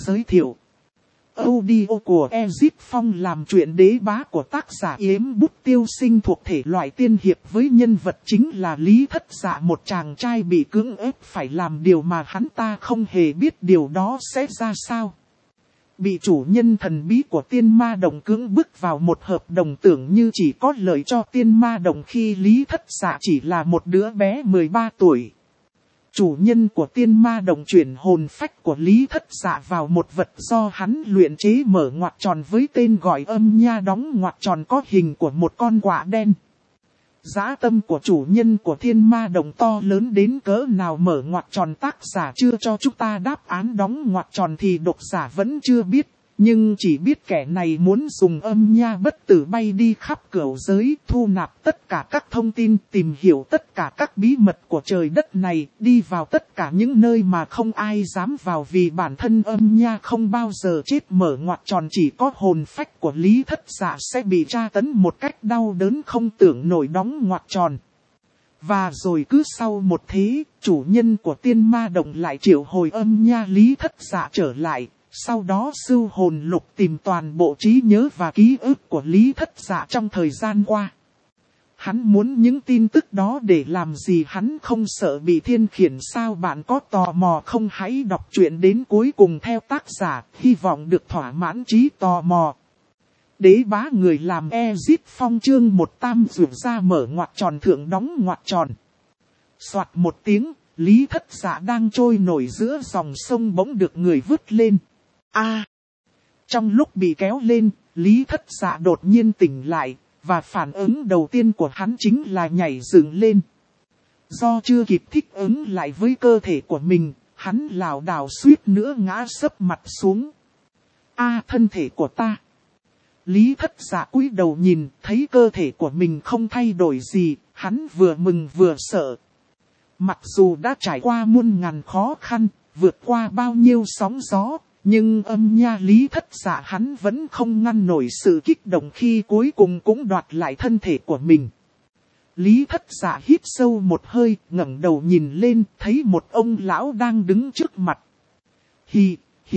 Giới thiệu. Audio của Ezip Phong làm truyện đế bá của tác giả Yếm Bút Tiêu Sinh thuộc thể loại tiên hiệp với nhân vật chính là Lý Thất Dạ, một chàng trai bị cưỡng ép phải làm điều mà hắn ta không hề biết điều đó sẽ ra sao. Bị chủ nhân thần bí của Tiên Ma Đồng cưỡng bức vào một hợp đồng tưởng như chỉ có lợi cho Tiên Ma Đồng khi Lý Thất Dạ chỉ là một đứa bé 13 tuổi. Chủ nhân của Tiên Ma Đồng chuyển hồn phách của Lý Thất Dạ vào một vật do hắn luyện chế mở ngoặc tròn với tên gọi Âm Nha, đóng ngoặc tròn có hình của một con quạ đen. Dã tâm của chủ nhân của Thiên Ma Đồng to lớn đến cỡ nào mở ngoặc tròn tác giả chưa cho chúng ta đáp án, đóng ngoặc tròn thì độc giả vẫn chưa biết. Nhưng chỉ biết kẻ này muốn dùng âm nha bất tử bay đi khắp cửu giới, thu nạp tất cả các thông tin, tìm hiểu tất cả các bí mật của trời đất này, đi vào tất cả những nơi mà không ai dám vào vì bản thân âm nha không bao giờ chết. Mở ngoặc tròn chỉ có hồn phách của Lý Thất Dạ sẽ bị tra tấn một cách đau đớn không tưởng nổi, đóng ngoặc tròn. Và rồi cứ sau một thế, chủ nhân của Tiên Ma Đồng lại triệu hồi âm nha Lý Thất Dạ trở lại. Sau đó sưu hồn lục tìm toàn bộ trí nhớ và ký ức của Lý Thất Dạ trong thời gian qua. Hắn muốn những tin tức đó để làm gì, hắn không sợ bị thiên khiển sao? Bạn có tò mò không? Hãy đọc truyện đến cuối cùng theo tác giả, hy vọng được thỏa mãn trí tò mò. Đế bá người làm Ezip Phong chương 1 tam rượu ra mở ngoặc tròn thượng đóng ngoặc tròn. Soạt một tiếng, Lý Thất Dạ đang trôi nổi giữa dòng sông bỗng được người vứt lên. Trong lúc bị kéo lên, Lý Thất Dạ đột nhiên tỉnh lại, và phản ứng đầu tiên của hắn chính là nhảy dựng lên. Do chưa kịp thích ứng lại với cơ thể của mình, hắn lảo đảo suýt nữa ngã sấp mặt xuống. Thân thể của ta! Lý Thất Dạ cúi đầu nhìn, thấy cơ thể của mình không thay đổi gì, hắn vừa mừng vừa sợ. Mặc dù đã trải qua muôn ngàn khó khăn, vượt qua bao nhiêu sóng gió, nhưng âm nha Lý Thất Dạ hắn vẫn không ngăn nổi sự kích động khi cuối cùng cũng đoạt lại thân thể của mình. Lý Thất Dạ hít sâu một hơi, ngẩng đầu nhìn lên, thấy một ông lão đang đứng trước mặt. Hì,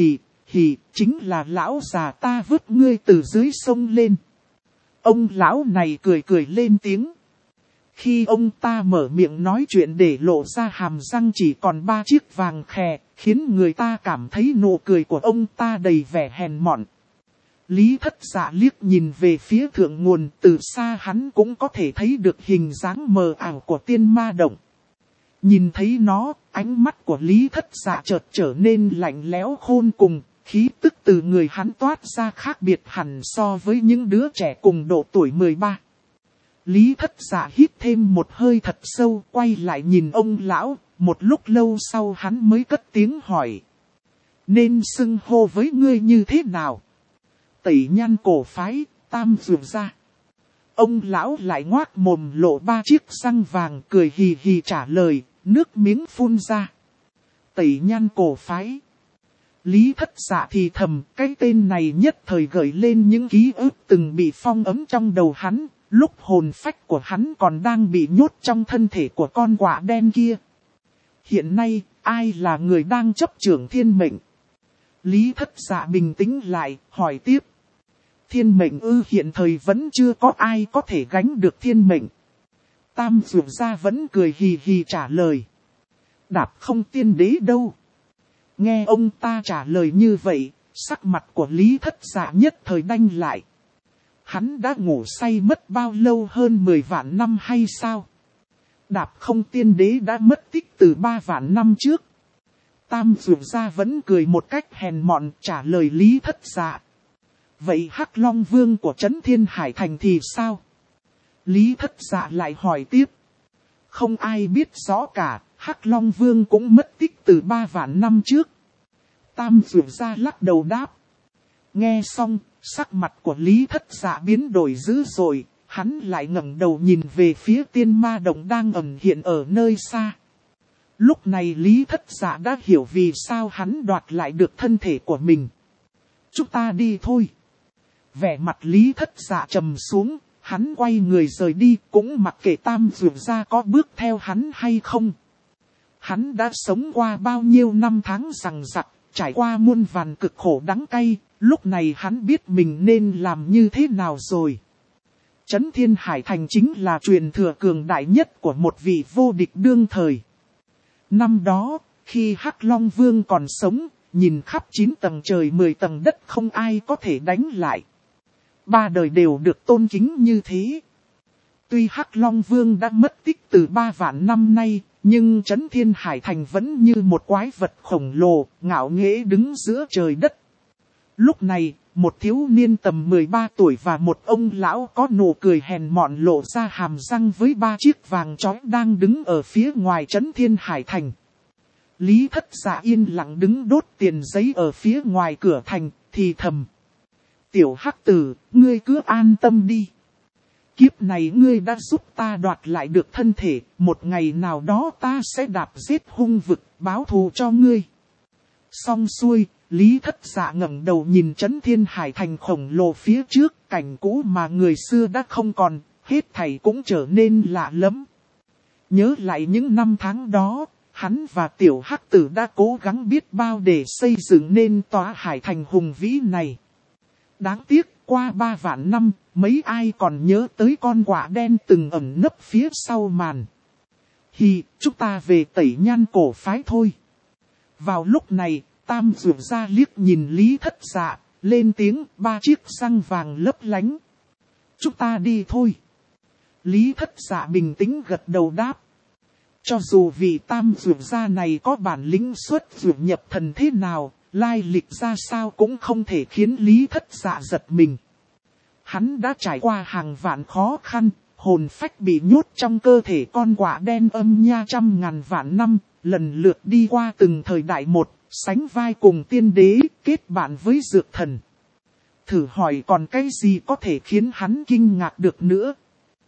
chính là lão già ta vớt ngươi từ dưới sông lên. Ông lão này cười lên tiếng. Khi ông ta mở miệng nói chuyện để lộ ra hàm răng chỉ còn 3 chiếc vàng khè, khiến người ta cảm thấy nụ cười của ông ta đầy vẻ hèn mọn. Lý Thất Dạ liếc nhìn về phía thượng nguồn, từ xa hắn cũng có thể thấy được hình dáng mờ ảo của Tiên Ma Động. Nhìn thấy nó, ánh mắt của Lý Thất Dạ chợt trở nên lạnh lẽo khôn cùng, khí tức từ người hắn toát ra khác biệt hẳn so với những đứa trẻ cùng độ tuổi 13. Lý Thất Dạ hít thêm một hơi thật sâu, quay lại nhìn ông lão, một lúc lâu sau hắn mới cất tiếng hỏi. Nên xưng hô với ngươi như thế nào? Tẩy Nhan cổ phái, tam dược ra. Ông lão lại ngoác mồm lộ 3 chiếc răng vàng, cười hì hì trả lời, nước miếng phun ra. Tẩy Nhan cổ phái. Lý Thất Dạ thì thầm, cái tên này nhất thời gợi lên những ký ức từng bị phong ấm trong đầu hắn. Lúc hồn phách của hắn còn đang bị nhốt trong thân thể của con quạ đen kia. Hiện nay, ai là người đang chấp trưởng thiên mệnh? Lý Thất Dạ bình tĩnh lại, hỏi tiếp. Thiên mệnh hiện thời vẫn chưa có ai có thể gánh được thiên mệnh. Tam Dược Gia vẫn cười hì hì trả lời. Đạp không tiên đế đâu. Nghe ông ta trả lời như vậy, sắc mặt của Lý Thất Dạ nhất thời đanh lại. Hắn đã ngủ say mất bao lâu, hơn 10 vạn năm hay sao? Đạp không tiên đế đã mất tích từ 3 vạn năm trước. Tam Dược Gia vẫn cười một cách hèn mọn trả lời Lý Thất Dạ. Vậy Hắc Long Vương của Trấn Thiên Hải Thành thì sao? Lý Thất Dạ lại hỏi tiếp. Không ai biết rõ cả, Hắc Long Vương cũng mất tích từ 3 vạn năm trước. Tam Dược Gia lắc đầu đáp. Nghe xong, sắc mặt của Lý Thất Dạ biến đổi dữ dội, hắn lại ngẩng đầu nhìn về phía Tiên Ma Động đang ẩn hiện ở nơi xa. Lúc này Lý Thất Dạ đã hiểu vì sao hắn đoạt lại được thân thể của mình. Chúng ta đi thôi. Vẻ mặt Lý Thất Dạ trầm xuống, hắn quay người rời đi, cũng mặc kệ Tam Dược Gia có bước theo hắn hay không. Hắn đã sống qua bao nhiêu năm tháng rằng rặc, trải qua muôn vàn cực khổ đắng cay, lúc này hắn biết mình nên làm như thế nào rồi. Trấn Thiên Hải Thành chính là truyền thừa cường đại nhất của một vị vô địch đương thời. Năm đó, khi Hắc Long Vương còn sống, nhìn khắp 9 tầng trời 10 tầng đất không ai có thể đánh lại. 3 đời đều được tôn kính như thế. Tuy Hắc Long Vương đã mất tích từ 3 vạn năm nay, nhưng Trấn Thiên Hải Thành vẫn như một quái vật khổng lồ, ngạo nghễ đứng giữa trời đất. Lúc này, một thiếu niên tầm 13 tuổi và một ông lão có nụ cười hèn mọn lộ ra hàm răng với 3 chiếc vàng chói đang đứng ở phía ngoài Trấn Thiên Hải Thành. Lý Thất Dạ yên lặng đứng đốt tiền giấy ở phía ngoài cửa thành, thì thầm. Tiểu Hắc Tử, ngươi cứ an tâm đi. Kiếp này ngươi đã giúp ta đoạt lại được thân thể, một ngày nào đó ta sẽ đạp giết hung vực, báo thù cho ngươi. Xong xuôi, Lý Thất Dạ ngẩng đầu nhìn Trấn Thiên Hải Thành khổng lồ phía trước, cảnh cũ mà người xưa đã không còn, hết thảy cũng trở nên lạ lẫm. Nhớ lại những năm tháng đó, hắn và Tiểu Hắc Tử đã cố gắng biết bao để xây dựng nên tòa Hải Thành hùng vĩ này. Đáng tiếc, qua 3 vạn năm, mấy ai còn nhớ tới con quạ đen từng ẩn nấp phía sau màn. Hì, chúng ta về Tẩy Nhan cổ phái thôi. Vào lúc này, Tam Dược ra liếc nhìn Lý Thất Dạ, lên tiếng 3 chiếc răng vàng lấp lánh. Chúng ta đi thôi. Lý Thất Dạ bình tĩnh gật đầu đáp. Cho dù vị Tam Dược gia này có bản lĩnh xuất dược nhập thần thế nào, lai lịch ra sao cũng không thể khiến Lý Thất Dạ giật mình. Hắn đã trải qua hàng vạn khó khăn, hồn phách bị nhốt trong cơ thể con quạ đen âm nha trăm ngàn vạn năm, lần lượt đi qua từng thời đại một, sánh vai cùng tiên đế, kết bạn với dược thần. Thử hỏi còn cái gì có thể khiến hắn kinh ngạc được nữa.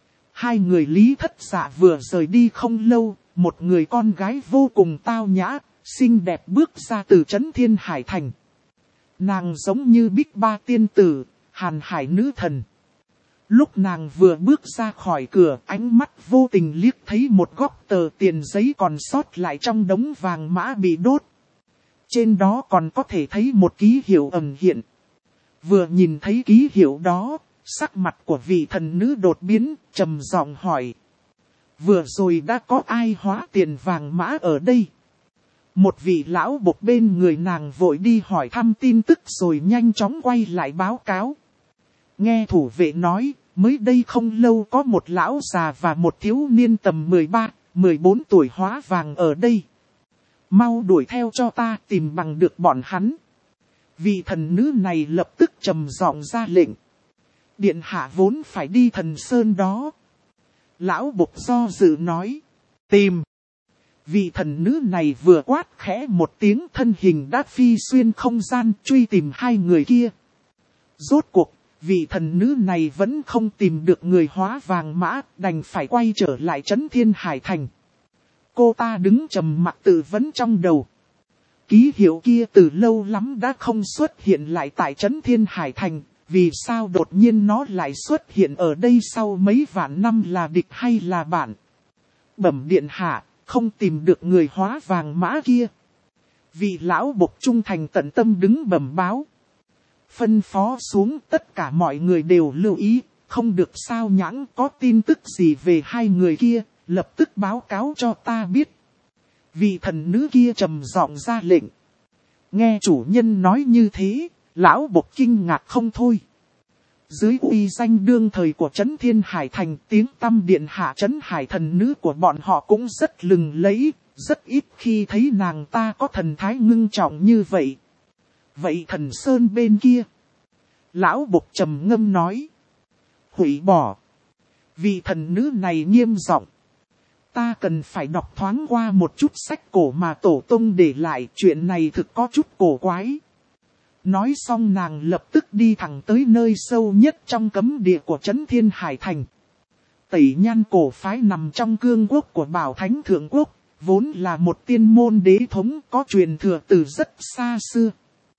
Hai người Lý Thất Dạ vừa rời đi không lâu, một người con gái vô cùng tao nhã, xinh đẹp bước ra từ Trấn Thiên Hải Thành. Nàng giống như Bích Ba tiên tử, Hàn Hải nữ thần. Lúc nàng vừa bước ra khỏi cửa, ánh mắt vô tình liếc thấy một góc tờ tiền giấy còn sót lại trong đống vàng mã bị đốt. Trên đó còn có thể thấy một ký hiệu ẩn hiện. Vừa nhìn thấy ký hiệu đó, sắc mặt của vị thần nữ đột biến, trầm giọng hỏi. Vừa rồi đã có ai hóa tiền vàng mã ở đây? Một vị lão bộc bên người nàng vội đi hỏi thăm tin tức rồi nhanh chóng quay lại báo cáo. Nghe thủ vệ nói, mới đây không lâu có một lão già và một thiếu niên tầm 13, 14 tuổi hóa vàng ở đây. Mau đuổi theo cho ta tìm bằng được bọn hắn. Vị thần nữ này lập tức trầm giọng ra lệnh. Điện hạ vốn phải đi Thần Sơn đó. Lão bộc do dự nói. Tìm. Vị thần nữ này vừa quát khẽ một tiếng, thân hình đã phi xuyên không gian truy tìm hai người kia. Rốt cuộc, vị thần nữ này vẫn không tìm được người hóa vàng mã, đành phải quay trở lại Trấn Thiên Hải Thành. Cô ta đứng trầm mặc tự vấn trong đầu. Ký hiệu kia từ lâu lắm đã không xuất hiện lại tại Trấn Thiên Hải Thành, vì sao đột nhiên nó lại xuất hiện ở đây sau mấy vạn năm, là địch hay là bạn? Bẩm điện hạ, không tìm được người hóa vàng mã kia. Vị lão bộc trung thành tận tâm đứng bẩm báo. Phân phó xuống, tất cả mọi người đều lưu ý, không được sao nhãng, có tin tức gì về hai người kia, lập tức báo cáo cho ta biết. Vị thần nữ kia trầm giọng ra lệnh. Nghe chủ nhân nói như thế, lão bộc kinh ngạc không thôi. Dưới uy danh đương thời của Trấn Thiên Hải Thành, tiếng tăm điện hạ Trấn Hải thần nữ của bọn họ cũng rất lừng lẫy, rất ít khi thấy nàng ta có thần thái ngưng trọng như vậy. Vậy Thần Sơn bên kia? Lão bộc trầm ngâm nói. Hủy bỏ. Vị thần nữ này nghiêm giọng. Ta cần phải đọc thoáng qua một chút sách cổ mà tổ tông để lại, chuyện này thực có chút cổ quái. Nói xong nàng lập tức đi thẳng tới nơi sâu nhất trong cấm địa của Trấn Thiên Hải Thành. Tẩy Nhan cổ phái nằm trong cương quốc của Bảo Thánh Thượng Quốc, vốn là một tiên môn đế thống có truyền thừa từ rất xa xưa.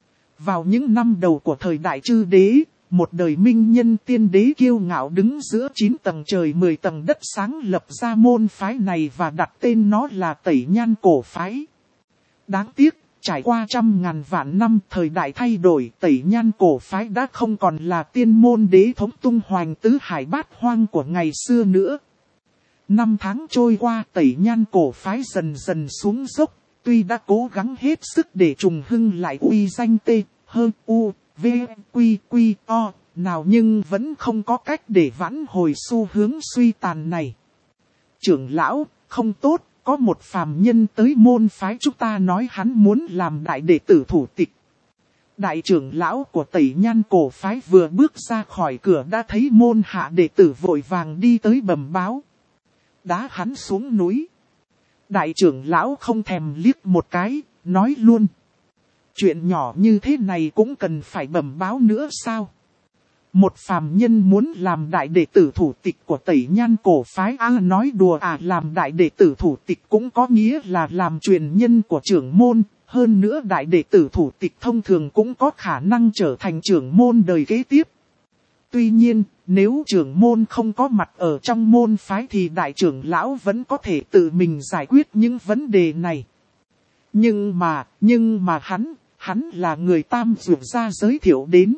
Vào những năm đầu của thời đại Chư Đế, một đời minh nhân tiên đế kiêu ngạo đứng giữa 9 tầng trời 10 tầng đất sáng lập ra môn phái này và đặt tên nó là Tẩy Nhan cổ phái. Đáng tiếc, trải qua trăm ngàn vạn năm thời đại thay đổi, Tẩy Nhan cổ phái đã không còn là tiên môn đế thống tung hoành tứ hải bát hoang của ngày xưa nữa. Năm tháng trôi qua, Tẩy Nhan cổ phái dần dần xuống dốc, tuy đã cố gắng hết sức để trùng hưng lại uy danh T, H, U, V, Quy, Quy, O, nào nhưng vẫn không có cách để vãn hồi xu hướng suy tàn này. Trưởng lão, không tốt, có một phàm nhân tới môn phái chúng ta nói hắn muốn làm đại đệ tử thủ tịch. Đại trưởng lão của Tẩy Nhan cổ phái vừa bước ra khỏi cửa đã thấy môn hạ đệ tử vội vàng đi tới bẩm báo. Đá hắn xuống núi. Đại trưởng lão không thèm liếc một cái, nói luôn. Chuyện nhỏ như thế này cũng cần phải bẩm báo nữa sao? Một phàm nhân muốn làm đại đệ tử thủ tịch của Tẩy Nhan cổ phái nói đùa à, làm đại đệ tử thủ tịch cũng có nghĩa là làm truyền nhân của trưởng môn. Hơn nữa đại đệ tử thủ tịch thông thường cũng có khả năng trở thành trưởng môn đời kế tiếp. Tuy nhiên, nếu trưởng môn không có mặt ở trong môn phái thì đại trưởng lão vẫn có thể tự mình giải quyết những vấn đề này. Nhưng mà hắn là người Tam Dược gia giới thiệu đến.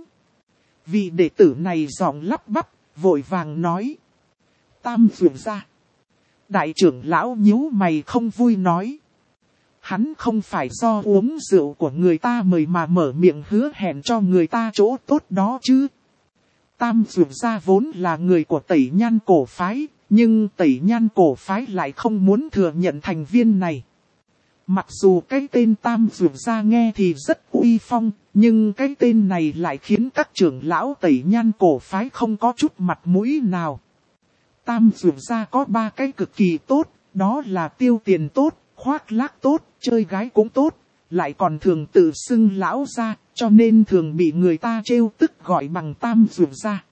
Vị đệ tử này giọng lắp bắp, vội vàng nói. Tam Dược gia. Đại trưởng lão nhíu mày không vui nói. Hắn không phải do uống rượu của người ta mời mà mở miệng hứa hẹn cho người ta chỗ tốt đó chứ. Tam Dược gia vốn là người của Tẩy Nhan cổ phái, nhưng Tẩy Nhan cổ phái lại không muốn thừa nhận thành viên này. Mặc dù cái tên Tam Dược gia nghe thì rất uy phong, nhưng cái tên này lại khiến các trưởng lão Tẩy Nhan cổ phái không có chút mặt mũi nào. Tam Dược gia có 3 cái cực kỳ tốt, đó là tiêu tiền tốt, khoác lác tốt, chơi gái cũng tốt, lại còn thường tự xưng lão gia, cho nên thường bị người ta trêu tức gọi bằng Tam Dược gia.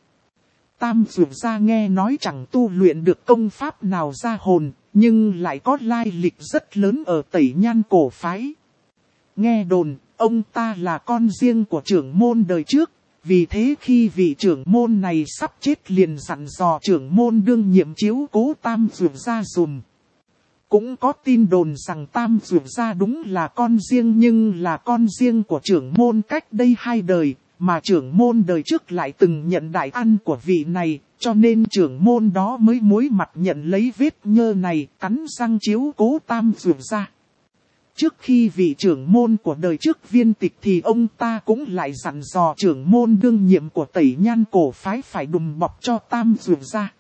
Tam Dược gia nghe nói chẳng tu luyện được công pháp nào ra hồn, nhưng lại có lai lịch rất lớn ở Tẩy Nhan cổ phái. Nghe đồn, ông ta là con riêng của trưởng môn đời trước, vì thế khi vị trưởng môn này sắp chết liền dặn dò trưởng môn đương nhiệm chiếu cố Tam Dược gia dùm. Cũng có tin đồn rằng Tam Dược gia đúng là con riêng nhưng là con riêng của trưởng môn cách đây 2 đời, mà trưởng môn đời trước lại từng nhận đại ăn của vị này, cho nên trưởng môn đó mới muối mặt nhận lấy vết nhơ này, cắn răng chiếu cố Tam Dược gia. Trước khi vị trưởng môn của đời trước viên tịch thì ông ta cũng lại dặn dò trưởng môn đương nhiệm của Tẩy Nhan cổ phái phải đùm bọc cho Tam Dược gia.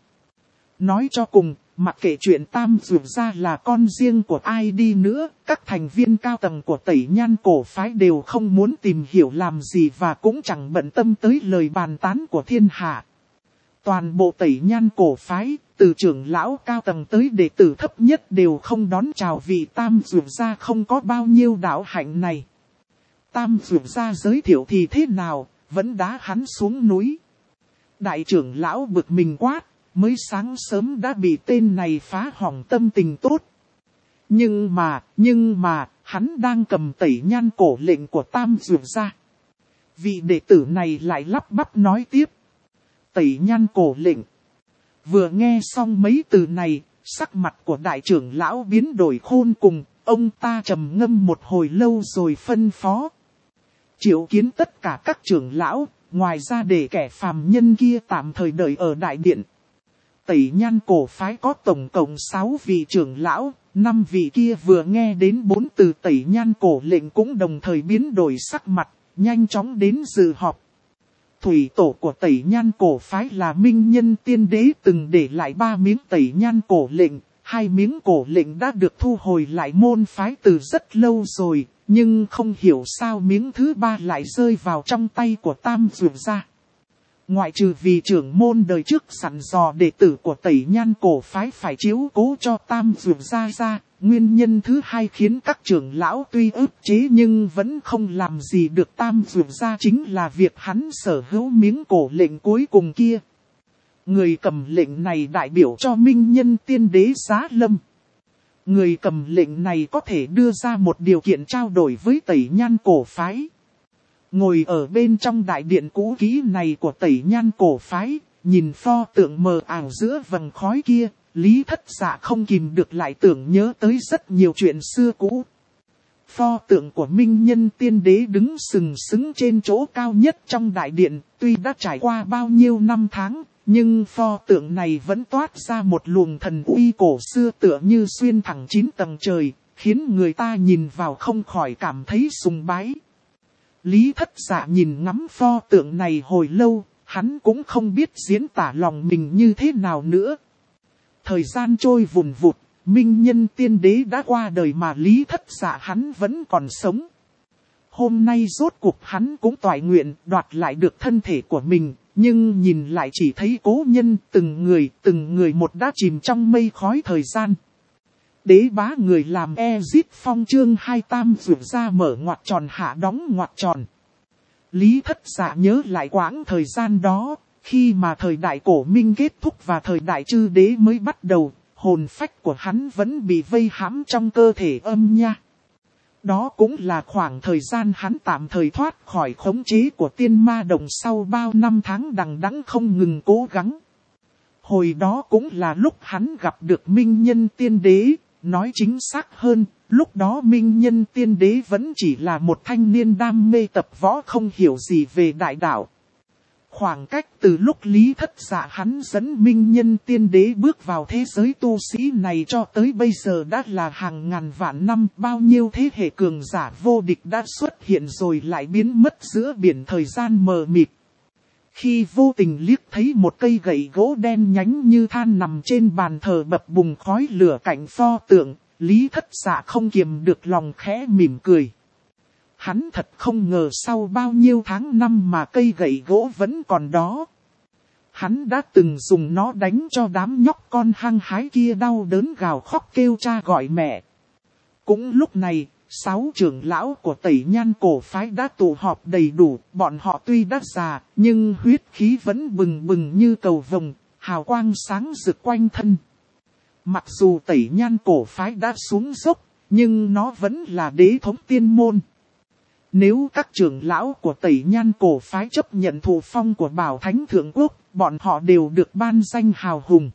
Nói cho cùng, mặc kệ chuyện Tam Dược gia là con riêng của ai đi nữa, các thành viên cao tầng của Tẩy Nhan cổ phái đều không muốn tìm hiểu làm gì và cũng chẳng bận tâm tới lời bàn tán của thiên hạ. Toàn bộ Tẩy Nhan cổ phái, từ trưởng lão cao tầng tới đệ tử thấp nhất đều không đón chào vị Tam Dược gia không có bao nhiêu đạo hạnh này. Tam Dược gia giới thiệu thì thế nào, vẫn đá hắn xuống núi. Đại trưởng lão bực mình quát. Mới sáng sớm đã bị tên này phá hỏng tâm tình tốt. Nhưng mà, hắn đang cầm Tẩy Nhan cổ lệnh của Tam Dược gia. Vị đệ tử này lại lắp bắp nói tiếp. Tẩy Nhan cổ lệnh. Vừa nghe xong mấy từ này, sắc mặt của đại trưởng lão biến đổi khôn cùng, ông ta trầm ngâm một hồi lâu rồi phân phó. Triệu kiến tất cả các trưởng lão, ngoài ra để kẻ phàm nhân kia tạm thời đợi ở đại điện. Tẩy Nhan cổ phái có tổng cộng 6 vị trưởng lão, 5 vị kia vừa nghe đến 4 từ Tẩy Nhan cổ lệnh cũng đồng thời biến đổi sắc mặt, nhanh chóng đến dự họp. Thủy tổ của Tẩy Nhan cổ phái là Minh Nhân Tiên Đế từng để lại 3 miếng Tẩy Nhan cổ lệnh, 2 miếng cổ lệnh đã được thu hồi lại môn phái từ rất lâu rồi, nhưng không hiểu sao miếng thứ 3 lại rơi vào trong tay của Tam Dược gia. Ngoại trừ vì trưởng môn đời trước sẵn dò đệ tử của Tẩy Nhan cổ phái phải chiếu cố cho Tam Dược gia ra, nguyên nhân thứ 2 khiến các trưởng lão tuy ức chế nhưng vẫn không làm gì được Tam Dược gia chính là việc hắn sở hữu miếng cổ lệnh cuối cùng kia. Người cầm lệnh này đại biểu cho Minh Nhân Tiên Đế Giá Lâm. Người cầm lệnh này có thể đưa ra một điều kiện trao đổi với Tẩy Nhan cổ phái. Ngồi ở bên trong đại điện cũ kỹ này của Tẩy Nhan cổ phái, nhìn pho tượng mờ ảo giữa vầng khói kia, Lý Thất Dạ không kìm được lại tưởng nhớ tới rất nhiều chuyện xưa cũ. Pho tượng của Minh Nhân Tiên Đế đứng sừng sững trên chỗ cao nhất trong đại điện, tuy đã trải qua bao nhiêu năm tháng, nhưng pho tượng này vẫn toát ra một luồng thần uy cổ xưa tựa như xuyên thẳng 9 tầng trời, khiến người ta nhìn vào không khỏi cảm thấy sùng bái. Lý Thất Dạ nhìn ngắm pho tượng này hồi lâu, hắn cũng không biết diễn tả lòng mình như thế nào nữa. Thời gian trôi vùn vụt, Minh Nhân Tiên Đế đã qua đời mà Lý Thất Dạ hắn vẫn còn sống. Hôm nay rốt cuộc hắn cũng toại nguyện đoạt lại được thân thể của mình, nhưng nhìn lại chỉ thấy cố nhân từng người một đã chìm trong mây khói thời gian. Đế bá người làm Ezit Phong chương 2 tam rượu ra mở ngoặc tròn hạ đóng ngoặc tròn. Lý Thất Dạ nhớ lại quãng thời gian đó, khi mà thời đại cổ Minh kết thúc và thời đại chư đế mới bắt đầu, hồn phách của hắn vẫn bị vây hãm trong cơ thể âm nha. Đó cũng là khoảng thời gian hắn tạm thời thoát khỏi khống chế của tiên ma đồng sau bao năm tháng đằng đẵng không ngừng cố gắng. Hồi đó cũng là lúc hắn gặp được Minh Nhân Tiên Đế, nói chính xác hơn, lúc đó Minh Nhân Tiên Đế vẫn chỉ là một thanh niên đam mê tập võ không hiểu gì về đại đạo. Khoảng cách từ lúc Lý Thất Dạ hắn dẫn Minh Nhân Tiên Đế bước vào thế giới tu sĩ này cho tới bây giờ đã là hàng ngàn vạn năm, bao nhiêu thế hệ cường giả vô địch đã xuất hiện rồi lại biến mất giữa biển thời gian mờ mịt. Khi vô tình liếc thấy một cây gậy gỗ đen nhánh như than nằm trên bàn thờ bập bùng khói lửa cạnh pho tượng, Lý Thất Dạ không kiềm được lòng khẽ mỉm cười. Hắn thật không ngờ sau bao nhiêu tháng năm mà cây gậy gỗ vẫn còn đó. Hắn đã từng dùng nó đánh cho đám nhóc con hăng hái kia đau đớn gào khóc kêu cha gọi mẹ. Cũng lúc này, 6 trưởng lão của Tẩy Nhan cổ phái đã tụ họp đầy đủ, bọn họ tuy đã già, nhưng huyết khí vẫn bừng bừng như cầu vồng, hào quang sáng rực quanh thân. Mặc dù Tẩy Nhan cổ phái đã xuống dốc, nhưng nó vẫn là đế thống tiên môn. Nếu các trưởng lão của Tẩy Nhan cổ phái chấp nhận thụ phong của Bảo Thánh Thượng Quốc, bọn họ đều được ban danh hào hùng.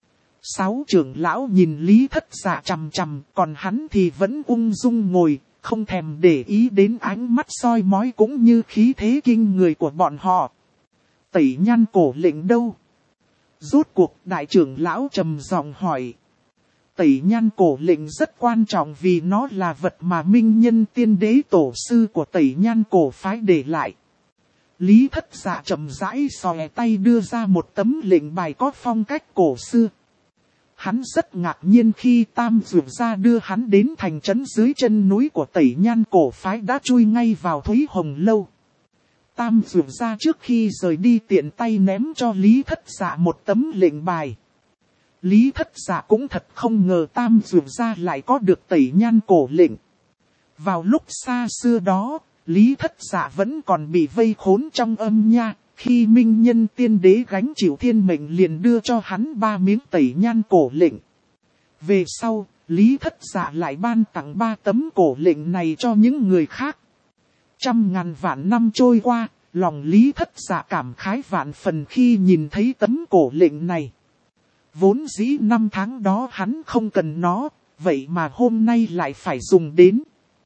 6 trưởng lão nhìn Lý Thất Dạ chằm chằm, còn hắn thì vẫn ung dung ngồi, không thèm để ý đến ánh mắt soi mói cũng như khí thế kinh người của bọn họ. Tẩy Nhan cổ lệnh đâu? Rốt cuộc đại trưởng lão trầm giọng hỏi. Tẩy Nhan cổ lệnh rất quan trọng vì nó là vật mà Minh Nhân Tiên Đế tổ sư của Tẩy Nhan cổ phái để lại. Lý Thất Dạ chậm rãi xòe tay đưa ra một tấm lệnh bài có phong cách cổ xưa. Hắn rất ngạc nhiên khi Tam Dược Gia đưa hắn đến thành trấn dưới chân núi của Tẩy Nhan cổ phái đã chui ngay vào Thúy Hồng Lâu. Tam Dược Gia trước khi rời đi tiện tay ném cho Lý Thất Dạ một tấm lệnh bài. Lý Thất Dạ cũng thật không ngờ Tam Dược Gia lại có được Tẩy Nhan cổ lệnh. Vào lúc xa xưa đó, Lý Thất Dạ vẫn còn bị vây khốn trong âm nha. Khi Minh Nhân Tiên Đế gánh chịu thiên mệnh liền đưa cho hắn 3 miếng Tẩy Nhan cổ lệnh. Về sau, Lý Thất Dạ lại ban tặng 3 tấm cổ lệnh này cho những người khác. Trăm ngàn vạn năm trôi qua, lòng Lý Thất Dạ cảm khái vạn phần khi nhìn thấy tấm cổ lệnh này. Vốn dĩ 5 tháng đó hắn không cần nó, vậy mà hôm nay lại phải dùng đến.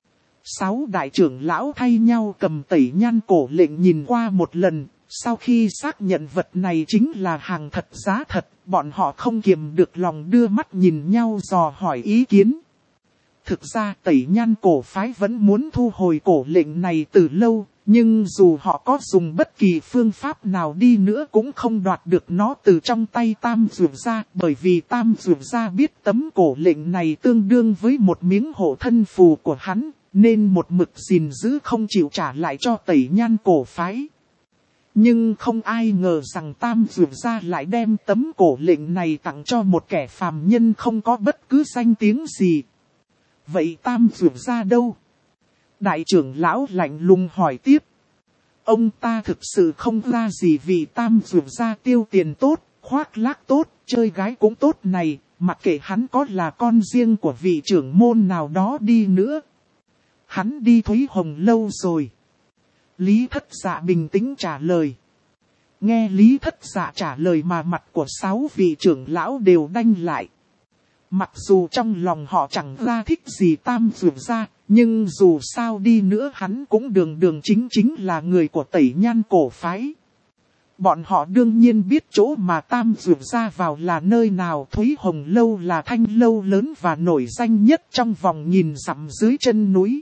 6 đại trưởng lão thay nhau cầm Tẩy Nhan cổ lệnh nhìn qua một lần. Sau khi xác nhận vật này chính là hàng thật giá thật, bọn họ không kiềm được lòng đưa mắt nhìn nhau dò hỏi ý kiến. Thực ra Tẩy Nhan cổ phái vẫn muốn thu hồi cổ lệnh này từ lâu, nhưng dù họ có dùng bất kỳ phương pháp nào đi nữa cũng không đoạt được nó từ trong tay Tam Dược Gia, bởi vì Tam Dược Gia biết tấm cổ lệnh này tương đương với một miếng hộ thân phù của hắn, nên một mực gìn giữ không chịu trả lại cho Tẩy Nhan cổ phái. Nhưng không ai ngờ rằng Tam Dược Gia lại đem tấm cổ lệnh này tặng cho một kẻ phàm nhân không có bất cứ danh tiếng gì. Vậy Tam Dược Gia đâu? Đại trưởng lão lạnh lùng hỏi tiếp. Ông ta thực sự không ra gì vì Tam Dược Gia tiêu tiền tốt, khoác lác tốt, chơi gái cũng tốt này, mặc kệ hắn có là con riêng của vị trưởng môn nào đó đi nữa. Hắn đi Thúy Hồng Lâu rồi. Lý Thất Dạ bình tĩnh trả lời. Nghe Lý Thất Dạ trả lời mà mặt của 6 vị trưởng lão đều đanh lại. Mặc dù trong lòng họ chẳng ra thích gì Tam Dược Gia, nhưng dù sao đi nữa hắn cũng đường đường chính là người của Tẩy Nhan cổ phái. Bọn họ đương nhiên biết chỗ mà Tam Dược Gia vào là nơi nào. Thúy Hồng Lâu là thanh lâu lớn và nổi danh nhất trong vòng nghìn dặm dưới chân núi.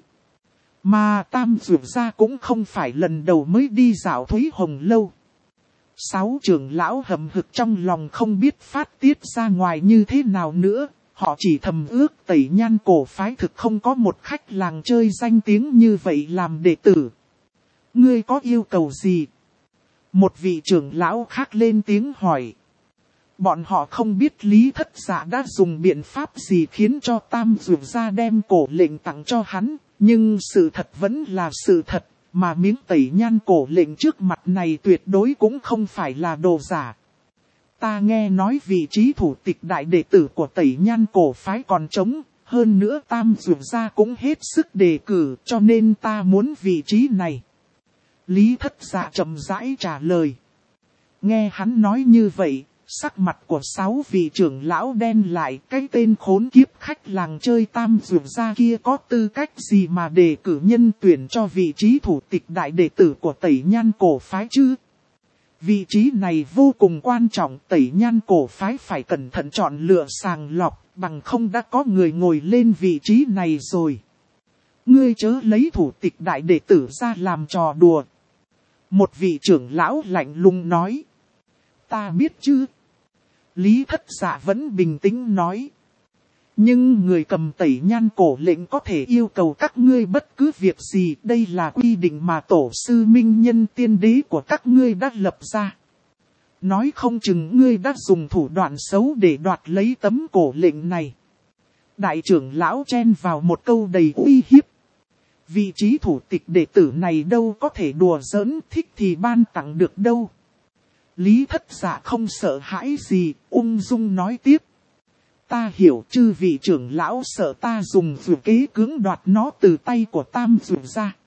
Mà Tam Dược Gia cũng không phải lần đầu mới đi dạo Thúy Hồng Lâu. 6 trưởng lão hậm hực trong lòng không biết phát tiết ra ngoài như thế nào nữa. Họ chỉ thầm ước Tẩy Nhan cổ phái thực không có một khách làng chơi danh tiếng như vậy làm đệ tử. Ngươi có yêu cầu gì? Một vị trưởng lão khác lên tiếng hỏi. Bọn họ không biết Lý Thất Dạ đã dùng biện pháp gì khiến cho Tam Dược Gia đem cổ lệnh tặng cho hắn. Nhưng sự thật vẫn là sự thật, mà miếng Tẩy Nhan cổ lệnh trước mặt này tuyệt đối cũng không phải là đồ giả. Ta nghe nói vị trí thủ tịch đại đệ tử của Tẩy Nhan cổ phái còn trống, hơn nữa Tam Dược Gia cũng hết sức đề cử, cho nên ta muốn vị trí này. Lý Thất Dạ chậm rãi trả lời. Nghe hắn nói như vậy, sắc mặt của 6 vị trưởng lão đen lại, cái tên khốn kiếp khách làng chơi Tam Dược Gia kia có tư cách gì mà đề cử nhân tuyển cho vị trí thủ tịch đại đệ tử của Tẩy Nhan cổ phái chứ? Vị trí này vô cùng quan trọng, Tẩy Nhan cổ phái phải cẩn thận chọn lựa sàng lọc, bằng không đã có người ngồi lên vị trí này rồi. Ngươi chớ lấy thủ tịch đại đệ tử ra làm trò đùa. Một vị trưởng lão lạnh lùng nói. Ta biết chứ. Lý Thất Dạ vẫn bình tĩnh nói. Nhưng người cầm Tẩy Nhan cổ lệnh có thể yêu cầu các ngươi bất cứ việc gì. Đây là quy định mà tổ sư minh nhân tiên đế của các ngươi đã lập ra. Nói không chừng ngươi đã dùng thủ đoạn xấu để đoạt lấy tấm cổ lệnh này. Đại trưởng lão chen vào một câu đầy uy hiếp. Vị trí thủ tịch đệ tử này đâu có thể đùa giỡn, thích thì ban tặng được đâu. Lý Thất Dạ không sợ hãi gì, ung dung nói tiếp. Ta hiểu chư vị trưởng lão sợ ta dùng dụ kế cưỡng đoạt nó từ tay của Tam Dược Gia.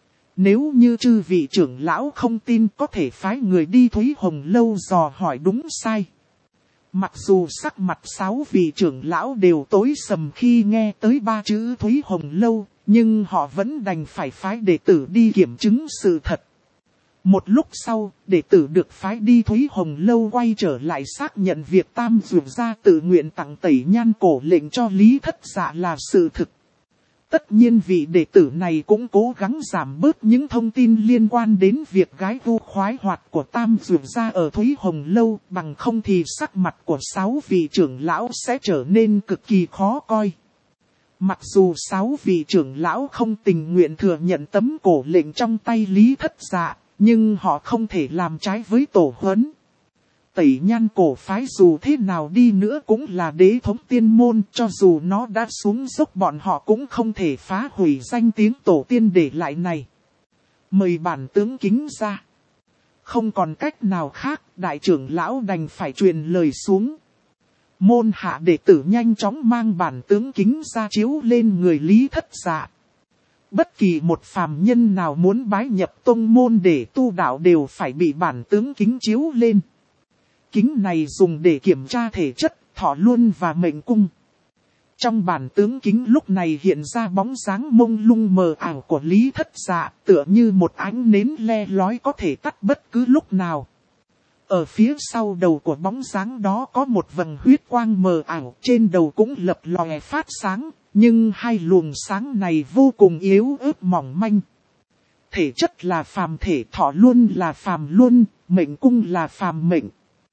Nếu như chư vị trưởng lão không tin có thể phái người đi Thúy Hồng Lâu dò hỏi đúng sai. Mặc dù sắc mặt 6 vị trưởng lão đều tối sầm khi nghe tới 3 chữ Thúy Hồng Lâu, nhưng họ vẫn đành phải phái đệ tử đi kiểm chứng sự thật. Một lúc sau, đệ tử được phái đi Thúy Hồng Lâu quay trở lại xác nhận việc Tam Dược Gia tự nguyện tặng Tẩy Nhan cổ lệnh cho Lý Thất Dạ là sự thực. Tất nhiên vị đệ tử này cũng cố gắng giảm bớt những thông tin liên quan đến việc gái vu khoái hoạt của Tam Dược Gia ở Thúy Hồng Lâu, bằng không thì sắc mặt của 6 vị trưởng lão sẽ trở nên cực kỳ khó coi. Mặc dù 6 vị trưởng lão không tình nguyện thừa nhận tấm cổ lệnh trong tay Lý Thất Dạ, nhưng họ không thể làm trái với tổ huấn. Tẩy Nhan cổ phái dù thế nào đi nữa cũng là đế thống tiên môn, cho dù nó đã xuống dốc bọn họ cũng không thể phá hủy danh tiếng tổ tiên để lại này. Mời bản tướng kính ra. Không còn cách nào khác, đại trưởng lão đành phải truyền lời xuống. Môn hạ đệ tử nhanh chóng mang bản tướng kính ra chiếu lên người Lý Thất Dạ. Bất kỳ một phàm nhân nào muốn bái nhập tông môn để tu đạo đều phải bị bản tướng kính chiếu lên. Kính này dùng để kiểm tra thể chất, thọ luân và mệnh cung. Trong bản tướng kính lúc này hiện ra bóng dáng mông lung mờ ảo của Lý Thất Dạ, tựa như một ánh nến le lói có thể tắt bất cứ lúc nào. Ở phía sau đầu của bóng dáng đó có một vầng huyết quang mờ ảo, trên đầu cũng lập lòe phát sáng, nhưng hai luồng sáng này vô cùng yếu ớt mỏng manh. Thể chất là phàm thể, thọ luân là phàm luân, mệnh cung là phàm mệnh.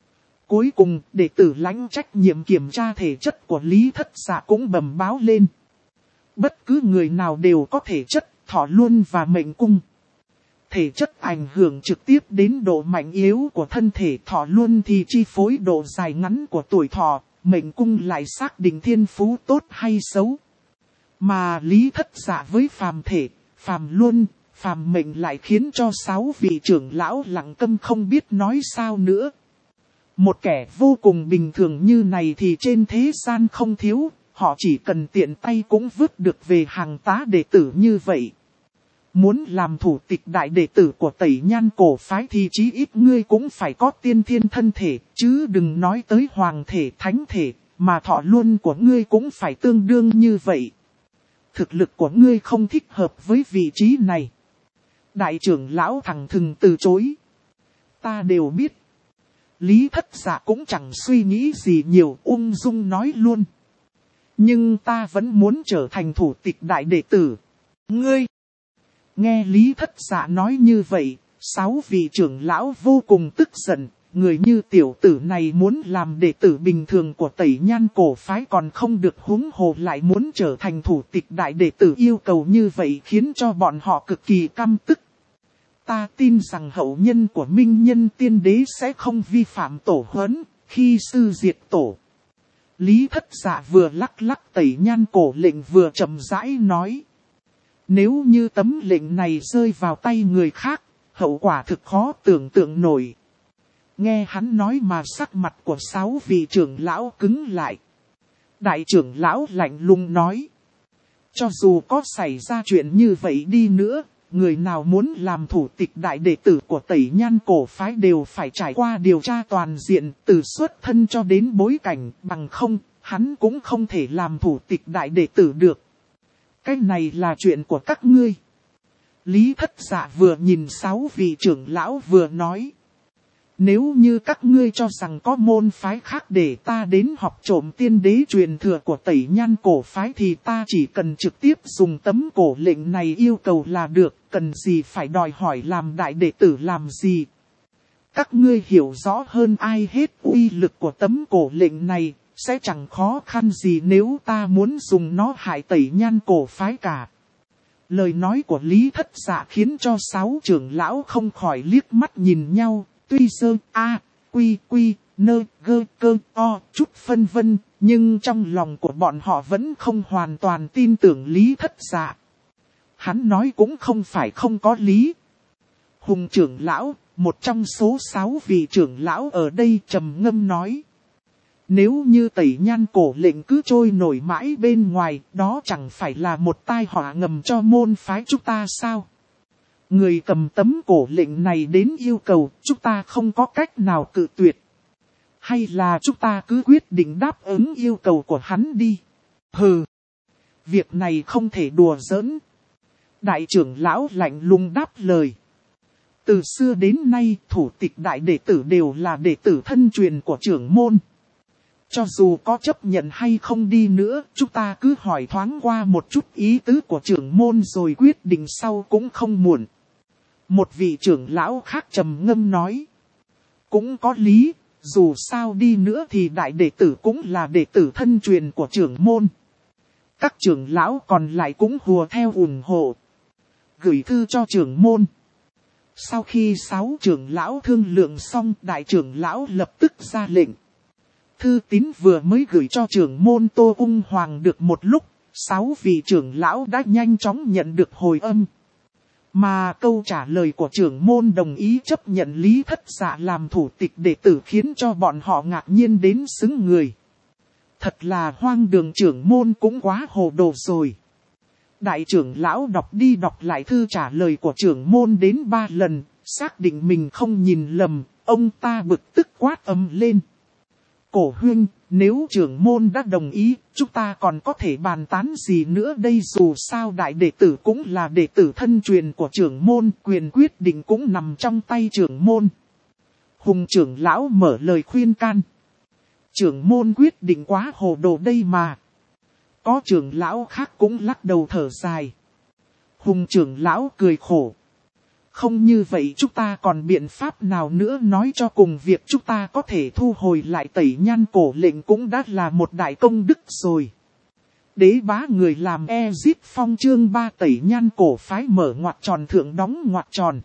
Cuối cùng, đệ tử lãnh trách nhiệm kiểm tra thể chất của Lý Thất Dạ cũng bẩm báo lên. Bất cứ người nào đều có thể chất, thọ luân và mệnh cung. Thể chất ảnh hưởng trực tiếp đến độ mạnh yếu của thân thể, thọ luân thì chi phối độ dài ngắn của tuổi thọ, mệnh cung lại xác định thiên phú tốt hay xấu. Mà Lý Thất Dạ với phàm thể, phàm luân, phàm mệnh lại khiến cho 6 vị trưởng lão lặng câm không biết nói sao nữa. Một kẻ vô cùng bình thường như này thì trên thế gian không thiếu, họ chỉ cần tiện tay cũng vứt được về hàng tá đệ tử như vậy. Muốn làm thủ tịch đại đệ tử của Tẩy Nhan cổ phái thì chí ít ngươi cũng phải có tiên thiên thân thể, chứ đừng nói tới hoàng thể, thánh thể, mà thọ luôn của ngươi cũng phải tương đương như vậy. Thực lực của ngươi không thích hợp với vị trí này. Đại trưởng lão thẳng thừng từ chối. Ta đều biết. Lý Thất Dạ cũng chẳng suy nghĩ gì nhiều, ung dung nói luôn. Nhưng ta vẫn muốn trở thành thủ tịch đại đệ tử. Ngươi! Nghe Lý Thất Dạ nói như vậy, 6 vị trưởng lão vô cùng tức giận. Người như tiểu tử này muốn làm đệ tử bình thường của Tẩy Nhan cổ phái còn không được, huống hồ lại muốn trở thành thủ tịch đại đệ tử, yêu cầu như vậy khiến cho bọn họ cực kỳ căm tức. Ta tin rằng hậu nhân của Minh Nhân Tiên Đế sẽ không vi phạm tổ huấn, khi sư diệt tổ. Lý Thất Dạ vừa lắc lắc Tẩy Nhan cổ lệnh vừa chậm rãi nói. Nếu như tấm lệnh này rơi vào tay người khác, hậu quả thực khó tưởng tượng nổi. Nghe hắn nói mà sắc mặt của 6 vị trưởng lão cứng lại. Đại trưởng lão lạnh lùng nói. Cho dù có xảy ra chuyện như vậy đi nữa, người nào muốn làm thủ tịch đại đệ tử của Tẩy Nhan cổ phái đều phải trải qua điều tra toàn diện, từ xuất thân cho đến bối cảnh, bằng không, hắn cũng không thể làm thủ tịch đại đệ tử được. Cái này là chuyện của các ngươi. Lý Thất Dạ vừa nhìn 6 vị trưởng lão vừa nói. Nếu như các ngươi cho rằng có môn phái khác để ta đến học trộm tiên đế truyền thừa của Tẩy Nhan cổ phái thì ta chỉ cần trực tiếp dùng tấm cổ lệnh này yêu cầu là được, cần gì phải đòi hỏi làm đại đệ tử làm gì. Các ngươi hiểu rõ hơn ai hết uy lực của tấm cổ lệnh này, sẽ chẳng khó khăn gì nếu ta muốn dùng nó hại Tẩy Nhan cổ phái cả. Lời nói của Lý Thất Dạ khiến cho 6 trưởng lão không khỏi liếc mắt nhìn nhau. Tuy sơ quy nơ gơ cơ o chút phân vân, nhưng trong lòng của bọn họ vẫn không hoàn toàn tin tưởng Lý Thất Dạ. Hắn nói cũng không phải không có lý. Hùng trưởng lão, một trong số 6 vị trưởng lão ở đây trầm ngâm nói. Nếu như Tẩy Nhan cổ lệnh cứ trôi nổi mãi bên ngoài, đó chẳng phải là một tai họa ngầm cho môn phái chúng ta sao? Người cầm tấm cổ lệnh này đến yêu cầu, chúng ta không có cách nào cự tuyệt. Hay là chúng ta cứ quyết định đáp ứng yêu cầu của hắn đi. Hừ, việc này không thể đùa giỡn. Đại trưởng lão lạnh lùng đáp lời. Từ xưa đến nay, thủ tịch đại đệ tử đều là đệ tử thân truyền của trưởng môn. Cho dù có chấp nhận hay không đi nữa, chúng ta cứ hỏi thoáng qua một chút ý tứ của trưởng môn rồi quyết định sau cũng không muộn. Một vị trưởng lão khác trầm ngâm nói. Cũng có lý, dù sao đi nữa thì đại đệ tử cũng là đệ tử thân truyền của trưởng môn. Các trưởng lão còn lại cũng hùa theo ủng hộ. Gửi thư cho trưởng môn. Sau khi 6 trưởng lão thương lượng xong, đại trưởng lão lập tức ra lệnh. Thư tín vừa mới gửi cho trưởng môn Tô Ung Hoàng được một lúc, 6 vị trưởng lão đã nhanh chóng nhận được hồi âm. Mà câu trả lời của trưởng môn đồng ý chấp nhận Lý Thất Dạ làm thủ tịch đệ tử khiến cho bọn họ ngạc nhiên đến xứng người. Thật là hoang đường, trưởng môn cũng quá hồ đồ rồi. Đại trưởng lão đọc đi đọc lại thư trả lời của trưởng môn đến 3 lần, xác định mình không nhìn lầm, ông ta bực tức quát ầm lên. Cổ huynh, nếu trưởng môn đã đồng ý, chúng ta còn có thể bàn tán gì nữa đây, dù sao đại đệ tử cũng là đệ tử thân truyền của trưởng môn, quyền quyết định cũng nằm trong tay trưởng môn. Hùng trưởng lão mở lời khuyên can. Trưởng môn quyết định quá hồ đồ đây mà. Có trưởng lão khác cũng lắc đầu thở dài. Hùng trưởng lão cười khổ. Không như vậy chúng ta còn biện pháp nào nữa, nói cho cùng việc chúng ta có thể thu hồi lại Tẩy Nhan cổ lệnh cũng đã là một đại công đức rồi. Đế bá người làm Ezip Phong chương 3 Tẩy Nhan cổ phái mở ngoặc tròn thượng đóng ngoặc tròn.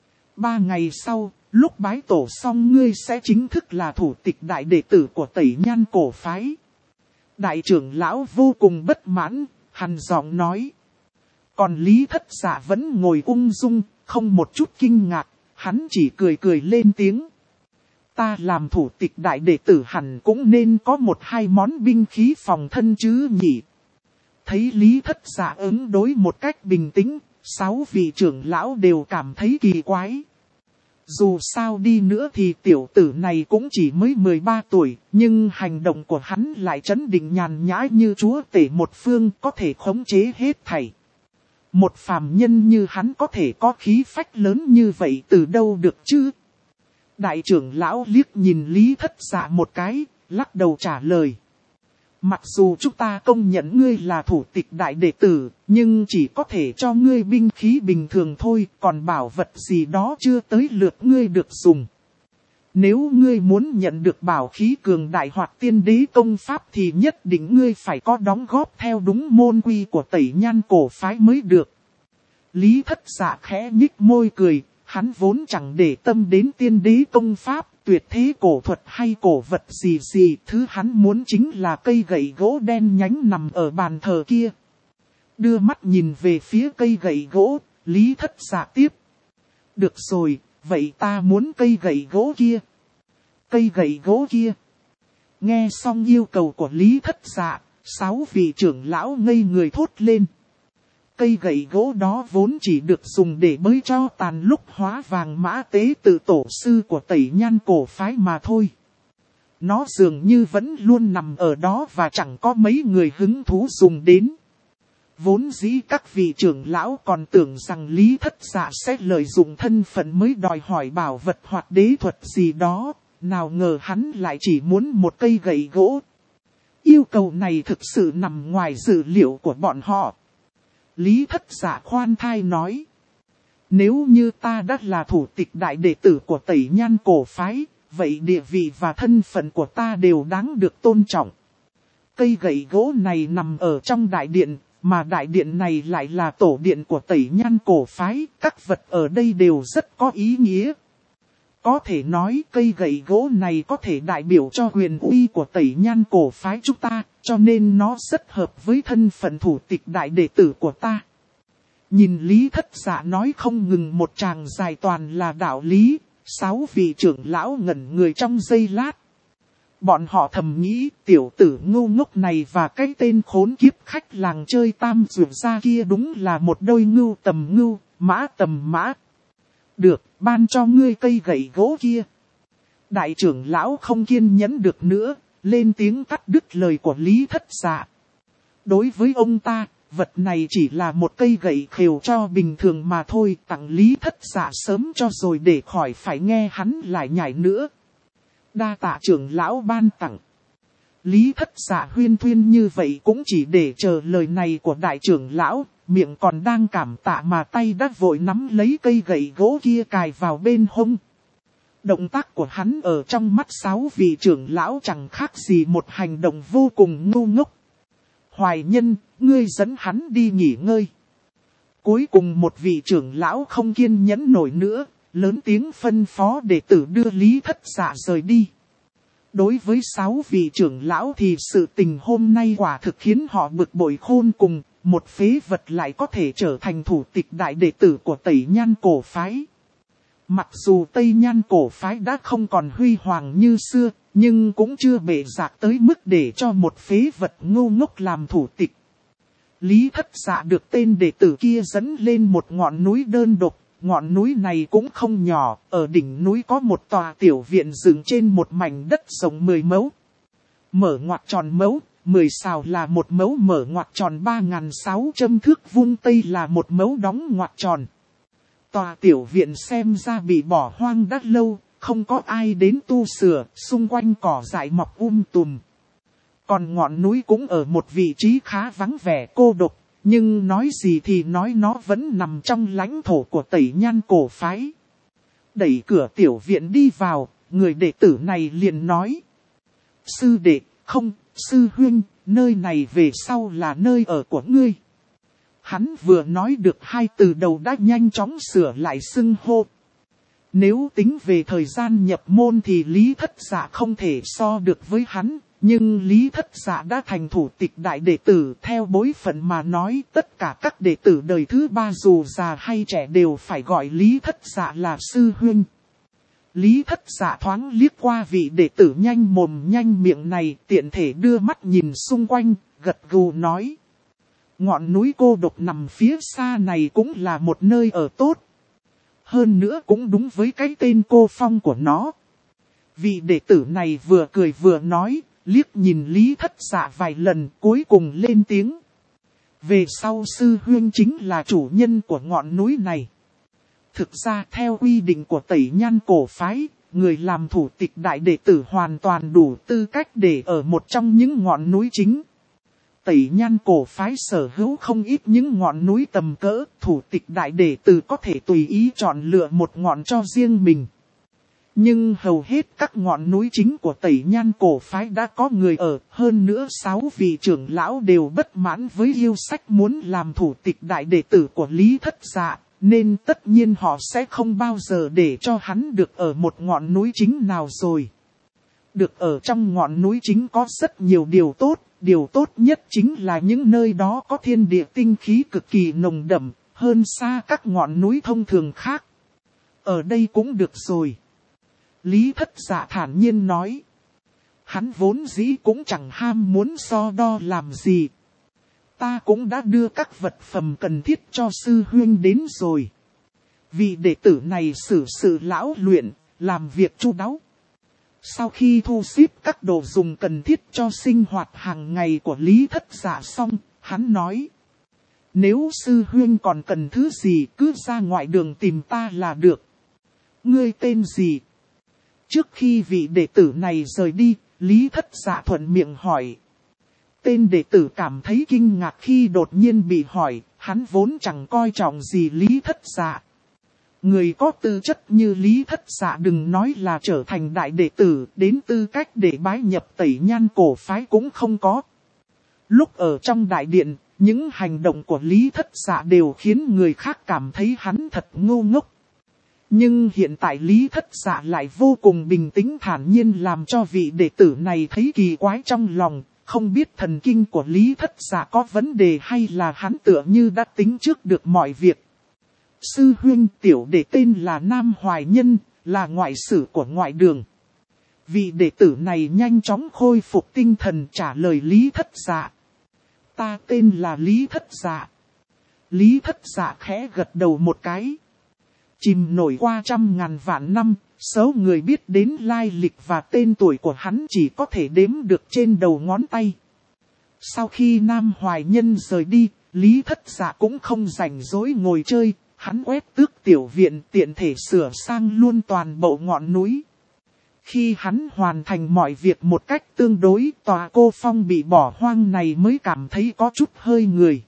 3 ngày sau, lúc bái tổ xong ngươi sẽ chính thức là thủ tịch đại đệ tử của Tẩy Nhan cổ phái. Đại trưởng lão vô cùng bất mãn, hằn giọng nói. Còn Lý Thất Dạ vẫn ngồi ung dung, không một chút kinh ngạc, hắn chỉ cười cười lên tiếng. Ta làm thủ tịch đại đệ tử hẳn cũng nên có 1-2 món binh khí phòng thân chứ nhỉ. Thấy Lý Thất Dạ ứng đối một cách bình tĩnh, 6 vị trưởng lão đều cảm thấy kỳ quái. Dù sao đi nữa thì tiểu tử này cũng chỉ mới 13 tuổi, nhưng hành động của hắn lại trấn định nhàn nhã như chúa tể một phương, có thể khống chế hết thảy. Một phàm nhân như hắn có thể có khí phách lớn như vậy từ đâu được chứ? Đại trưởng lão liếc nhìn Lý Thất Dạ một cái, lắc đầu trả lời. Mặc dù chúng ta công nhận ngươi là thủ tịch đại đệ tử, nhưng chỉ có thể cho ngươi binh khí bình thường thôi, còn bảo vật gì đó chưa tới lượt ngươi được dùng. Nếu ngươi muốn nhận được bảo khí cường đại hoặc tiên đế công pháp thì nhất định ngươi phải có đóng góp theo đúng môn quy của Tẩy Nhan cổ phái mới được. Lý Thất Dạ khẽ nhích môi cười, hắn vốn chẳng để tâm đến tiên đế công pháp, tuyệt thế cổ thuật hay cổ vật gì gì, thứ hắn muốn chính là cây gậy gỗ đen nhánh nằm ở bàn thờ kia. Đưa mắt nhìn về phía cây gậy gỗ, Lý Thất Dạ tiếp. Được rồi, vậy ta muốn cây gậy gỗ kia. Cây gậy gỗ kia. Nghe xong yêu cầu của Lý Thất Dạ, 6 vị trưởng lão ngây người thốt lên. Cây gậy gỗ đó vốn chỉ được dùng để bới cho tàn lúc hóa vàng mã tế tự tổ sư của Tẩy Nhan cổ phái mà thôi. Nó dường như vẫn luôn nằm ở đó và chẳng có mấy người hứng thú dùng đến. Vốn dĩ các vị trưởng lão còn tưởng rằng Lý Thất Dạ sẽ lợi dụng thân phận mới đòi hỏi bảo vật hoặc đế thuật gì đó, nào ngờ hắn lại chỉ muốn một cây gậy gỗ. Yêu cầu này thực sự nằm ngoài dự liệu của bọn họ. Lý Thất Dạ khoan thai nói. Nếu như ta đã là thủ tịch đại đệ tử của Tẩy Nhan cổ phái, vậy địa vị và thân phận của ta đều đáng được tôn trọng. Cây gậy gỗ này nằm ở trong đại điện, mà đại điện này lại là tổ điện của Tẩy Nhan cổ phái, các vật ở đây đều rất có ý nghĩa. Có thể nói cây gậy gỗ này có thể đại biểu cho quyền uy của Tẩy Nhan cổ phái chúng ta, cho nên nó rất hợp với thân phận thủ tịch đại đệ tử của ta. Nhìn Lý Thất Dạ nói không ngừng một tràng dài toàn là đạo lý, 6 vị trưởng lão ngẩn người trong giây lát. Bọn họ thầm nghĩ tiểu tử ngu ngốc này và cái tên khốn kiếp khách làng chơi tam dược ra kia đúng là một đôi ngưu tầm ngưu, mã tầm mã. Được, ban cho ngươi cây gậy gỗ kia. Đại trưởng lão không kiên nhẫn được nữa, lên tiếng cắt đứt lời của Lý Thất Dạ. Đối với ông ta, vật này chỉ là một cây gậy khều cho bình thường mà thôi, tặng Lý Thất Dạ sớm cho rồi để khỏi phải nghe hắn lại nhảy nữa. Đa tạ trưởng lão ban tặng. Lý Thất Dạ huyên thuyên như vậy cũng chỉ để chờ lời này của đại trưởng lão, miệng còn đang cảm tạ mà tay đã vội nắm lấy cây gậy gỗ kia cài vào bên hông. Động tác của hắn ở trong mắt 6 vị trưởng lão chẳng khác gì một hành động vô cùng ngu ngốc. Hoài Nhân, ngươi dẫn hắn đi nghỉ ngơi. Cuối cùng một vị trưởng lão không kiên nhẫn nổi nữa, lớn tiếng phân phó đệ tử đưa Lý Thất Dạ rời đi. Đối với 6 vị trưởng lão thì sự tình hôm nay quả thực khiến họ bực bội khôn cùng, một phế vật lại có thể trở thành thủ tịch đại đệ tử của Tẩy Nhan cổ phái. Mặc dù Tây Nhan cổ phái đã không còn huy hoàng như xưa, nhưng cũng chưa bể rạc tới mức để cho một phế vật ngu ngốc làm thủ tịch. Lý Thất Dạ được tên đệ tử kia dẫn lên một ngọn núi đơn độc. Ngọn núi này cũng không nhỏ, ở đỉnh núi có một tòa tiểu viện dựng trên một mảnh đất rộng 10 mẫu. Mở ngoặc tròn mẫu, 10 sào là một mẫu, mở ngoặc tròn 3.600 thước vuông tây là một mẫu đóng ngoặc tròn. Tòa tiểu viện xem ra bị bỏ hoang đã lâu, không có ai đến tu sửa, xung quanh cỏ dại mọc tùm. Còn ngọn núi cũng ở một vị trí khá vắng vẻ cô độc. Nhưng nói gì thì nói nó vẫn nằm trong lãnh thổ của Tẩy Nhan cổ phái. Đẩy cửa tiểu viện đi vào, người đệ tử này liền nói. Sư đệ, không, sư huynh, nơi này về sau là nơi ở của ngươi. Hắn vừa nói được 2 từ đầu đã nhanh chóng sửa lại xưng hô. Nếu tính về thời gian nhập môn thì Lý Thất Dạ không thể so được với hắn. Nhưng Lý Thất Dạ đã thành thủ tịch đại đệ tử, theo bối phận mà nói tất cả các đệ tử đời thứ 3 dù già hay trẻ đều phải gọi Lý Thất Dạ là sư huynh. Lý Thất Dạ thoáng liếc qua vị đệ tử nhanh mồm nhanh miệng này, tiện thể đưa mắt nhìn xung quanh, gật gù nói. Ngọn núi cô độc nằm phía xa này cũng là một nơi ở tốt. hơn nữa cũng đúng với cái tên cô Phong của nó. Vị đệ tử này vừa cười vừa nói, liếc nhìn Lý Thất Dạ vài lần cuối cùng lên tiếng. Về sau sư huynh chính là chủ nhân của ngọn núi này. Thực ra theo quy định của Tẩy Nhan cổ phái, người làm thủ tịch đại đệ tử hoàn toàn đủ tư cách để ở một trong những ngọn núi chính. Tẩy Nhan cổ phái sở hữu không ít những ngọn núi tầm cỡ, thủ tịch đại đệ tử có thể tùy ý chọn lựa một ngọn cho riêng mình. Nhưng hầu hết các ngọn núi chính của Tẩy Nhan cổ phái đã có người ở, hơn nữa 6 vị trưởng lão đều bất mãn với yêu sách muốn làm thủ tịch đại đệ tử của Lý Thất Dạ, nên tất nhiên họ sẽ không bao giờ để cho hắn được ở một ngọn núi chính nào rồi. Được ở trong ngọn núi chính có rất nhiều điều tốt nhất chính là những nơi đó có thiên địa tinh khí cực kỳ nồng đậm, hơn xa các ngọn núi thông thường khác. Ở đây cũng được rồi. Lý Thất Dạ thản nhiên nói. Hắn vốn dĩ cũng chẳng ham muốn so đo làm gì. Ta cũng đã đưa các vật phẩm cần thiết cho sư huynh đến rồi. Vị đệ tử này xử sự lão luyện, làm việc chu đáo. Sau khi thu xếp các đồ dùng cần thiết cho sinh hoạt hàng ngày của Lý Thất Dạ xong, hắn nói. Nếu sư huynh còn cần thứ gì cứ ra ngoài đường tìm ta là được. Ngươi tên gì? Trước khi vị đệ tử này rời đi, Lý Thất Dạ thuận miệng hỏi. Tên đệ tử cảm thấy kinh ngạc khi đột nhiên bị hỏi, hắn vốn chẳng coi trọng gì Lý Thất Dạ. Người có tư chất như Lý Thất Dạ đừng nói là trở thành đại đệ tử, đến tư cách để bái nhập Tẩy Nhan cổ phái cũng không có. Lúc ở trong đại điện, những hành động của Lý Thất Dạ đều khiến người khác cảm thấy hắn thật ngu ngốc. Nhưng hiện tại Lý Thất Dạ lại vô cùng bình tĩnh thản nhiên làm cho vị đệ tử này thấy kỳ quái trong lòng, không biết thần kinh của Lý Thất Dạ có vấn đề hay là hắn tựa như đã tính trước được mọi việc. Sư huynh tiểu đệ tên là Nam Hoài Nhân, là ngoại sử của ngoại đường. Vị đệ tử này nhanh chóng khôi phục tinh thần trả lời Lý Thất Dạ. Ta tên là Lý Thất Dạ. Lý Thất Dạ khẽ gật đầu một cái. Chìm nổi qua 100.000 vạn năm, số người biết đến lai lịch và tên tuổi của hắn chỉ có thể đếm được trên đầu ngón tay. Sau khi Nam Hoài Nhân rời đi, Lý Thất Dạ cũng không rảnh rỗi ngồi chơi, hắn quét tước tiểu viện tiện thể sửa sang luôn toàn bộ ngọn núi. Khi hắn hoàn thành mọi việc một cách tương đối, tòa cô Phong bị bỏ hoang này mới cảm thấy có chút hơi người.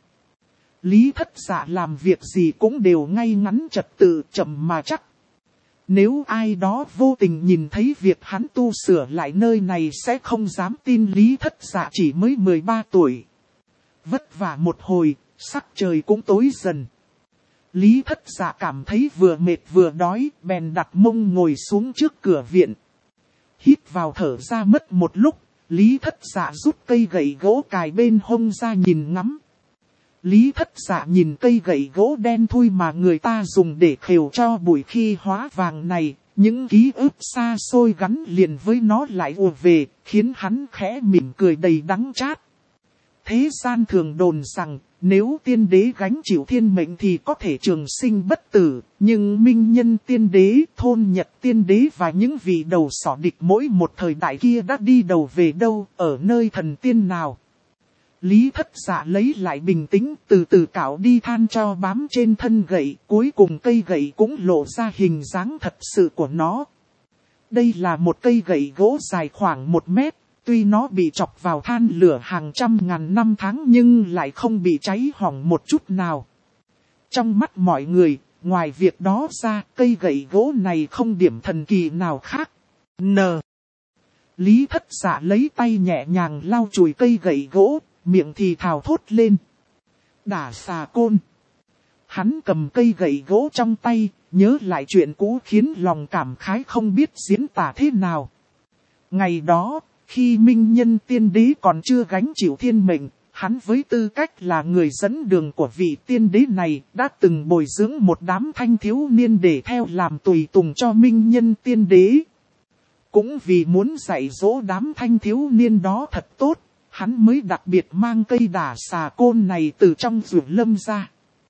Lý Thất Dạ làm việc gì cũng đều ngay ngắn trật tự chậm mà chắc. Nếu ai đó vô tình nhìn thấy việc hắn tu sửa lại nơi này sẽ không dám tin Lý Thất Dạ chỉ mới 13 tuổi. Vất vả một hồi, sắc trời cũng tối dần. Lý Thất Dạ cảm thấy vừa mệt vừa đói, bèn đặt mông ngồi xuống trước cửa viện. Hít vào thở ra mất một lúc, Lý Thất Dạ rút cây gậy gỗ cài bên hông ra nhìn ngắm. Lý Thất Dạ nhìn cây gậy gỗ đen thui mà người ta dùng để khều cho bụi khi hóa vàng này, những ký ức xa xôi gắn liền với nó lại ùa về, khiến hắn khẽ mỉm cười đầy đắng chát. Thế gian thường đồn rằng, nếu tiên đế gánh chịu thiên mệnh thì có thể trường sinh bất tử, nhưng minh nhân tiên đế, thôn nhật tiên đế và những vị đầu sỏ địch mỗi một thời đại kia đã đi đầu về đâu, ở nơi thần tiên nào. Lý Thất Dạ lấy lại bình tĩnh, từ từ cạo đi than cho bám trên thân gậy, cuối cùng cây gậy cũng lộ ra hình dáng thật sự của nó. Đây là một cây gậy gỗ dài khoảng 1 mét, tuy nó bị chọc vào than lửa hàng trăm ngàn năm tháng nhưng lại không bị cháy hỏng một chút nào. Trong mắt mọi người, ngoài việc đó ra, cây gậy gỗ này không điểm thần kỳ nào khác. Lý Thất Dạ lấy tay nhẹ nhàng lau chùi cây gậy gỗ, miệng thì thào thốt lên. Đả xà côn. Hắn cầm cây gậy gỗ trong tay, nhớ lại chuyện cũ khiến lòng cảm khái không biết diễn tả thế nào. Ngày đó, khi minh nhân tiên đế còn chưa gánh chịu thiên mệnh, hắn với tư cách là người dẫn đường của vị tiên đế này đã từng bồi dưỡng một đám thanh thiếu niên để theo làm tùy tùng cho minh nhân tiên đế. Cũng vì muốn dạy dỗ đám thanh thiếu niên đó thật tốt, hắn mới đặc biệt mang cây đả xà côn này từ trong rừng lâm ra.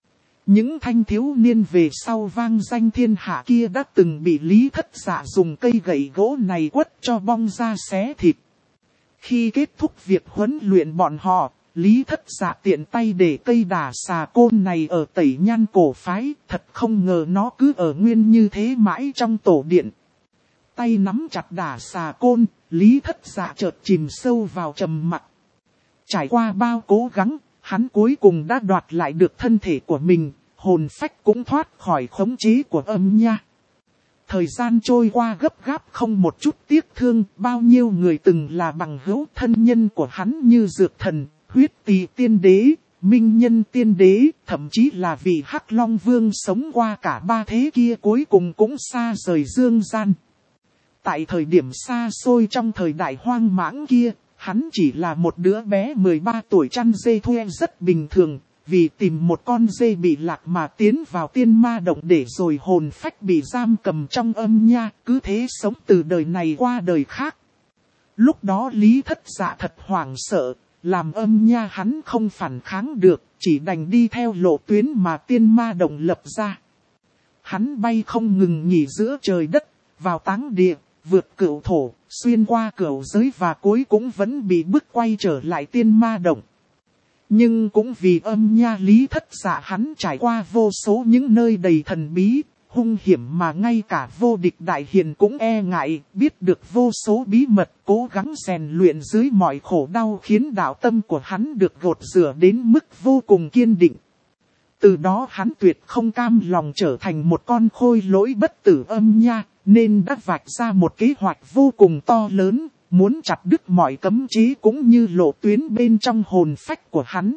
Những thanh thiếu niên về sau vang danh thiên hạ kia đã từng bị Lý Thất Dạ dùng cây gậy gỗ này quất cho bong ra xé thịt. Khi kết thúc việc huấn luyện bọn họ, Lý Thất Dạ tiện tay để cây đả xà côn này ở Tẩy Nhan cổ phái, thật không ngờ nó cứ ở nguyên như thế mãi trong tổ điện. Tay nắm chặt đả xà côn, Lý Thất Dạ chợt chìm sâu vào trầm mặc. Trải qua bao cố gắng, hắn cuối cùng đã đoạt lại được thân thể của mình, hồn phách cũng thoát khỏi khống chế của âm nha. Thời gian trôi qua gấp gáp không một chút tiếc thương, bao nhiêu người từng là bằng hữu thân nhân của hắn như Dược Thần, Huyết Tỳ Tiên Đế, Minh Nhân Tiên Đế, thậm chí là vị Hắc Long Vương sống qua cả ba thế kia cuối cùng cũng xa rời dương gian. Tại thời điểm xa xôi trong thời đại hoang mãng kia, hắn chỉ là một đứa bé 13 tuổi chăn dê thuê rất bình thường, vì tìm một con dê bị lạc mà tiến vào tiên ma động để rồi hồn phách bị giam cầm trong âm nha, cứ thế sống từ đời này qua đời khác. Lúc đó Lý Thất Dạ thật hoảng sợ, làm âm nha hắn không phản kháng được, chỉ đành đi theo lộ tuyến mà tiên ma động lập ra. Hắn bay không ngừng nghỉ giữa trời đất, vào táng địa, vượt cửu thổ, xuyên qua cửu giới và cuối cũng vẫn bị bức quay trở lại tiên ma động. Nhưng cũng vì âm nha Lý Thất Dạ hắn trải qua vô số những nơi đầy thần bí, hung hiểm mà ngay cả vô địch đại hiền cũng e ngại, biết được vô số bí mật, cố gắng rèn luyện dưới mọi khổ đau khiến đạo tâm của hắn được gột rửa đến mức vô cùng kiên định. Từ đó hắn tuyệt không cam lòng trở thành một con khôi lỗi bất tử âm nha, nên đã vạch ra một kế hoạch vô cùng to lớn, muốn chặt đứt mọi cấm chế cũng như lộ tuyến bên trong hồn phách của hắn.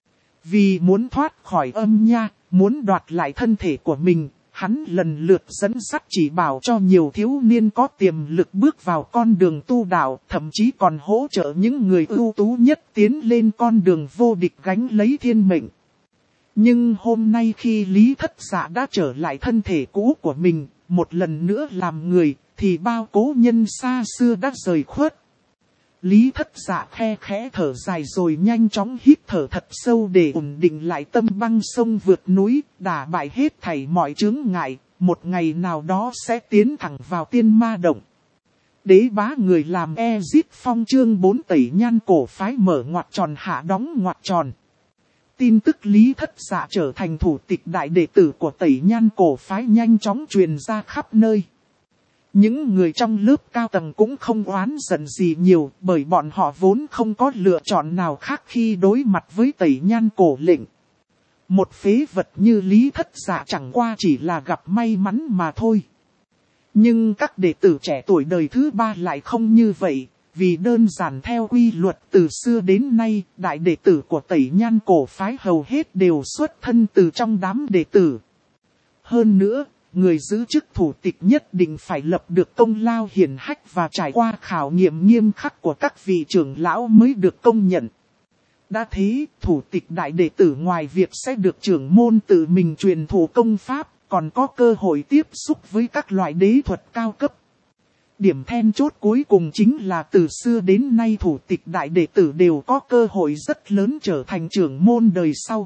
Vì muốn thoát khỏi âm nha, muốn đoạt lại thân thể của mình, hắn lần lượt dẫn dắt chỉ bảo cho nhiều thiếu niên có tiềm lực bước vào con đường tu đạo, thậm chí còn hỗ trợ những người ưu tú nhất tiến lên con đường vô địch gánh lấy thiên mệnh. Nhưng hôm nay khi Lý Thất Dạ đã trở lại thân thể cũ của mình, một lần nữa làm người, thì bao cố nhân xa xưa đã rời khuất. Lý Thất Dạ khe khẽ thở dài rồi nhanh chóng hít thở thật sâu để ổn định lại tâm băng sông vượt núi, đả bại hết thảy mọi chướng ngại, một ngày nào đó sẽ tiến thẳng vào tiên ma động. Đế bá người làm Ezit Phong chương 4 Tẩy Nhan cổ phái mở ngoặc tròn hạ đóng ngoặc tròn. Tin tức Lý Thất Dạ trở thành thủ tịch đại đệ tử của Tẩy Nhan cổ phái nhanh chóng truyền ra khắp nơi. Những người trong lớp cao tầng cũng không oán giận gì nhiều, bởi bọn họ vốn không có lựa chọn nào khác khi đối mặt với Tẩy Nhan cổ lệnh. Một phế vật như Lý Thất Dạ chẳng qua chỉ là gặp may mắn mà thôi. Nhưng các đệ tử trẻ tuổi đời thứ ba lại không như vậy, vì đơn giản theo quy luật từ xưa đến nay, đại đệ tử của Tẩy Nhan cổ phái hầu hết đều xuất thân từ trong đám đệ tử. Hơn nữa, người giữ chức thủ tịch nhất định phải lập được công lao hiển hách và trải qua khảo nghiệm nghiêm khắc của các vị trưởng lão mới được công nhận. Đã thế, thủ tịch đại đệ tử ngoài việc sẽ được trưởng môn tự mình truyền thụ công pháp, còn có cơ hội tiếp xúc với các loại đế thuật cao cấp. Điểm then chốt cuối cùng chính là từ xưa đến nay thủ tịch đại đệ tử đều có cơ hội rất lớn trở thành trưởng môn đời sau.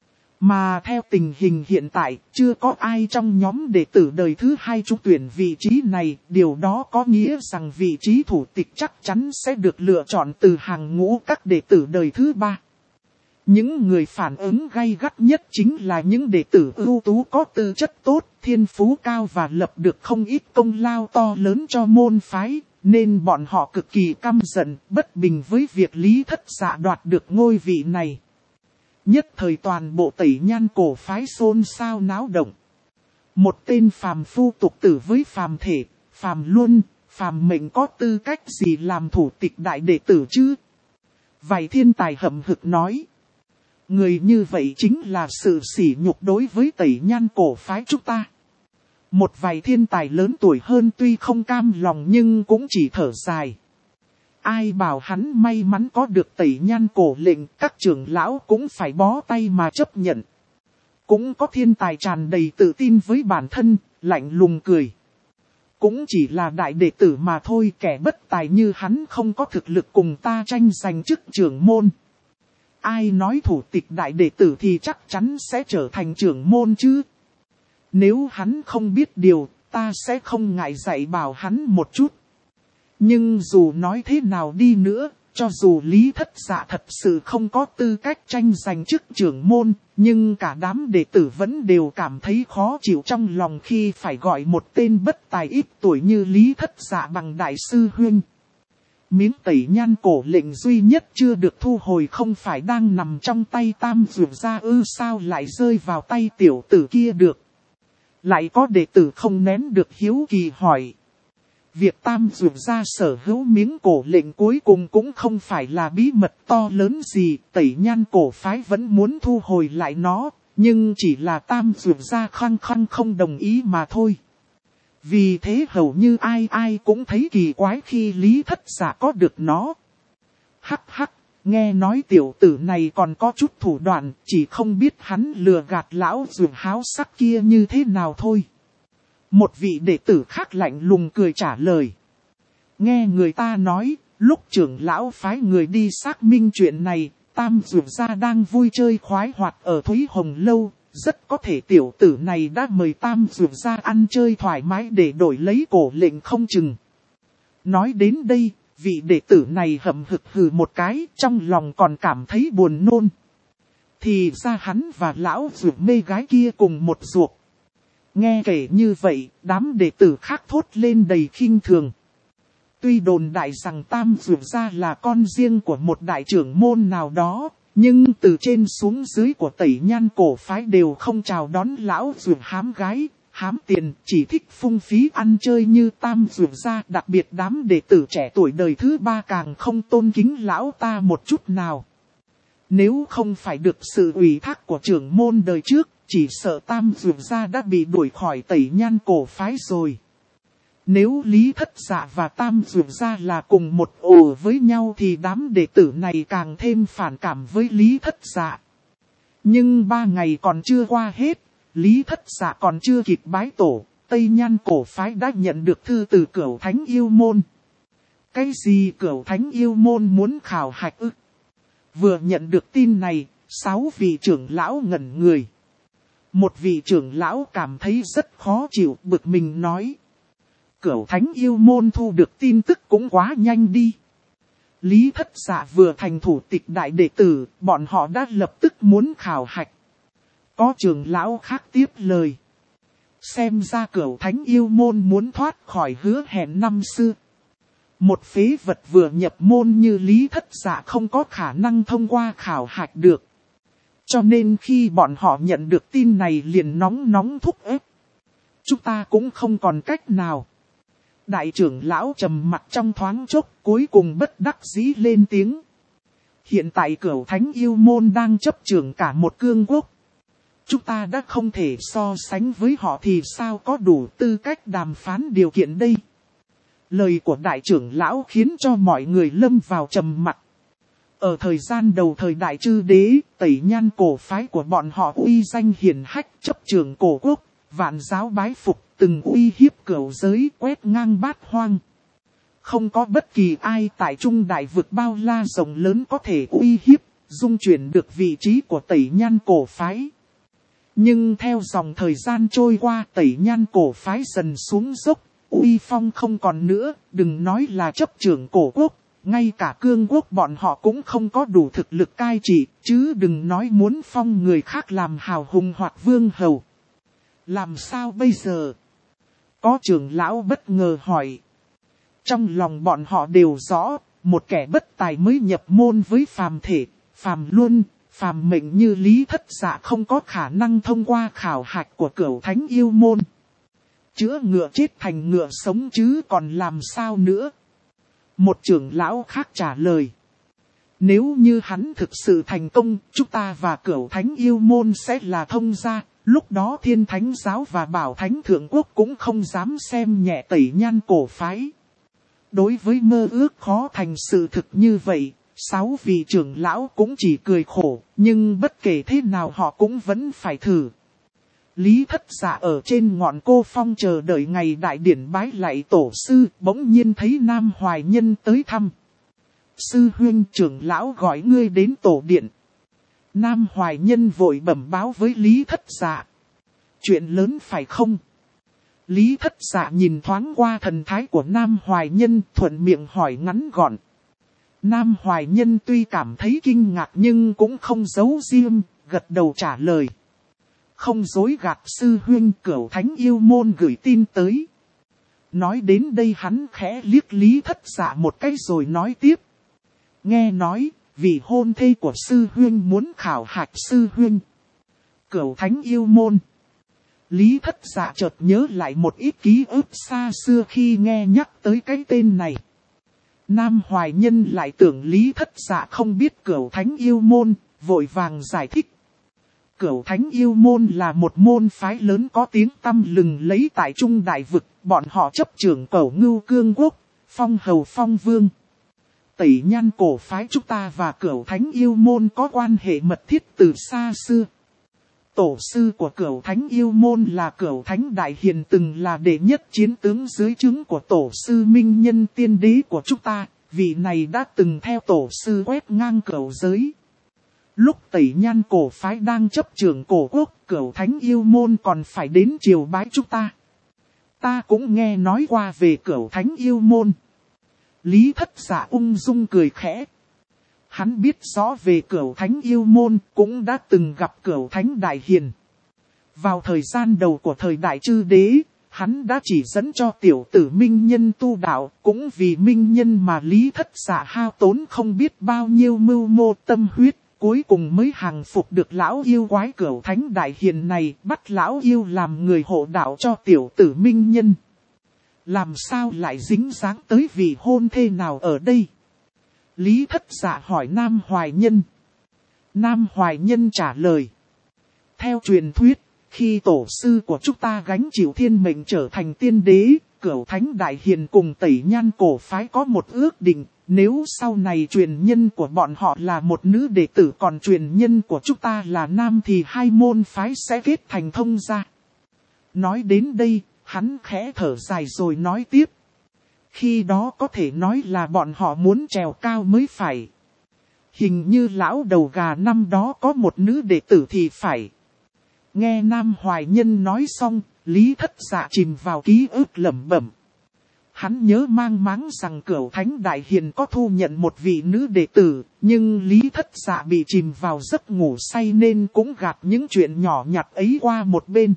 Mà theo tình hình hiện tại, chưa có ai trong nhóm đệ tử đời thứ hai trúng tuyển vị trí này, điều đó có nghĩa rằng vị trí thủ tịch chắc chắn sẽ được lựa chọn từ hàng ngũ các đệ tử đời thứ ba. Những người phản ứng gay gắt nhất chính là những đệ tử ưu tú có tư chất tốt, thiên phú cao và lập được không ít công lao to lớn cho môn phái, nên bọn họ cực kỳ căm giận, bất bình với việc Lý Thất Dạ đoạt được ngôi vị này. Nhất thời toàn bộ Tẩy Nhan cổ phái xôn xao náo động. Một tên phàm phu tục tử với phàm thể, phàm luân, phàm mệnh có tư cách gì làm thủ tịch đại đệ tử chứ? Vài thiên tài hậm hực nói. Người như vậy chính là sự sỉ nhục đối với Tẩy Nhan cổ phái chúng ta. Một vài thiên tài lớn tuổi hơn tuy không cam lòng nhưng cũng chỉ thở dài. Ai bảo hắn may mắn có được Tẩy Nhan cổ lệnh, các trưởng lão cũng phải bó tay mà chấp nhận. Cũng có thiên tài tràn đầy tự tin với bản thân, lạnh lùng cười. Cũng chỉ là đại đệ tử mà thôi, kẻ bất tài như hắn không có thực lực cùng ta tranh giành chức trưởng môn. ai nói thủ tịch đại đệ tử thì chắc chắn sẽ trở thành trưởng môn chứ. Nếu hắn không biết điều, ta sẽ không ngại dạy bảo hắn một chút. Nhưng dù nói thế nào đi nữa, cho dù Lý Thất Dạ thật sự không có tư cách tranh giành chức trưởng môn, nhưng cả đám đệ tử vẫn đều cảm thấy khó chịu trong lòng khi phải gọi một tên bất tài ít tuổi như Lý Thất Dạ bằng đại sư huynh. Miếng tẩy nhan cổ lệnh duy nhất chưa được thu hồi không phải đang nằm trong tay Tam Dược Gia ư, sao lại rơi vào tay tiểu tử kia được? Lại có đệ tử không nén được hiếu kỳ hỏi. Việc Tam Dược Gia sở hữu miếng cổ lệnh cuối cùng cũng không phải là bí mật to lớn gì, tẩy nhan cổ phái vẫn muốn thu hồi lại nó, nhưng chỉ là Tam Dược Gia khăng khăng không đồng ý mà thôi. Vì thế hầu như ai ai cũng thấy kỳ quái khi Lý Thất Dạ có được nó. Hắc hắc, nghe nói tiểu tử này còn có chút thủ đoạn, chỉ không biết hắn lừa gạt lão dược háo sắc kia như thế nào thôi. Một vị đệ tử khác lạnh lùng cười trả lời. Nghe người ta nói, lúc trưởng lão phái người đi xác minh chuyện này, Tam Dược Gia đang vui chơi khoái hoạt ở Thúy Hồng Lâu. Rất có thể tiểu tử này đã mời Tam Dược Gia ăn chơi thoải mái để đổi lấy cổ lệnh không chừng. Nói đến đây, vị đệ tử này hậm hực hừ một cái, trong lòng còn cảm thấy buồn nôn. Thì ra hắn và lão dược mê gái kia cùng một ruột. Nghe kể như vậy, đám đệ tử khác thốt lên đầy khinh thường. Tuy đồn đại rằng Tam Dược Gia là con riêng của một đại trưởng môn nào đó, nhưng từ trên xuống dưới của tẩy nhan cổ phái đều không chào đón lão dược hám gái, hám tiền, chỉ thích phung phí ăn chơi như Tam Dược Gia. Đặc biệt đám đệ tử trẻ tuổi đời thứ ba càng không tôn kính lão ta một chút nào. Nếu không phải được sự ủy thác của trưởng môn đời trước, chỉ sợ Tam Dược Gia đã bị đuổi khỏi tẩy nhan cổ phái rồi. Nếu Lý Thất Dạ và Tam Dược Gia là cùng một ổ với nhau thì đám đệ tử này càng thêm phản cảm với Lý Thất Dạ. Nhưng 3 ngày còn chưa qua hết, Lý Thất Dạ còn chưa kịp bái tổ, Tây Nhan cổ phái đã nhận được thư từ Cửu Thánh Yêu Môn. Cái gì Cửu Thánh Yêu Môn muốn khảo hạch ư? Vừa nhận được tin này, 6 vị trưởng lão ngẩn người. Một vị trưởng lão cảm thấy rất khó chịu, bực mình nói. Cửu Thánh Yêu Môn thu được tin tức cũng quá nhanh đi. Lý Thất Dạ vừa thành thủ tịch đại đệ tử, bọn họ đã lập tức muốn khảo hạch. Có trưởng lão khác tiếp lời. Xem ra Cửu Thánh Yêu Môn muốn thoát khỏi hứa hẹn năm xưa. Một phế vật vừa nhập môn như Lý Thất Dạ không có khả năng thông qua khảo hạch được. Cho nên khi bọn họ nhận được tin này liền nóng thúc ép. Chúng ta cũng không còn cách nào. Đại trưởng lão trầm mặt trong thoáng chốc, cuối cùng bất đắc dĩ lên tiếng. Hiện tại Cửu Thánh Yêu Môn đang chấp trưởng cả một cương quốc. Chúng ta đã không thể so sánh với họ thì sao có đủ tư cách đàm phán điều kiện đây. Lời của đại trưởng lão khiến cho mọi người lâm vào trầm mặc. Ở thời gian đầu thời đại Chư Đế, tẩy nhan cổ phái của bọn họ uy danh hiển hách, chấp trưởng cổ quốc, vạn giáo bái phục, từng uy hiếp cửu giới, quét ngang bát hoang. Không có bất kỳ ai tại Trung Đại Vực bao la rộng lớn có thể uy hiếp, dung chuyển được vị trí của tẩy nhan cổ phái. Nhưng theo dòng thời gian trôi qua, tẩy nhan cổ phái dần xuống dốc, uy phong không còn nữa, đừng nói là chấp trưởng cổ quốc. Ngay cả cương quốc bọn họ cũng không có đủ thực lực cai trị, chứ đừng nói muốn phong người khác làm hào hùng hoặc vương hầu. Làm sao bây giờ? Có trưởng lão bất ngờ hỏi. Trong lòng bọn họ đều rõ, một kẻ bất tài mới nhập môn với phàm thể, phàm luân, phàm mệnh như Lý Thất Dạ không có khả năng thông qua khảo hạch của Cửu Thánh Yêu Môn. Chữa ngựa chết thành ngựa sống chứ còn làm sao nữa? Một trưởng lão khác trả lời. Nếu như hắn thực sự thành công, chúng ta và Cửu Thánh Yêu Môn sẽ là thông gia. Lúc đó Thiên Thánh Giáo và Bảo Thánh Thượng Quốc cũng không dám xem nhẹ tẩy nhan cổ phái. Đối với mơ ước khó thành sự thực như vậy, 6 vị trưởng lão cũng chỉ cười khổ, nhưng bất kể thế nào họ cũng vẫn phải thử. Lý Thất Dạ ở trên ngọn Cô Phong chờ đợi ngày đại điển bái lạy tổ sư, bỗng nhiên thấy Nam Hoài Nhân tới thăm. Sư huynh trưởng lão gọi ngươi đến tổ điện. Nam Hoài Nhân vội bẩm báo với Lý Thất Dạ. Chuyện lớn phải không? Lý Thất Dạ nhìn thoáng qua thần thái của Nam Hoài Nhân, thuận miệng hỏi ngắn gọn. Nam Hoài Nhân tuy cảm thấy kinh ngạc nhưng cũng không giấu riêng, gật đầu trả lời. Không dối gạt sư huynh, Cửu Thánh Yêu Môn gửi tin tới. Nói đến đây hắn khẽ liếc Lý Thất Dạ một cái rồi nói tiếp. Nghe nói, vị hôn thê của sư huynh muốn khảo hạch sư huynh. Cửu Thánh Yêu Môn. Lý Thất Dạ chợt nhớ lại một ít ký ức xa xưa khi nghe nhắc tới cái tên này. Nam Hoài Nhân lại tưởng Lý Thất Dạ không biết Cửu Thánh Yêu Môn, vội vàng giải thích. Cửu Thánh Yêu Môn là một môn phái lớn có tiếng tăm lừng lấy tại Trung Đại Vực, bọn họ chấp trưởng Cẩu Ngưu Cương Quốc, Phong Hầu Phong Vương. Tẩy Nhan cổ phái chúng ta và Cửu Thánh Yêu Môn có quan hệ mật thiết từ xa xưa. Tổ sư của Cửu Thánh Yêu Môn là Cửu Thánh Đại Hiền, từng là đệ nhất chiến tướng dưới trướng của tổ sư Minh Nhân Tiên Đế của chúng ta, vị này đã từng theo tổ sư quét ngang cửu giới. Lúc Tẩy Nhan cổ phái đang chấp trưởng cổ quốc, Cửu Thánh Yêu Môn còn phải đến triều bái chúng ta. Ta cũng nghe nói qua về Cửu Thánh Yêu Môn. Lý Thất Dạ ung dung cười khẽ. Hắn biết rõ về Cửu Thánh Yêu Môn, cũng đã từng gặp Cửu Thánh Đại Hiền. Vào thời gian đầu của thời Đại Chư Đế, hắn đã chỉ dẫn cho tiểu tử Minh Nhân tu đạo, cũng vì Minh Nhân mà Lý Thất Dạ hao tốn không biết bao nhiêu mưu mô tâm huyết, cuối cùng mới hàng phục được lão yêu quái Cửu Thánh Đại Hiền này, bắt lão yêu làm người hộ đạo cho tiểu tử Minh Nhân. Làm sao lại dính dáng tới vị hôn thê nào ở đây? Lý Thất Dạ hỏi Nam Hoài Nhân. Nam Hoài Nhân trả lời. Theo truyền thuyết, khi tổ sư của chúng ta gánh chịu thiên mệnh trở thành tiên đế, Cửu Thánh Đại Hiền cùng Tẩy Nhan cổ phái có một ước định, nếu sau này truyền nhân của bọn họ là một nữ đệ tử còn truyền nhân của chúng ta là nam thì hai môn phái sẽ kết thành thông gia. Nói đến đây, hắn khẽ thở dài rồi nói tiếp. Khi đó có thể nói là bọn họ muốn trèo cao mới phải. Hình như lão đầu gà năm đó có một nữ đệ tử thì phải. Nghe Nam Hoài Nhân nói xong, Lý Thất Dạ chìm vào ký ức lẩm bẩm. Hắn nhớ mang máng rằng Cửu Thánh Đại Hiền có thu nhận một vị nữ đệ tử, nhưng Lý Thất Dạ bị chìm vào giấc ngủ say nên cũng gạt những chuyện nhỏ nhặt ấy qua một bên.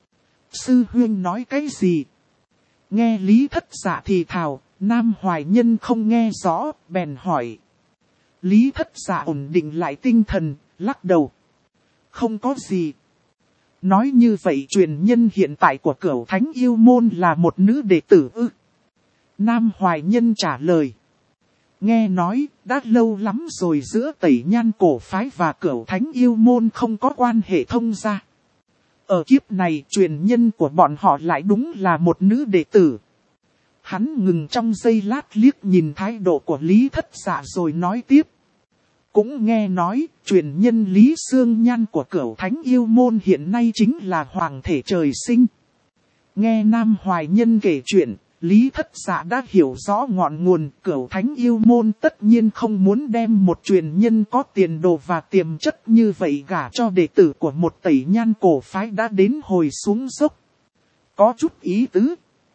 Sư huynh nói cái gì? Nghe Lý Thất Dạ thì thào, Nam Hoài Nhân không nghe rõ, bèn hỏi. Lý Thất Dạ ổn định lại tinh thần, lắc đầu. Không có gì. Nói như vậy truyền nhân hiện tại của Cửu Thánh Yêu Môn là một nữ đệ tử ư? Nam Hoài Nhân trả lời. Nghe nói, đã lâu lắm rồi giữa Tẩy Nhan cổ phái và Cửu Thánh Yêu Môn không có quan hệ thông gia. Ở kiếp này truyền nhân của bọn họ lại đúng là một nữ đệ tử. Hắn ngừng trong giây lát liếc nhìn thái độ của Lý Thất Dạ rồi nói tiếp. Cũng nghe nói, truyền nhân Lý Sương Nhan của Cửu Thánh Yêu Môn hiện nay chính là hoàng thể trời sinh. Nghe Nam Hoài Nhân kể chuyện, Lý Thất Dạ đã hiểu rõ ngọn nguồn. Cửu Thánh Yêu Môn tất nhiên không muốn đem một truyền nhân có tiền đồ và tiềm chất như vậy gả cho đệ tử của một Tẩy Nhan cổ phái đã đến hồi xuống dốc. Có chút ý tứ.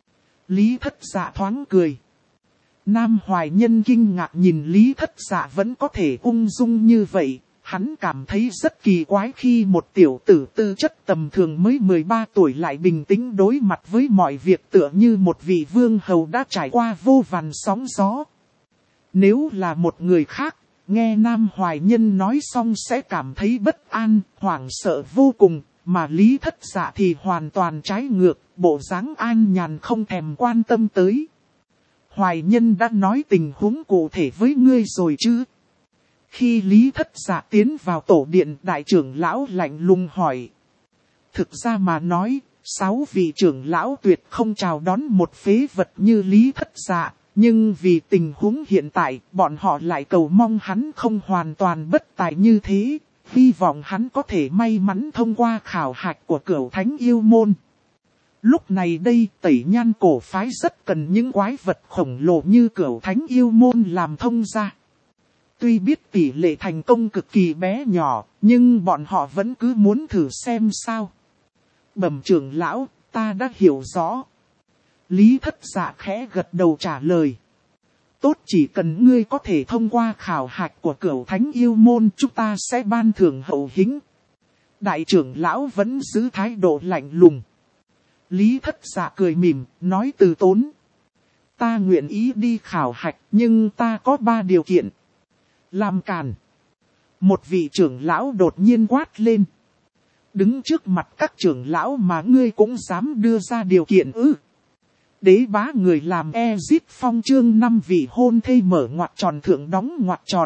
Lý Thất Dạ thoáng cười. Nam Hoài Nhân kinh ngạc nhìn Lý Thất Dạ vẫn có thể ung dung như vậy. Hắn cảm thấy rất kỳ quái khi một tiểu tử tư chất tầm thường mới 13 tuổi lại bình tĩnh đối mặt với mọi việc tựa như một vị vương hầu đã trải qua vô vàn sóng gió. Nếu là một người khác, nghe Nam Hoài Nhân nói xong sẽ cảm thấy bất an, hoảng sợ vô cùng, mà Lý Thất Dạ thì hoàn toàn trái ngược, bộ dáng an nhàn không thèm quan tâm tới. Hoài Nhân đã nói tình huống cụ thể với ngươi rồi chứ? Khi Lý Thất Dạ tiến vào tổ điện, đại trưởng lão lạnh lùng hỏi. Thực ra mà nói, 6 vị trưởng lão tuyệt không chào đón một phế vật như Lý Thất Dạ, nhưng vì tình huống hiện tại, bọn họ lại cầu mong hắn không hoàn toàn bất tài như thế, hy vọng hắn có thể may mắn thông qua khảo hạch của Cửu Thánh Yêu Môn. Lúc này đây, Tẩy Nhan cổ phái rất cần những quái vật khổng lồ như Cửu Thánh Yêu Môn làm thông gia. Tuy biết tỷ lệ thành công cực kỳ bé nhỏ, nhưng bọn họ vẫn cứ muốn thử xem sao. Bẩm trưởng lão, ta đã hiểu rõ. Lý Thất Dạ khẽ gật đầu trả lời. Tốt, chỉ cần ngươi có thể thông qua khảo hạch của Cửu Thánh Yêu Môn, chúng ta sẽ ban thưởng hậu hĩnh. Đại trưởng lão vẫn giữ thái độ lạnh lùng. Lý Thất Dạ cười mỉm, nói từ tốn. Ta nguyện ý đi khảo hạch, nhưng ta có 3 điều kiện. Làm càn. Một vị trưởng lão đột nhiên quát lên. Đứng trước mặt các trưởng lão mà ngươi cũng dám đưa ra điều kiện ư? Đế bá người làm Ezip Phong chương 5 vị hôn thê mở ngoặc tròn thượng đóng ngoặc tròn.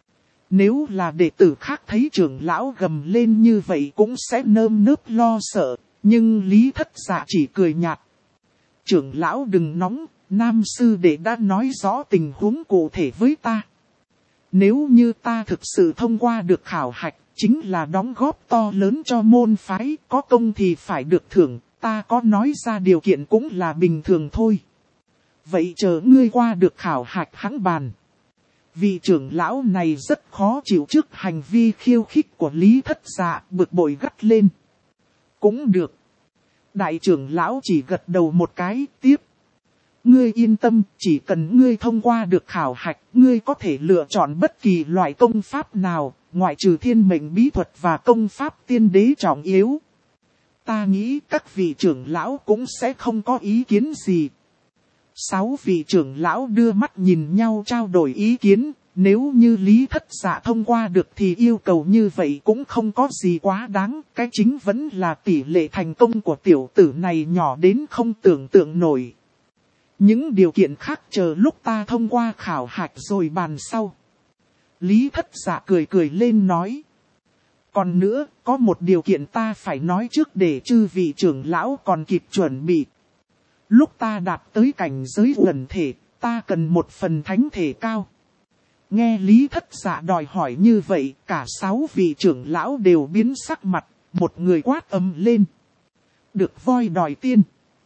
Nếu là đệ tử khác thấy trưởng lão gầm lên như vậy cũng sẽ nơm nớp lo sợ, nhưng Lý Thất Dạ chỉ cười nhạt. Trưởng lão đừng nóng, nam sư đệ đã nói rõ tình huống cụ thể với ta. Nếu như ta thực sự thông qua được khảo hạch, chính là đóng góp to lớn cho môn phái, có công thì phải được thưởng, ta có nói ra điều kiện cũng là bình thường thôi. Vậy chờ ngươi qua được khảo hạch hãng bàn. Vị trưởng lão này rất khó chịu trước hành vi khiêu khích của Lý Thất Dạ, bực bội gắt lên. Cũng được. Đại trưởng lão chỉ gật đầu một cái, tiếp. Ngươi yên tâm, chỉ cần ngươi thông qua được khảo hạch, ngươi có thể lựa chọn bất kỳ loại công pháp nào, ngoại trừ thiên mệnh bí thuật và công pháp tiên đế trọng yếu. Ta nghĩ các vị trưởng lão cũng sẽ không có ý kiến gì. 6 vị trưởng lão đưa mắt nhìn nhau trao đổi ý kiến, nếu như Lý Thất Dạ thông qua được thì yêu cầu như vậy cũng không có gì quá đáng, cái chính vẫn là tỷ lệ thành công của tiểu tử này nhỏ đến không tưởng tượng nổi. Những điều kiện khác chờ lúc ta thông qua khảo hạch rồi bàn sau. Lý Thất Dạ cười cười lên nói. Còn nữa, có một điều kiện ta phải nói trước để chư vị trưởng lão còn kịp chuẩn bị. Lúc ta đạt tới cảnh giới lần thể, ta cần một phần thánh thể cao. Nghe Lý Thất Dạ đòi hỏi như vậy, cả 6 vị trưởng lão đều biến sắc mặt, một người quát ầm lên. Được voi đòi tiên.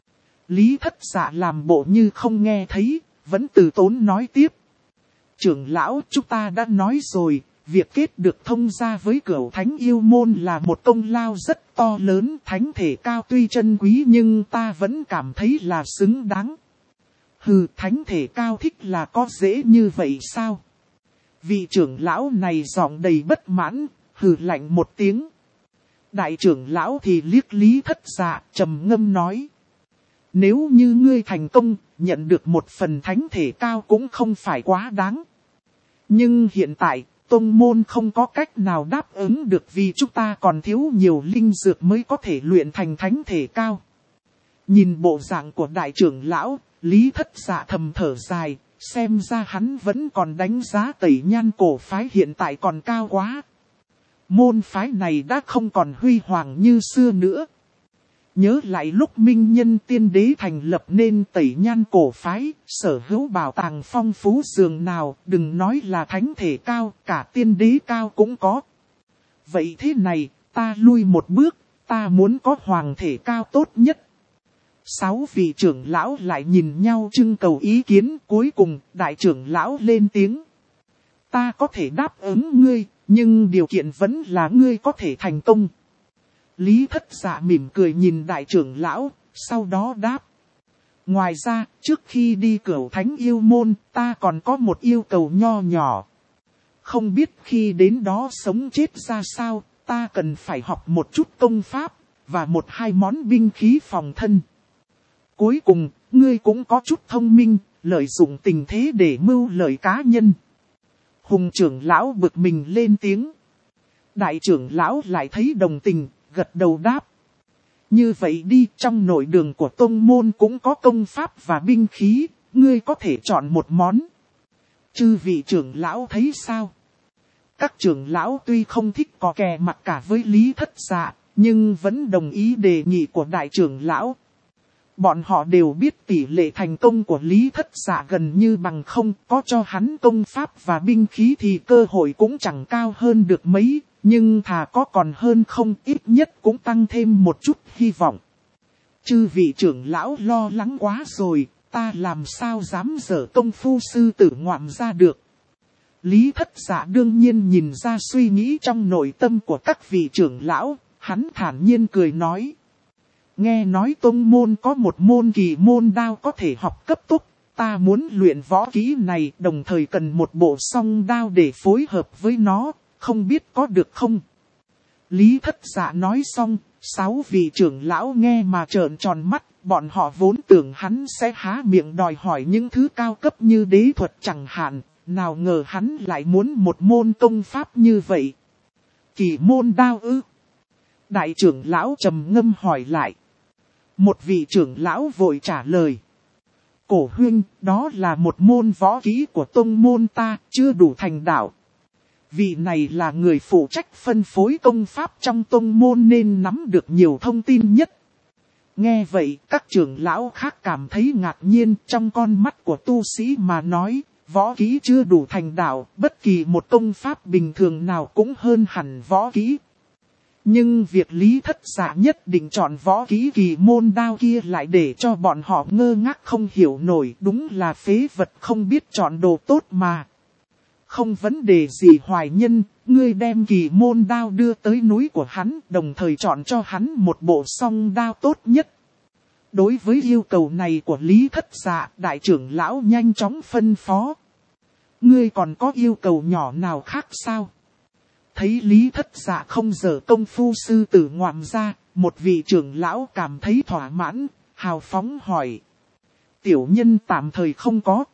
Lý Thất Dạ làm bộ như không nghe thấy, vẫn từ tốn nói tiếp. Trưởng lão, chúng ta đã nói rồi, việc kết được thông gia với Cửu Thánh Yêu Môn là một công lao rất to lớn. Thánh thể cao tuy chân quý nhưng ta vẫn cảm thấy là xứng đáng. Hừ, thánh thể cao thích là có dễ như vậy sao? Vị trưởng lão này giọng đầy bất mãn, hừ lạnh một tiếng. Đại trưởng lão thì liếc Lý Thất Dạ, trầm ngâm nói. Nếu như ngươi thành công, nhận được một phần thánh thể cao cũng không phải quá đáng. Nhưng hiện tại, tông môn không có cách nào đáp ứng được vì chúng ta còn thiếu nhiều linh dược mới có thể luyện thành thánh thể cao. Nhìn bộ dạng của đại trưởng lão, Lý Thất Dạ thầm thở dài, xem ra hắn vẫn còn đánh giá Tẩy Nhan cổ phái hiện tại còn cao quá. Môn phái này đã không còn huy hoàng như xưa nữa. Nhớ lại lúc Minh Nhân Tiên Đế thành lập nên Tẩy Nhan cổ phái, sở hữu bảo tàng phong phú dường nào, đừng nói là thánh thể cao, cả tiên đế cao cũng có. Vậy thế này, ta lui một bước, ta muốn có hoàng thể cao tốt nhất. 6 vị trưởng lão lại nhìn nhau trưng cầu ý kiến, cuối cùng đại trưởng lão lên tiếng. Ta có thể đáp ứng ngươi, nhưng điều kiện vẫn là ngươi có thể thành công. Lý Thất Dạ mỉm cười nhìn đại trưởng lão, sau đó đáp. Ngoài ra, trước khi đi Cửu Thánh Yêu Môn, ta còn có một yêu cầu nho nhỏ. Không biết khi đến đó sống chết ra sao, ta cần phải học một chút công pháp, và 1-2 món binh khí phòng thân. Cuối cùng, ngươi cũng có chút thông minh, lợi dụng tình thế để mưu lợi cá nhân. Hùng trưởng lão bực mình lên tiếng. Đại trưởng lão lại thấy đồng tình, gật đầu đáp. Như vậy đi, trong nội đường của tông môn cũng có công pháp và binh khí, ngươi có thể chọn một món. Chư vị trưởng lão thấy sao? Các trưởng lão tuy không thích có kè mặt cả với Lý Thất Dạ, nhưng vẫn đồng ý đề nghị của đại trưởng lão. Bọn họ đều biết tỷ lệ thành công của Lý Thất Dạ gần như bằng không, có cho hắn công pháp và binh khí thì cơ hội cũng chẳng cao hơn được mấy, nhưng thà có còn hơn không, ít nhất cũng tăng thêm một chút hy vọng. Chư vị trưởng lão lo lắng quá rồi, ta làm sao dám dở công phu sư tử ngoạm ra được. Lý Thất Dạ đương nhiên nhìn ra suy nghĩ trong nội tâm của các vị trưởng lão, hắn thản nhiên cười nói. Nghe nói tông môn có một môn kỳ môn đao có thể học cấp tốc, ta muốn luyện võ kỹ này đồng thời cần một bộ song đao để phối hợp với nó, không biết có được không? Lý Thất Dạ nói xong, 6 vị trưởng lão nghe mà trợn tròn mắt, bọn họ vốn tưởng hắn sẽ há miệng đòi hỏi những thứ cao cấp như đế thuật chẳng hạn, nào ngờ hắn lại muốn một môn công pháp như vậy. Kỳ môn đao ư? Đại trưởng lão trầm ngâm hỏi lại. Một vị trưởng lão vội trả lời. Cổ huynh, đó là một môn võ kỹ của tông môn ta, chưa đủ thành đạo. Vị này là người phụ trách phân phối công pháp trong tông môn nên nắm được nhiều thông tin nhất. Nghe vậy, các trưởng lão khác cảm thấy ngạc nhiên, trong con mắt của tu sĩ mà nói, võ kỹ chưa đủ thành đạo, bất kỳ một công pháp bình thường nào cũng hơn hẳn võ kỹ. Nhưng việc Lý Thất Dạ nhất định chọn võ kỹ kỳ môn đao kia lại để cho bọn họ ngơ ngác không hiểu nổi, đúng là phế vật không biết chọn đồ tốt mà. Không vấn đề gì Hoài Nhân, ngươi đem kỳ môn đao đưa tới núi của hắn, đồng thời chọn cho hắn một bộ song đao tốt nhất. Đối với yêu cầu này của Lý Thất Dạ, đại trưởng lão nhanh chóng phân phó. Ngươi còn có yêu cầu nhỏ nào khác sao? Thấy Lý Thất Dạ không dở công phu sư tử ngoạm ra, một vị trưởng lão cảm thấy thỏa mãn, hào phóng hỏi. Tiểu nhân tạm thời không có.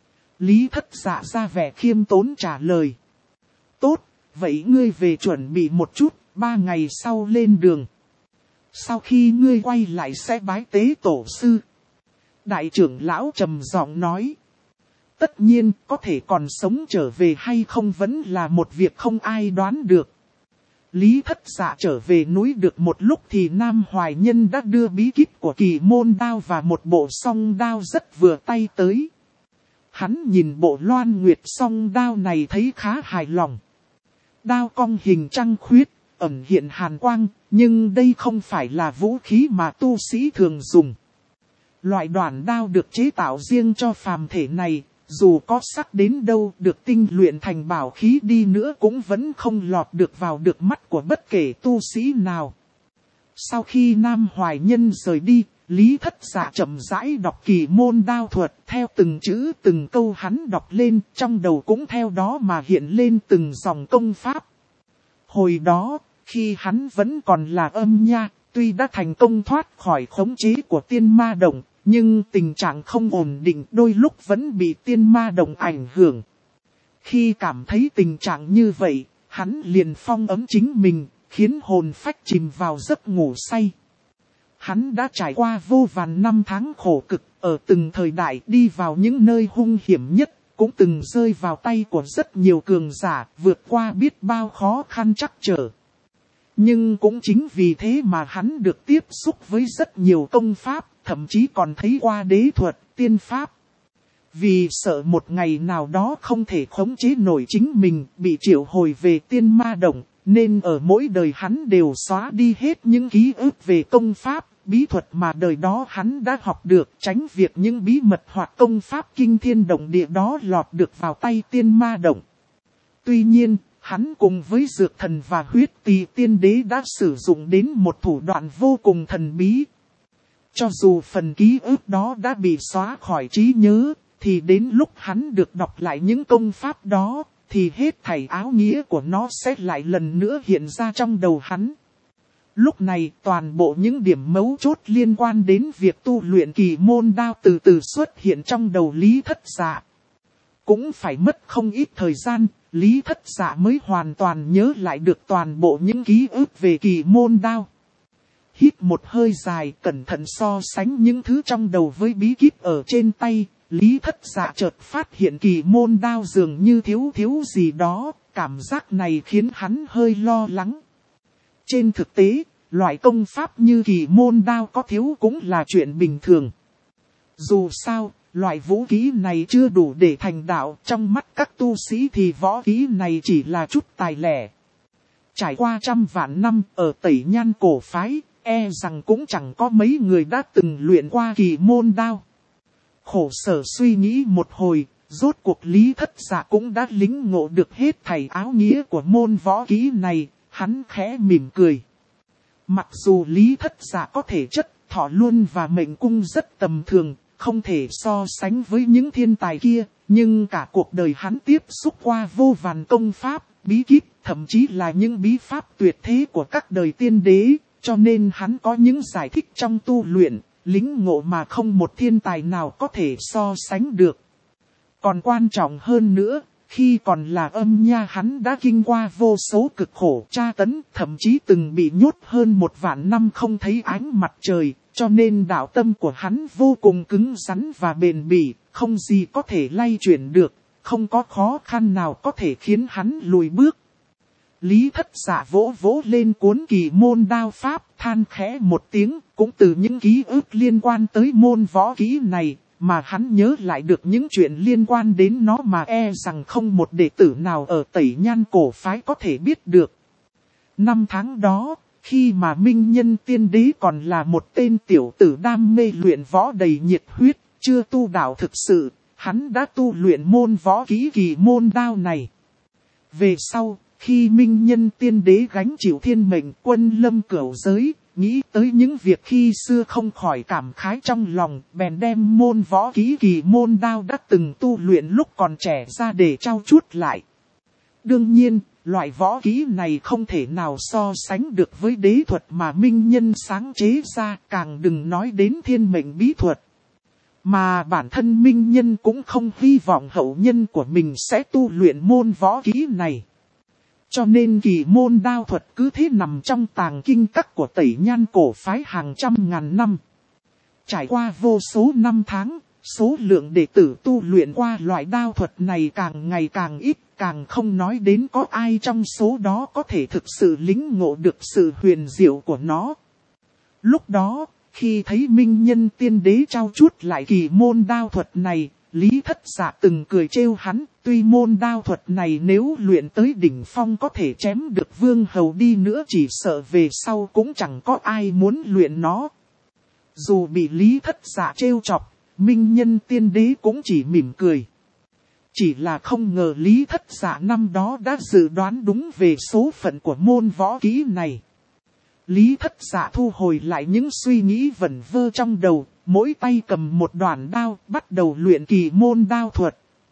Lý Thất Dạ ra vẻ khiêm tốn trả lời. Tốt, vậy ngươi về chuẩn bị một chút, 3 ngày sau lên đường. Sau khi ngươi quay lại sẽ bái tế tổ sư. Đại trưởng lão trầm giọng nói. Tất nhiên, có thể còn sống trở về hay không vẫn là một việc không ai đoán được. Lý Thất Dạ trở về núi được một lúc thì Nam Hoài Nhân đã đưa bí kíp của kỳ môn đao và một bộ song đao rất vừa tay tới. Hắn nhìn bộ loan nguyệt song đao này thấy khá hài lòng. Đao cong hình trăng khuyết, ẩn hiện hàn quang, nhưng đây không phải là vũ khí mà tu sĩ thường dùng. Loại đoạn đao được chế tạo riêng cho phàm thể này, dù có sắc đến đâu được tinh luyện thành bảo khí đi nữa cũng vẫn không lọt được vào được mắt của bất kể tu sĩ nào. Sau khi Nam Hoài Nhân rời đi, Lý Thất Dạ chậm rãi đọc kỳ môn đao thuật, theo từng chữ từng câu hắn đọc lên, trong đầu cũng theo đó mà hiện lên từng dòng công pháp. Hồi đó, khi hắn vẫn còn là âm nha, tuy đã thành công thoát khỏi khống chế của tiên ma động, nhưng tình trạng không ổn định đôi lúc vẫn bị tiên ma động ảnh hưởng. Khi cảm thấy tình trạng như vậy, hắn liền phong ấm chính mình, khiến hồn phách chìm vào giấc ngủ say. Hắn đã trải qua vô vàn năm tháng khổ cực, ở từng thời đại đi vào những nơi hung hiểm nhất, cũng từng rơi vào tay của rất nhiều cường giả, vượt qua biết bao khó khăn trắc trở. Nhưng cũng chính vì thế mà hắn được tiếp xúc với rất nhiều công pháp, thậm chí còn thấy qua đế thuật, tiên pháp. Vì sợ một ngày nào đó không thể khống chế nổi chính mình, bị triệu hồi về tiên ma động, nên ở mỗi đời hắn đều xóa đi hết những ký ức về công pháp, bí thuật mà đời đó hắn đã học được, tránh việc những bí mật hoặc công pháp kinh thiên động địa đó lọt được vào tay tiên ma động. Tuy nhiên, hắn cùng với dược thần và huyết tỳ tiên đế đã sử dụng đến một thủ đoạn vô cùng thần bí. Cho dù phần ký ức đó đã bị xóa khỏi trí nhớ, thì đến lúc hắn được đọc lại những công pháp đó, thì hết thảy áo nghĩa của nó sẽ lại lần nữa hiện ra trong đầu hắn. Lúc này toàn bộ những điểm mấu chốt liên quan đến việc tu luyện kỳ môn đao từ từ xuất hiện trong đầu Lý Thất Dạ. Cũng phải mất không ít thời gian, Lý Thất Dạ mới hoàn toàn nhớ lại được toàn bộ những ký ức về kỳ môn đao. Hít một hơi dài, cẩn thận so sánh những thứ trong đầu với bí kíp ở trên tay, Lý Thất Dạ chợt phát hiện kỳ môn đao dường như thiếu gì đó, cảm giác này khiến hắn hơi lo lắng. Trên thực tế, loại công pháp như kỳ môn đao có thiếu cũng là chuyện bình thường. Dù sao, loại vũ khí này chưa đủ để thành đạo, trong mắt các tu sĩ thì võ khí này chỉ là chút tài lẻ. Trải qua trăm vạn năm ở Tẩy Nhan cổ phái, e rằng cũng chẳng có mấy người đã từng luyện qua kỳ môn đao. Khổ sở suy nghĩ một hồi, Rốt cuộc Lý Thất Dạ cũng đã lĩnh ngộ được hết thảy áo nghĩa của môn võ kỹ này, hắn khẽ mỉm cười. Mặc dù Lý Thất Dạ có thể chất, thọ luân và mệnh cung rất tầm thường, không thể so sánh với những thiên tài kia, nhưng cả cuộc đời hắn tiếp xúc qua vô vàn công pháp, bí kíp, thậm chí là những bí pháp tuyệt thế của các đời tiên đế, cho nên hắn có những giải thích trong tu luyện, lĩnh ngộ mà không một thiên tài nào có thể so sánh được. Còn quan trọng hơn nữa, khi còn là âm nha hắn đã kinh qua vô số cực khổ tra tấn, thậm chí từng bị nhốt hơn 1 vạn năm không thấy ánh mặt trời, cho nên đạo tâm của hắn vô cùng cứng rắn và bền bỉ, không gì có thể lay chuyển được, không có khó khăn nào có thể khiến hắn lùi bước. Lý Thất Dạ vỗ vỗ lên cuốn kỳ môn đao pháp, than khẽ một tiếng, cũng từ những ký ức liên quan tới môn võ kỹ này, mà hắn nhớ lại được những chuyện liên quan đến nó mà e rằng không một đệ tử nào ở Tẩy Nhan cổ phái có thể biết được. 5 tháng đó, khi mà Minh Nhân Tiên Đế còn là một tên tiểu tử đam mê luyện võ đầy nhiệt huyết, chưa tu đạo thực sự, hắn đã tu luyện môn võ kỹ kỳ môn đao này. Về sau, khi Minh Nhân Tiên Đế gánh chịu thiên mệnh quân lâm cửu giới, nghĩ tới những việc khi xưa không khỏi cảm khái trong lòng, bèn đem môn võ kỹ kỳ môn đao đã từng tu luyện lúc còn trẻ ra để trau chuốt lại. Đương nhiên, loại võ kỹ này không thể nào so sánh được với đế thuật mà Minh Nhân sáng chế ra, càng đừng nói đến thiên mệnh bí thuật. Mà bản thân Minh Nhân cũng không hy vọng hậu nhân của mình sẽ tu luyện môn võ kỹ này. Cho nên kỳ môn đao thuật cứ thế nằm trong tàng kinh các của Tẩy Nhan cổ phái hàng trăm ngàn năm. Trải qua vô số năm tháng, số lượng đệ tử tu luyện qua loại đao thuật này càng ngày càng ít, càng không nói đến có ai trong số đó có thể thực sự lĩnh ngộ được sự huyền diệu của nó. Lúc đó, khi thấy Minh Nhân Tiên Đế trao chuốt lại kỳ môn đao thuật này, Lý Thất Dạ từng cười trêu hắn, tuy môn đao thuật này nếu luyện tới đỉnh phong có thể chém được vương hầu đi nữa, chỉ sợ về sau cũng chẳng có ai muốn luyện nó. Dù bị Lý Thất Dạ trêu chọc, Minh Nhân Tiên Đế cũng chỉ mỉm cười. Chỉ là không ngờ Lý Thất Dạ năm đó đã dự đoán đúng về số phận của môn võ kỹ này. Lý Thất Dạ thu hồi lại những suy nghĩ vẩn vơ trong đầu, mỗi tay cầm một đoạn đao, bắt đầu luyện kỳ môn đao thuật.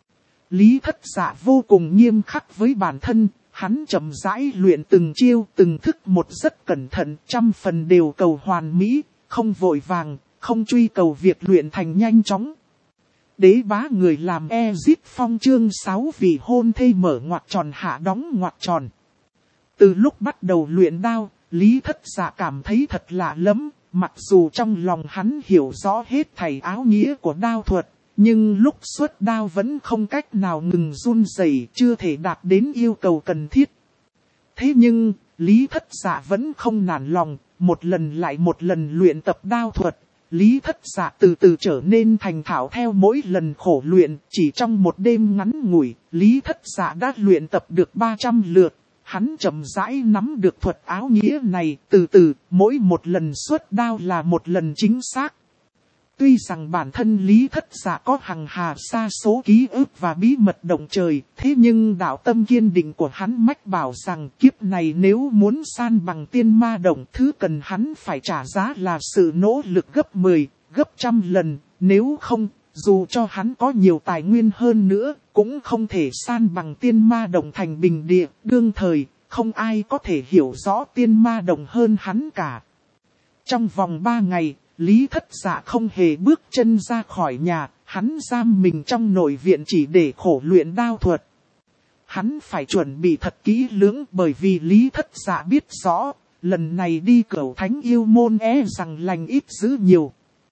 Lý Thất Dạ vô cùng nghiêm khắc với bản thân, hắn chậm rãi luyện từng chiêu, từng thức một rất cẩn thận, 100% đều cầu hoàn mỹ, không vội vàng, không truy cầu việc luyện thành nhanh chóng. Đế bá người làm Ezip Phong chương 6 vì hôn thê mở ngoặc tròn hạ đóng ngoặc tròn. Từ lúc bắt đầu luyện đao, Lý Thất Dạ cảm thấy thật lạ lắm, mặc dù trong lòng hắn hiểu rõ hết thảy áo nghĩa của đao thuật, nhưng lúc xuất đao vẫn không cách nào ngừng run rẩy, chưa thể đạt đến yêu cầu cần thiết. Thế nhưng, Lý Thất Dạ vẫn không nản lòng, một lần lại một lần luyện tập đao thuật. Lý Thất Dạ từ từ trở nên thành thạo theo mỗi lần khổ luyện, chỉ trong một đêm ngắn ngủi, Lý Thất Dạ đã luyện tập được 300 lượt. Hắn chậm rãi nắm được thuật áo nghĩa này, từ từ, mỗi một lần xuất đao là một lần chính xác. Tuy rằng bản thân Lý Thất Dạ có hằng hà sa số ký ức và bí mật động trời, thế nhưng đạo tâm kiên định của hắn mách bảo rằng kiếp này nếu muốn san bằng tiên ma động, thứ cần hắn phải trả giá là sự nỗ lực gấp 10, gấp 100 lần, nếu không, dù cho hắn có nhiều tài nguyên hơn nữa, cũng không thể san bằng tiên ma động thành bình địa. Đương thời, không ai có thể hiểu rõ tiên ma động hơn hắn cả. Trong vòng 3 ngày, Lý Thất Dạ không hề bước chân ra khỏi nhà, hắn giam mình trong nội viện chỉ để khổ luyện đao thuật. Hắn phải chuẩn bị thật kỹ lưỡng, bởi vì Lý Thất Dạ biết rõ, lần này đi Cửu Thánh Yêu Môn rằng lành ít dữ nhiều.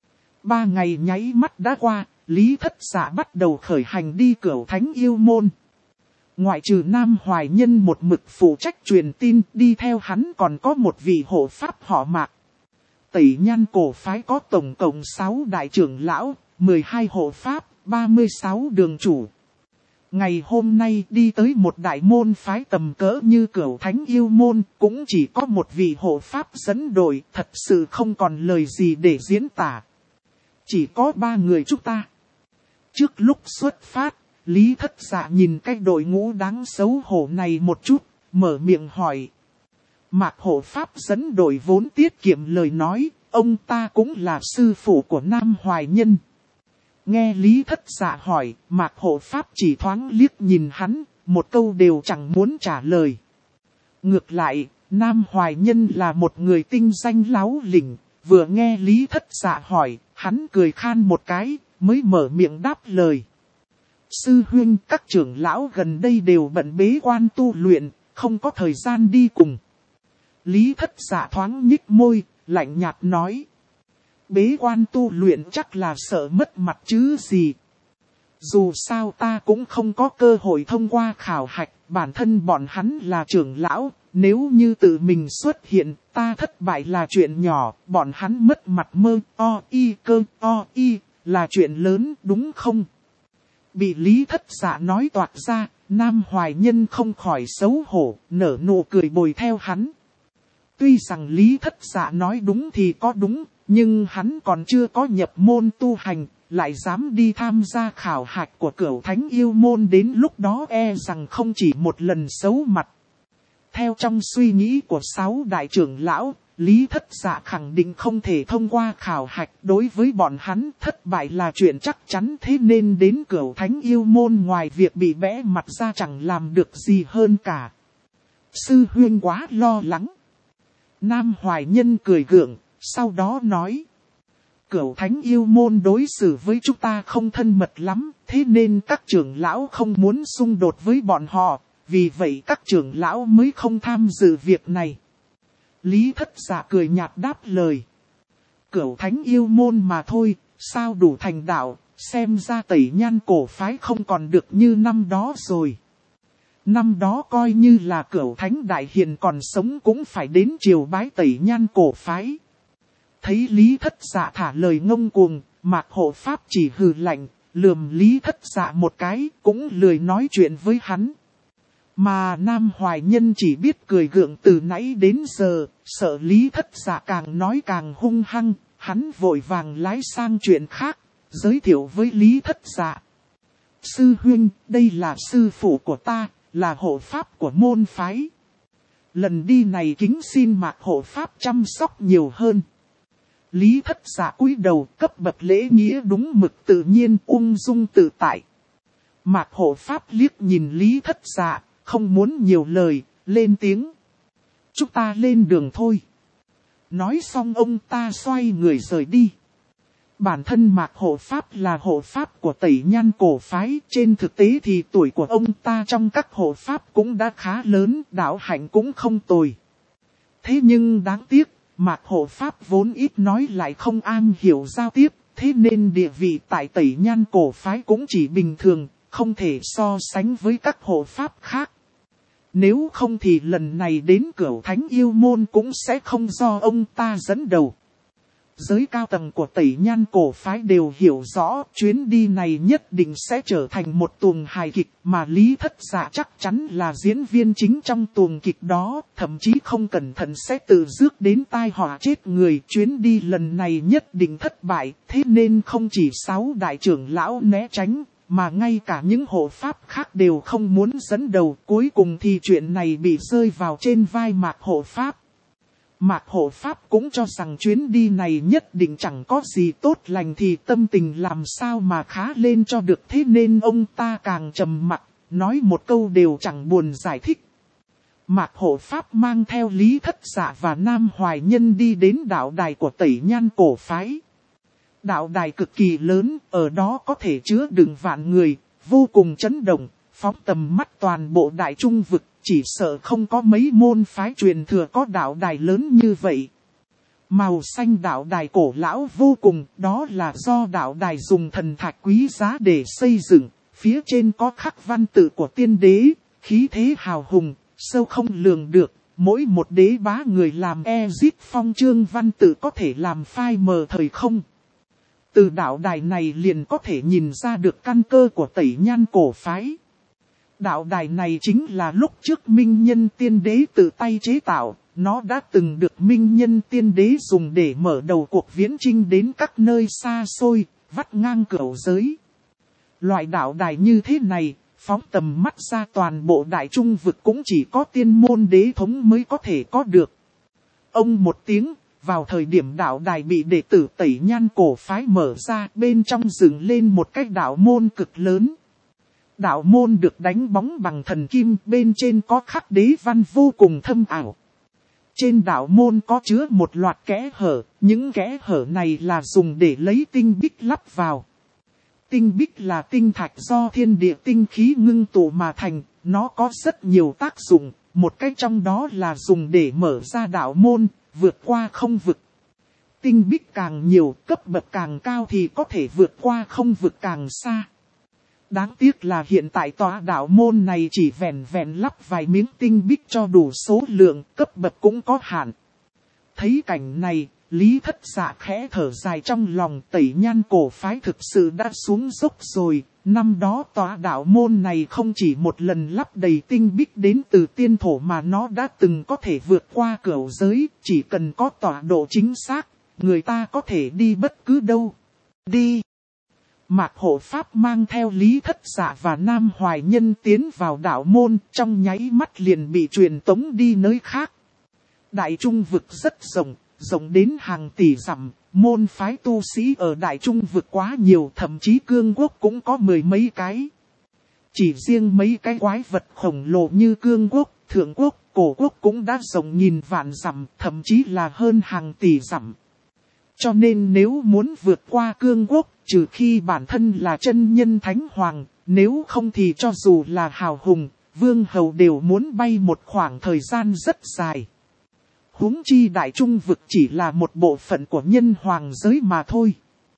3 ngày nháy mắt đã qua, Lý Thất Dạ bắt đầu khởi hành đi Cửu Thánh Yêu Môn. Ngoại trừ Nam Hoài Nhân một mực phụ trách truyền tin, đi theo hắn còn có một vị hộ pháp họ Mạc. Tẩy Nhan cổ phái có tổng cộng 6 đại trưởng lão, 12 hộ pháp, 36 đường chủ. Ngày hôm nay đi tới một đại môn phái tầm cỡ như Cửu Thánh Yêu Môn, cũng chỉ có một vị hộ pháp dẫn đội, thật sự không còn lời gì để diễn tả. Chỉ có 3 người chúng ta. Trước lúc xuất phát, Lý Thất Dạ nhìn cái đội ngũ đáng xấu hổ này một chút, mở miệng hỏi. Mạc hộ pháp dẫn đội vốn tiết kiệm lời nói, ông ta cũng là sư phụ của Nam Hoài Nhân. Nghe Lý Thất Dạ hỏi, Mạc hộ pháp chỉ thoáng liếc nhìn hắn, một câu đều chẳng muốn trả lời. Ngược lại, Nam Hoài Nhân là một người tinh danh láo lỉnh, vừa nghe Lý Thất Dạ hỏi, hắn cười khan một cái, mới mở miệng đáp lời. Sư huynh, các trưởng lão gần đây đều bận bế quan tu luyện, không có thời gian đi cùng. Lý Thất Dạ thoáng nhích môi, lạnh nhạt nói. Bế quan tu luyện chắc là sợ mất mặt chứ gì. Dù sao ta cũng không có cơ hội thông qua khảo hạch, bản thân bọn hắn là trưởng lão, nếu như tự mình xuất hiện, ta thất bại là chuyện nhỏ, bọn hắn mất mặt mơ cơ là chuyện lớn đúng không? Bị Lý Thất Dạ nói toạc ra, Nam Hoài Nhân không khỏi xấu hổ, nở nụ cười bồi theo hắn. Tuy rằng Lý Thất Dạ nói đúng thì có đúng, nhưng hắn còn chưa có nhập môn tu hành, lại dám đi tham gia khảo hạch của Cửu Thánh Yêu Môn, đến lúc đó e rằng không chỉ một lần xấu mặt. Theo trong suy nghĩ của 6 đại trưởng lão, Lý Thất Dạ khẳng định không thể thông qua khảo hạch, đối với bọn hắn thất bại là chuyện chắc chắn, thế nên đến Cửu Thánh Yêu Môn ngoài việc bị bẽ mặt ra chẳng làm được gì hơn cả. Sư huynh quá lo lắng. Nam Hoài Nhân cười gượng, sau đó nói. Cửu Thánh Yêu Môn đối xử với chúng ta không thân mật lắm, thế nên các trưởng lão không muốn xung đột với bọn họ, vì vậy các trưởng lão mới không tham dự việc này. Lý Thất Dạ cười nhạt đáp lời. Cửu Thánh Yêu Môn mà thôi, sao đủ thành đạo, xem ra Tẩy Nhan cổ phái không còn được như năm đó rồi. Năm đó coi như là Cửu Thánh Đại Hiền còn sống cũng phải đến triều bái Tẩy Nhan cổ phái. Thấy Lý Thất Dạ thả lời ngông cuồng, Mạc hộ pháp chỉ hừ lạnh, lườm Lý Thất Dạ một cái, cũng lười nói chuyện với hắn. Mà Nam Hoài Nhân chỉ biết cười gượng từ nãy đến giờ, sợ Lý Thất Dạ càng nói càng hung hăng, hắn vội vàng lái sang chuyện khác, giới thiệu với Lý Thất Dạ. Sư huynh, đây là sư phụ của ta, là hộ pháp của môn phái. Lần đi này kính xin Mạc hộ pháp chăm sóc nhiều hơn. Lý Thất Dạ cúi đầu cấp bậc lễ nghĩa đúng mực tự nhiên ung dung tự tại. Mạc hộ pháp liếc nhìn Lý Thất Dạ, không muốn nhiều lời, lên tiếng. Chúng ta lên đường thôi. Nói xong ông ta xoay người rời đi. Bản thân Mạc hộ pháp là hộ pháp của Tẩy Nhan cổ phái, trên thực tế thì tuổi của ông ta trong các hộ pháp cũng đã khá lớn, đạo hạnh cũng không tồi. Thế nhưng đáng tiếc, Mạc hộ pháp vốn ít nói lại không am hiểu giao tiếp, thế nên địa vị tại Tẩy Nhan cổ phái cũng chỉ bình thường, không thể so sánh với các hộ pháp khác. Nếu không thì lần này đến Cửu Thánh Yêu Môn cũng sẽ không do ông ta dẫn đầu. Giới cao tầng của Tẩy Nhan cổ phái đều hiểu rõ chuyến đi này nhất định sẽ trở thành một tuồng hài kịch, mà Lý Thất Dạ chắc chắn là diễn viên chính trong tuồng kịch đó, thậm chí không cẩn thận sẽ tự rước đến tai họa chết người. Chuyến đi lần này nhất định thất bại, thế nên không chỉ 6 đại trưởng lão né tránh, mà ngay cả những hộ pháp khác đều không muốn dẫn đầu. Cuối cùng thì chuyện này bị rơi vào trên vai Mạc hộ pháp. Mạc hộ pháp cũng cho rằng chuyến đi này nhất định chẳng có gì tốt lành, thì tâm tình làm sao mà khá lên cho được, thế nên ông ta càng trầm mặc, nói một câu đều chẳng buồn giải thích. Mạc hộ pháp mang theo Lý Thất Dạ và Nam Hoài Nhân đi đến đạo đài của Tẩy Nhan cổ phái. Đạo đài cực kỳ lớn, ở đó có thể chứa đựng vạn người, vô cùng chấn động, phóng tầm mắt toàn bộ đại trung vực. Chỉ sợ không có mấy môn phái truyền thừa có đạo đài lớn như vậy. Màu xanh đạo đài cổ lão vô cùng, đó là do đạo đài dùng thần thạch quý giá để xây dựng. Phía trên có khắc văn tự của tiên đế, khí thế hào hùng, sâu không lường được. Mỗi một đế bá người làm Exit phong chương văn tự có thể làm phai mờ thời không. Từ đạo đài này liền có thể nhìn ra được căn cơ của Tẩy Nhan cổ phái. Đạo đài này chính là lúc trước Minh Nhân Tiên Đế tự tay chế tạo, nó đã từng được Minh Nhân Tiên Đế dùng để mở đầu cuộc viễn chinh đến các nơi xa xôi, vắt ngang cửu giới. Loại đạo đài như thế này, phóng tầm mắt ra toàn bộ đại trung vực cũng chỉ có tiên môn đế thống mới có thể có được. Ông một tiếng, vào thời điểm đạo đài bị đệ tử Tẩy Nhan cổ phái mở ra, bên trong dựng lên một cái đạo môn cực lớn. Đạo môn được đánh bóng bằng thần kim, bên trên có khắc đế văn vô cùng thâm ảo. Trên đạo môn có chứa một loạt kẽ hở, những kẽ hở này là dùng để lấy tinh bích lắp vào. Tinh bích là tinh thạch do thiên địa tinh khí ngưng tụ mà thành, nó có rất nhiều tác dụng, một cái trong đó là dùng để mở ra đạo môn, vượt qua không vực. Tinh bích càng nhiều, cấp bậc càng cao thì có thể vượt qua không vực càng xa. Đáng tiếc là hiện tại tòa đạo môn này chỉ vẹn vẹn lắp vài miếng tinh bích cho đủ số lượng, cấp bậc cũng có hạn. Thấy cảnh này, Lý Thất Dạ khẽ thở dài trong lòng, Tẩy Nhan cổ phái thực sự đã xuống dốc rồi. Năm đó tòa đạo môn này không chỉ một lần lắp đầy tinh bích đến từ tiên thổ mà nó đã từng có thể vượt qua cửu giới, chỉ cần có tọa độ chính xác, người ta có thể đi bất cứ đâu. Đi! Mạc Hộ Pháp mang theo Lý Thất Dạ và Nam Hoài Nhân tiến vào đạo môn, trong nháy mắt liền bị truyền tống đi nơi khác. Đại trung vực rất rộng, rộng đến hàng tỷ dặm, môn phái tu sĩ ở Đại trung vực quá nhiều, thậm chí cương quốc cũng có mười mấy cái. Chỉ riêng mấy cái quái vật khổng lồ như cương quốc, thượng quốc, cổ quốc cũng đã rộng nghìn vạn dặm, thậm chí là hơn hàng tỷ dặm. Cho nên nếu muốn vượt qua cương quốc, trừ khi bản thân là chân nhân thánh hoàng, nếu không thì cho dù là hào hùng, vương hầu đều muốn bay một khoảng thời gian rất dài. Huống chi đại trung vực chỉ là một bộ phận của nhân hoàng giới mà thôi.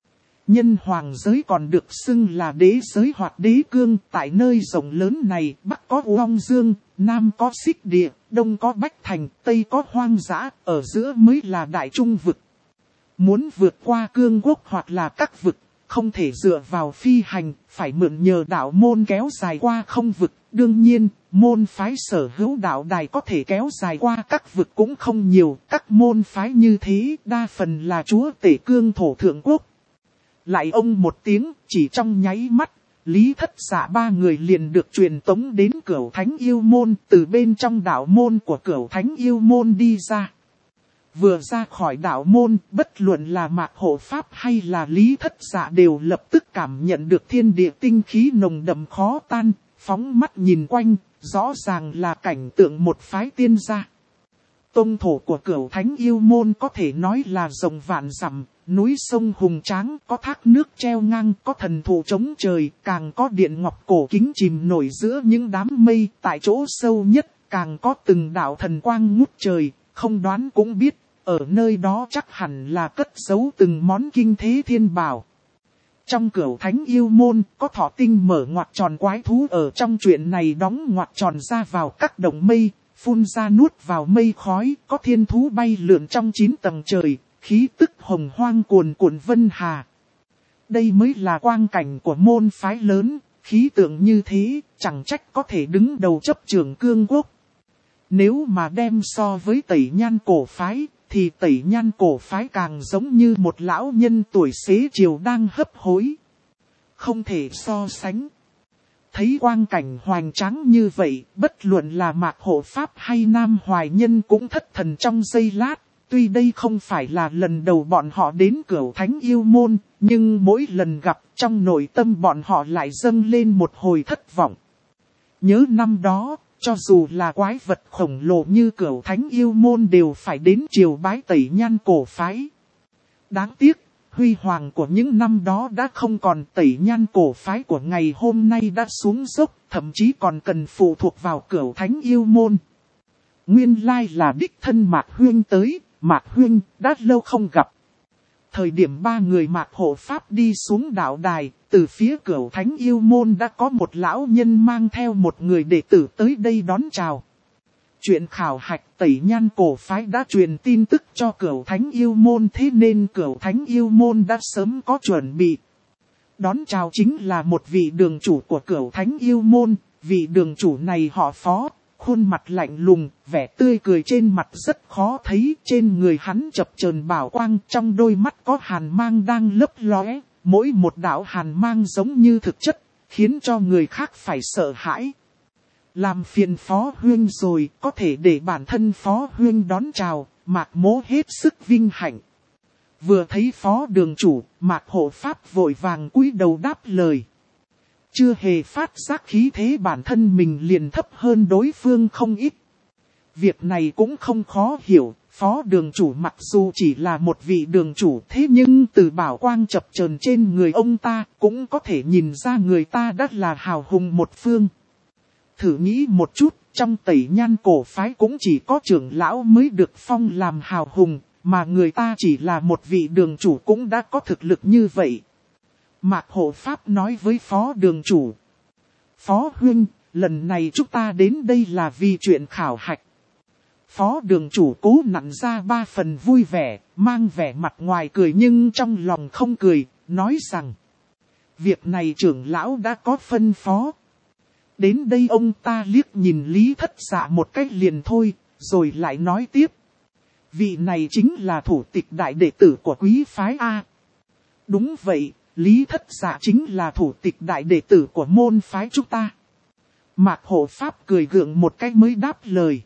Nhân hoàng giới còn được xưng là đế giới hoặc đế cương, tại nơi rộng lớn này, bắc có Uông Dương, nam có Xích Địa, đông có Bách Thành, tây có Hoang Dã, ở giữa mới là đại trung vực. Muốn vượt qua cương quốc hoặc là các vực, không thể dựa vào phi hành, phải mượn nhờ đạo môn kéo dài qua không vực. Đương nhiên, môn phái sở hữu đạo đài có thể kéo dài qua các vực cũng không nhiều. Các môn phái như thế, đa phần là chúa tể cương thổ thượng quốc. Lại ông một tiếng, chỉ trong nháy mắt, Lý Thất Dạ ba người liền được truyền tống đến Cửu Thánh Yêu Môn, từ bên trong đạo môn của Cửu Thánh Yêu Môn đi ra. Vừa ra khỏi đạo môn, bất luận là Mạc Hộ Pháp hay là Lý Thất Dạ đều lập tức cảm nhận được thiên địa tinh khí nồng đậm khó tan, phóng mắt nhìn quanh, rõ ràng là cảnh tượng một phái tiên gia. Tông thổ của Cửu Thánh Yêu Môn có thể nói là rộng vạn dặm, núi sông hùng tráng, có thác nước treo ngang, có thần thụ chống trời, càng có điện ngọc cổ kính chìm nổi giữa những đám mây, tại chỗ sâu nhất, càng có từng đạo thần quang ngút trời, không đoán cũng biết. Ở nơi đó chắc hẳn là cất giấu từng món kinh thế thiên bảo. Trong Cửu Thánh Yêu Môn có thọ tinh mở ngoặc tròn quái thú ở trong chuyện này đóng ngoặc tròn ra vào các đồng mây, phun ra nuốt vào mây khói, có thiên thú bay lượn trong 9 tầng trời, khí tức hồng hoang cuồn cuộn vân hà. Đây mới là quang cảnh của môn phái lớn, khí tượng như thế, chẳng trách có thể đứng đầu chấp trưởng cương quốc. Nếu mà đem so với Tẩy Nhan cổ phái, thì Tẩy Nhan cổ phái càng giống như một lão nhân tuổi xế chiều đang hấp hối. Không thể so sánh. Thấy quang cảnh hoành tráng như vậy, bất luận là Mạc Hộ Pháp hay Nam Hoài Nhân cũng thất thần trong giây lát. Tuy đây không phải là lần đầu bọn họ đến Cửu Thánh Yêu Môn, nhưng mỗi lần gặp trong nội tâm bọn họ lại dâng lên một hồi thất vọng. Nhớ năm đó, cho dù là quái vật khổng lồ như Cửu Thánh Yêu Môn đều phải đến triều bái Tẩy Nhan cổ phái. Đáng tiếc, huy hoàng của những năm đó đã không còn, Tẩy Nhan cổ phái của ngày hôm nay đã xuống dốc, thậm chí còn cần phụ thuộc vào Cửu Thánh Yêu Môn. Nguyên lai là đích thân Mạc Huynh tới, Mạc Huynh đã lâu không gặp. Thời điểm ba người Mạc Hộ Pháp đi xuống đạo đài, từ phía Cửu Thánh Yêu Môn đã có một lão nhân mang theo một người đệ tử tới đây đón chào. Chuyện khảo hạch Tẩy Nhan cổ phái đã truyền tin tức cho Cửu Thánh Yêu Môn, thế nên Cửu Thánh Yêu Môn đã sớm có chuẩn bị. Đón chào chính là một vị đường chủ của Cửu Thánh Yêu Môn, vị đường chủ này họ Phó. Khuôn mặt lạnh lùng, vẻ tươi cười trên mặt rất khó thấy, trên người hắn chập chờn bảo quang, trong đôi mắt có hàn mang đang lấp lóe, mỗi một đạo hàn mang giống như thực chất, khiến cho người khác phải sợ hãi. Làm phiền Phó Huynh rồi, có thể để bản thân Phó Huynh đón chào, Mạc Mỗ hết sức vinh hạnh. Vừa thấy Phó đường chủ, Mạc hộ pháp vội vàng cúi đầu đáp lời. Chưa hề phát giác khí thế bản thân mình liền thấp hơn đối phương không ít. Việc này cũng không khó hiểu, Phó đường chủ mặc dù chỉ là một vị đường chủ thế nhưng từ bảo quang chập chờn trên người ông ta cũng có thể nhìn ra người ta đã là hào hùng một phương. Thử nghĩ một chút, trong Tẩy Nhan cổ phái cũng chỉ có trưởng lão mới được phong làm hào hùng, mà người ta chỉ là một vị đường chủ cũng đã có thực lực như vậy. Mạc hộ pháp nói với Phó đường chủ. Phó Huynh, lần này chúng ta đến đây là vì chuyện khảo hạch. Phó đường chủ cố nặn ra 3 phần vui vẻ, mang vẻ mặt ngoài cười nhưng trong lòng không cười, nói rằng. Việc này trưởng lão đã có phân phó. Đến đây ông ta liếc nhìn Lý Thất Dạ một cách liền thôi, rồi lại nói tiếp. Vị này chính là thủ tịch đại đệ tử của quý phái A. Đúng vậy, Lý Thất Dạ chính là thủ tịch đại đệ tử của môn phái chúng ta. Mạc hộ pháp cười gượng một cách mới đáp lời.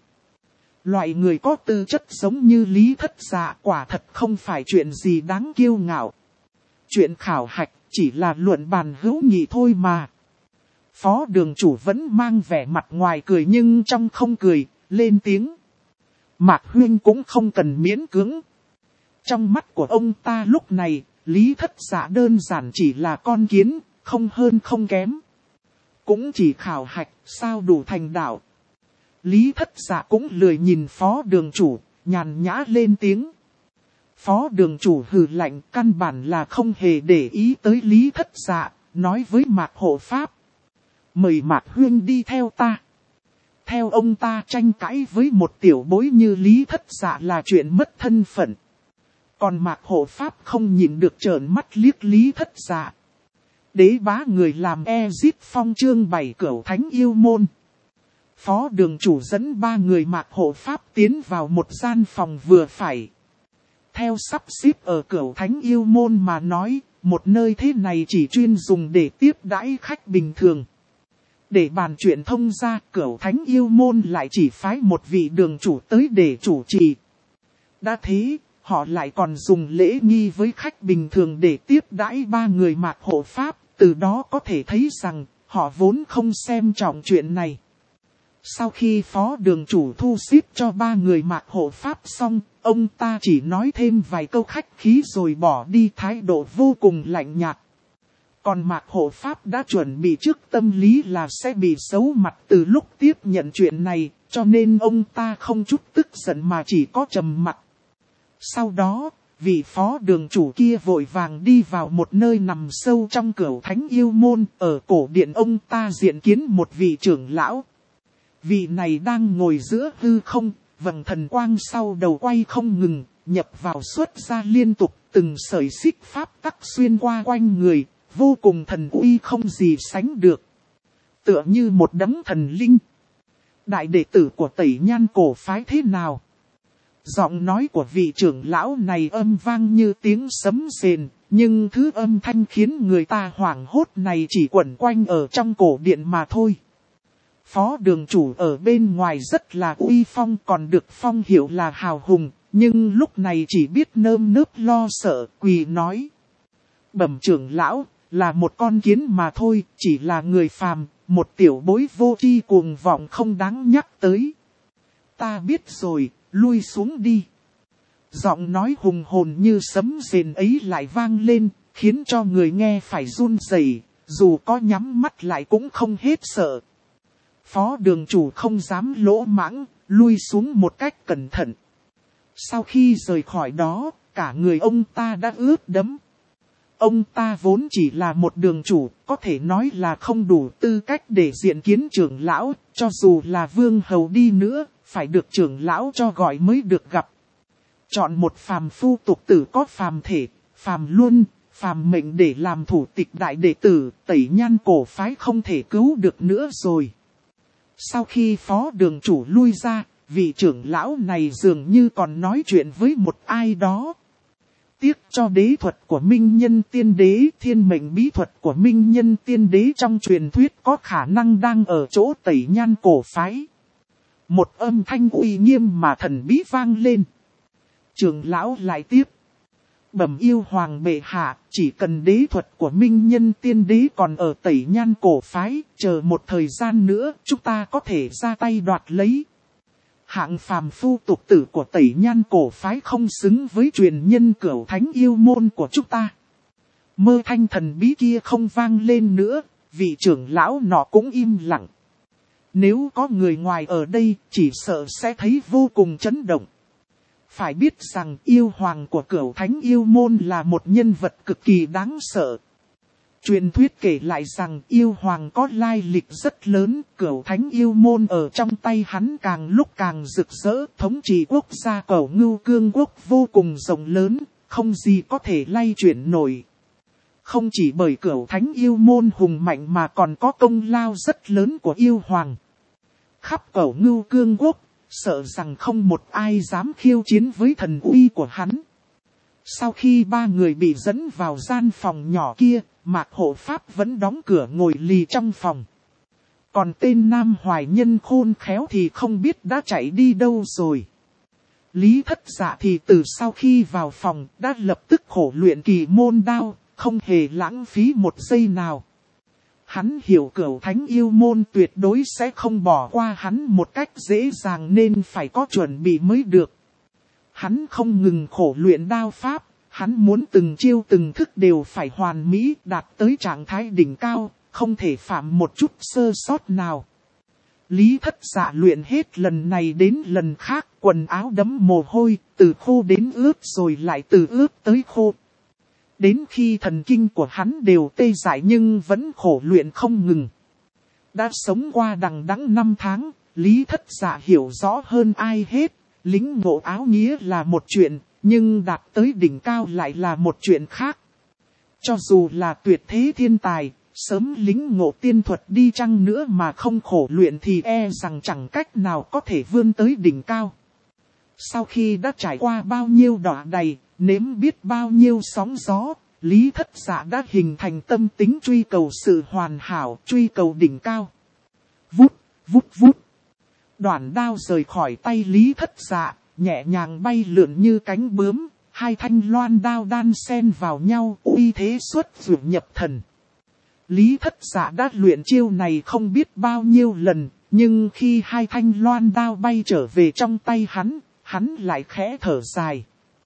Loại người có tư chất giống như Lý Thất Dạ quả thật không phải chuyện gì đáng kiêu ngạo. Chuyện khảo hạch chỉ là luận bàn hữu nghị thôi mà. Phó đường chủ vẫn mang vẻ mặt ngoài cười nhưng trong không cười, lên tiếng. Mạc Huynh cũng không cần miễn cưỡng. Trong mắt của ông ta lúc này, Lý Thất Dạ đơn giản chỉ là con kiến, không hơn không kém. Cũng chỉ khảo hạch, sao đủ thành đạo. Lý Thất Dạ cũng lười nhìn Phó đường chủ, nhàn nhã lên tiếng. Phó đường chủ hừ lạnh căn bản là không hề để ý tới Lý Thất Dạ, nói với Mạc hộ pháp. Mời Mạc Huynh đi theo ta. Theo ông ta tranh cãi với một tiểu bối như Lý Thất Dạ là chuyện mất thân phận. Còn Mạc hộ pháp không nhìn được trợn mắt liếc Lý Thất Dạ. Đế bá người làm Ezit Phong chương 7 Cửu Thánh Yêu Môn. Phó đường chủ dẫn 3 người Mạc hộ pháp tiến vào một gian phòng vừa phải. Theo sắp xếp ở Cửu Thánh Yêu Môn mà nói, một nơi thế này chỉ chuyên dùng để tiếp đãi khách bình thường. Để bàn chuyện thông ra, Cửu Thánh Yêu Môn lại chỉ phái một vị đường chủ tới để chủ trì. Đã thế, họ lại còn dùng lễ nghi với khách bình thường để tiếp đãi 3 người Mạc hộ pháp, từ đó có thể thấy rằng họ vốn không xem trọng chuyện này. Sau khi phó đường chủ thu xếp cho 3 người Mạc hộ pháp xong, ông ta chỉ nói thêm vài câu khách khí rồi bỏ đi, thái độ vô cùng lạnh nhạt. Còn Mạc hộ pháp đã chuẩn bị trước tâm lý là sẽ bị xấu mặt từ lúc tiếp nhận chuyện này, cho nên ông ta không chút tức giận mà chỉ có trầm mặc. Sau đó, vị phó đường chủ kia vội vàng đi vào một nơi nằm sâu trong Cửu Thánh Yêu Môn, ở cổ điện ông ta diện kiến một vị trưởng lão. Vị này đang ngồi giữa hư không, vầng thần quang sau đầu quay không ngừng, nhập vào xuất ra liên tục, từng sợi xích pháp tắc xuyên qua quanh người, vô cùng thần uy không gì sánh được. Tựa như một đấng thần linh. Đại đệ tử của Tẩy Nhan cổ phái thế nào? Giọng nói của vị trưởng lão này âm vang như tiếng sấm rền, nhưng thứ âm thanh khiến người ta hoảng hốt này chỉ quẩn quanh ở trong cổ điện mà thôi. Phó đường chủ ở bên ngoài rất là uy phong, còn được phong hiệu là hào hùng, nhưng lúc này chỉ biết nơm nớp lo sợ, quỳ nói. Bẩm trưởng lão, là một con kiến mà thôi, chỉ là người phàm, một tiểu bối vô tri cuồng vọng không đáng nhắc tới. Ta biết rồi, lui xuống đi. Giọng nói hùng hồn như sấm rền ấy lại vang lên, khiến cho người nghe phải run rẩy, dù có nhắm mắt lại cũng không hết sợ. Phó đường chủ không dám lỗ mãng, lui xuống một cách cẩn thận. Sau khi rời khỏi đó, cả người ông ta đã ướt đẫm. Ông ta vốn chỉ là một đường chủ, có thể nói là không đủ tư cách để diện kiến trưởng lão, cho dù là vương hầu đi nữa, phải được trưởng lão cho gọi mới được gặp. Chọn một phàm phu tục tử có phàm thể, phàm luân, phàm mệnh để làm thủ tịch đại đệ tử, Tẩy Nhan cổ phái không thể cứu được nữa rồi. Sau khi phó đường chủ lui ra, vị trưởng lão này dường như còn nói chuyện với một ai đó. Tiếc cho đế thuật của Minh Nhân Tiên Đế, thiên mệnh bí thuật của Minh Nhân Tiên Đế trong truyền thuyết có khả năng đang ở chỗ Tẩy Nhan cổ phái. Một âm thanh uy nghiêm mà thần bí vang lên. Trưởng lão lại tiếp. Bẩm yêu hoàng bệ hạ, chỉ cần đế thuật của Minh Nhân Tiên Đế còn ở Tẩy Nhan cổ phái, chờ một thời gian nữa chúng ta có thể ra tay đoạt lấy. Hạng phàm phu tục tử của Tẩy Nhan cổ phái không xứng với truyền nhân Cửu Thánh yêu môn của chúng ta. Mơ thanh thần bí kia không vang lên nữa, vị trưởng lão nọ cũng im lặng. Nếu có người ngoài ở đây, chỉ sợ sẽ thấy vô cùng chấn động. Phải biết rằng yêu hoàng của Cửu Thánh yêu môn là một nhân vật cực kỳ đáng sợ. Truyền thuyết kể lại rằng yêu hoàng có lai lịch rất lớn, Cửu Thánh yêu môn ở trong tay hắn càng lúc càng rực rỡ, thống trị quốc gia Cẩu Ngưu Cương quốc vô cùng rộng lớn, không gì có thể lay chuyển nổi. Không chỉ bởi Cửu Thánh yêu môn hùng mạnh mà còn có công lao rất lớn của yêu hoàng. Khắp Cẩu Ngưu Cương quốc, sợ rằng không một ai dám khiêu chiến với thần uy của hắn. Sau khi ba người bị dẫn vào gian phòng nhỏ kia, Mạc Hộ Pháp vẫn đóng cửa ngồi lì trong phòng. Còn tên Nam Hoài Nhân khôn khéo thì không biết đã chạy đi đâu rồi. Lý Thất Dạ thì từ sau khi vào phòng đã lập tức khổ luyện kỳ môn đao, không hề lãng phí một giây nào. Hắn hiểu Cửu Thánh yêu môn tuyệt đối sẽ không bỏ qua hắn một cách dễ dàng nên phải có chuẩn bị mới được. Hắn không ngừng khổ luyện đao pháp, hắn muốn từng chiêu từng thức đều phải hoàn mỹ đạt tới trạng thái đỉnh cao, không thể phạm một chút sơ sót nào. Lý Thất Dạ luyện hết lần này đến lần khác, quần áo đẫm mồ hôi, từ khô đến ướt rồi lại từ ướt tới khô. Đến khi thần kinh của hắn đều tê dại nhưng vẫn khổ luyện không ngừng. Đã sống qua đằng đẵng 5 tháng, Lý Thất Dạ hiểu rõ hơn ai hết, lĩnh ngộ áo nghĩa là một chuyện, nhưng đạt tới đỉnh cao lại là một chuyện khác. Cho dù là tuyệt thế thiên tài, sớm lĩnh ngộ tiên thuật đi chăng nữa mà không khổ luyện thì rằng chẳng cách nào có thể vươn tới đỉnh cao. Sau khi đã trải qua bao nhiêu đọa đầy, nếm biết bao nhiêu sóng gió, Lý Thất Dạ đã hình thành tâm tính truy cầu sự hoàn hảo, truy cầu đỉnh cao. Vút, vút, vút. Đoạn đao rời khỏi tay Lý Thất Dạ, nhẹ nhàng bay lượn như cánh bướm, hai thanh loan đao đan xen vào nhau, uy thế xuất dược nhập thần. Lý Thất Dạ đã luyện chiêu này không biết bao nhiêu lần, nhưng khi hai thanh loan đao bay trở về trong tay hắn lại khẽ thở dài.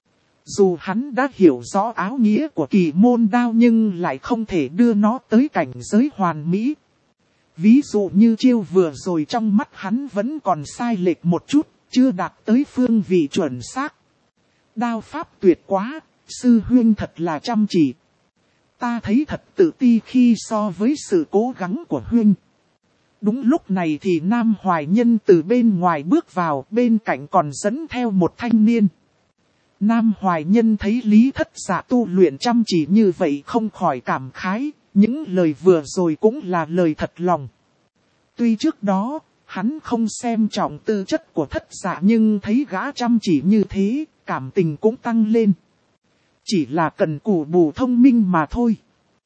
Dù hắn đã hiểu rõ áo nghĩa của kỳ môn đao nhưng lại không thể đưa nó tới cảnh giới hoàn mỹ. Ví dụ như chiêu vừa rồi trong mắt hắn vẫn còn sai lệch một chút, chưa đạt tới phương vị chuẩn xác. Đao pháp tuyệt quá, sư huynh thật là chăm chỉ. Ta thấy thật tự ti khi so với sự cố gắng của huynh. Đúng lúc này thì Nam Hoài Nhân từ bên ngoài bước vào, bên cạnh còn dẫn theo một thanh niên. Nam Hoài Nhân thấy Lý Thất Dạ tu luyện chăm chỉ như vậy không khỏi cảm khái, những lời vừa rồi cũng là lời thật lòng. Tuy trước đó, hắn không xem trọng tư chất của Thất Dạ nhưng thấy gã chăm chỉ như thế, cảm tình cũng tăng lên. Chỉ là cần cù bù thông minh mà thôi.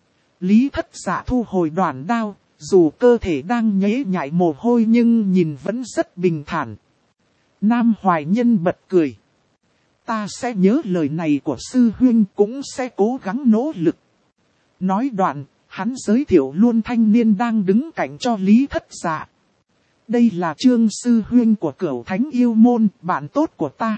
Lý Thất Dạ thu hồi đoạn đao, dù cơ thể đang nhễ nhại mồ hôi nhưng nhìn vẫn rất bình thản. Nam Hoài Nhân bật cười. Ta sẽ nhớ lời này của sư huynh, cũng sẽ cố gắng nỗ lực. Nói đoạn, hắn giới thiệu luôn thanh niên đang đứng cạnh cho Lý Thất Dạ. Đây là Trương sư huynh của Cửu Thánh yêu môn, bạn tốt của ta.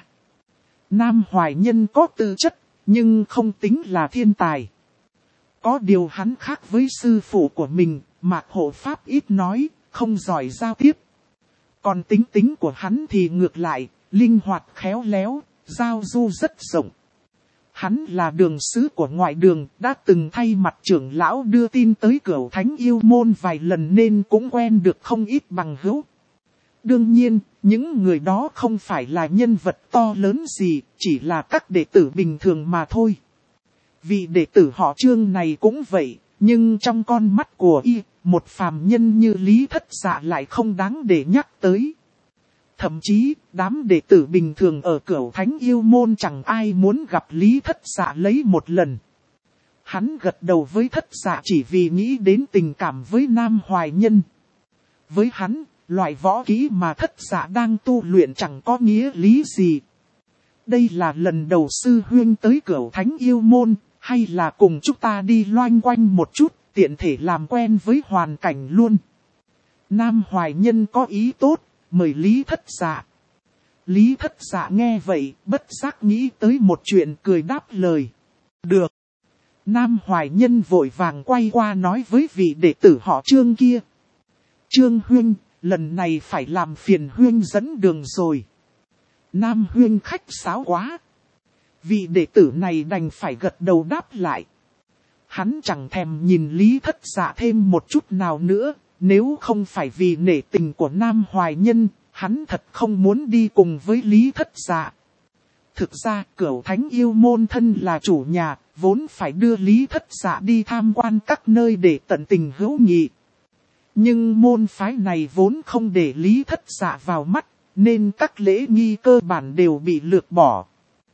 Nam Hoài Nhân có tư chất, nhưng không tính là thiên tài. Có điều hắn khác với sư phụ của mình, Mạc Hộ Pháp ít nói, không giỏi giao tiếp. Còn tính của hắn thì ngược lại, linh hoạt khéo léo, giao du rất rộng. Hắn là đường sứ của ngoại đường, đã từng thay mặt trưởng lão đưa tin tới Cửu Thánh yêu môn vài lần nên cũng quen được không ít bằng hữu. Đương nhiên, những người đó không phải là nhân vật to lớn gì, chỉ là các đệ tử bình thường mà thôi. Vị đệ tử họ Trương này cũng vậy, nhưng trong con mắt của y, một phàm nhân như Lý Thất Dạ lại không đáng để nhắc tới. Thậm chí, đám đệ tử bình thường ở Cửu Thánh Yêu Môn chẳng ai muốn gặp Lý Thất Dạ lấy một lần. Hắn gật đầu với Thất Dạ chỉ vì nghĩ đến tình cảm với Nam Hoài Nhân. Với hắn, loại võ kỹ mà Thất Dạ đang tu luyện chẳng có nghĩa lý gì. Đây là lần đầu sư huynh tới Cửu Thánh Yêu Môn, hay là cùng chúng ta đi loanh quanh một chút, tiện thể làm quen với hoàn cảnh luôn. Nam Hoài Nhân có ý tốt, mời Lý Thất Dạ. Lý Thất Dạ nghe vậy, bất giác nghĩ tới một chuyện, cười đáp lời. Được. Nam Hoài Nhân vội vàng quay qua nói với vị đệ tử họ Trương kia. Trương huynh, lần này phải làm phiền huynh dẫn đường rồi. Nam huynh khách sáo quá. Vị đệ tử này đành phải gật đầu đáp lại. Hắn chẳng thèm nhìn Lý Thất Dạ thêm một chút nào nữa. Nếu không phải vì nể tình của Nam Hoài Nhân, hắn thật không muốn đi cùng với Lý Thất Dạ. Thực ra, Cửu Thánh Yêu Môn thân là chủ nhà, vốn phải đưa Lý Thất Dạ đi tham quan các nơi để tận tình hữu nghị. Nhưng môn phái này vốn không để Lý Thất Dạ vào mắt, nên các lễ nghi cơ bản đều bị lược bỏ.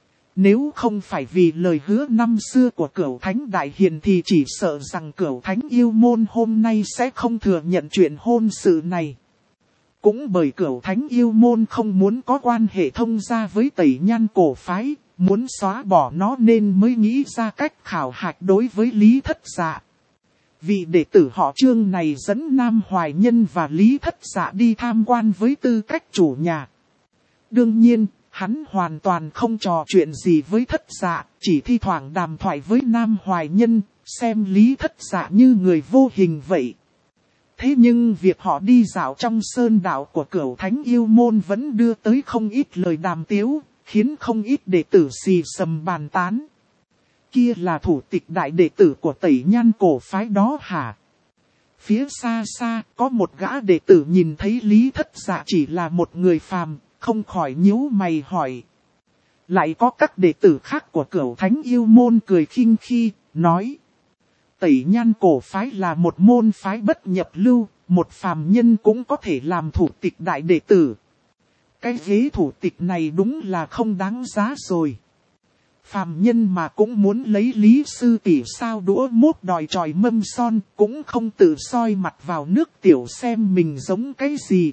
Nếu không phải vì lời hứa năm xưa của Cửu Thánh Đại Hiền thì chỉ sợ rằng Cửu Thánh Yêu Môn hôm nay sẽ không thừa nhận chuyện hôn sự này. Cũng bởi Cửu Thánh Yêu Môn không muốn có quan hệ thông gia với Tẩy Nhan cổ phái, muốn xóa bỏ nó nên mới nghĩ ra cách khảo hạch đối với Lý Thất Dạ. Vị đệ tử họ Trương này dẫn Nam Hoài Nhân và Lý Thất Dạ đi tham quan với tư cách chủ nhà. Đương nhiên, hắn hoàn toàn không trò chuyện gì với Thất Dạ, chỉ thi thoảng đàm thoại với Nam Hoài Nhân, xem Lý Thất Dạ như người vô hình vậy. Thế nhưng việc họ đi dạo trong sơn đạo của Cửu Thánh Yêu Môn vẫn đưa tới không ít lời đàm tiếu, khiến không ít đệ tử xì xầm bàn tán. Kia là thủ tịch đại đệ tử của Tẩy Nhan cổ phái đó hả? Phía xa xa, có một gã đệ tử nhìn thấy Lý Thất Dạ chỉ là một người phàm, không khỏi nhíu mày hỏi. Lại có các đệ tử khác của Cửu Thánh Yêu Môn cười khinh khi, nói. Tẩy Nhan cổ phái là một môn phái bất nhập lưu, một phàm nhân cũng có thể làm thủ tịch đại đệ tử. Cái ghế thủ tịch này đúng là không đáng giá rồi. Phàm nhân mà cũng muốn lấy Lý sư tỷ sao đũa mốt đòi tròi mâm son, cũng không tự soi mặt vào nước tiểu xem mình giống cái gì.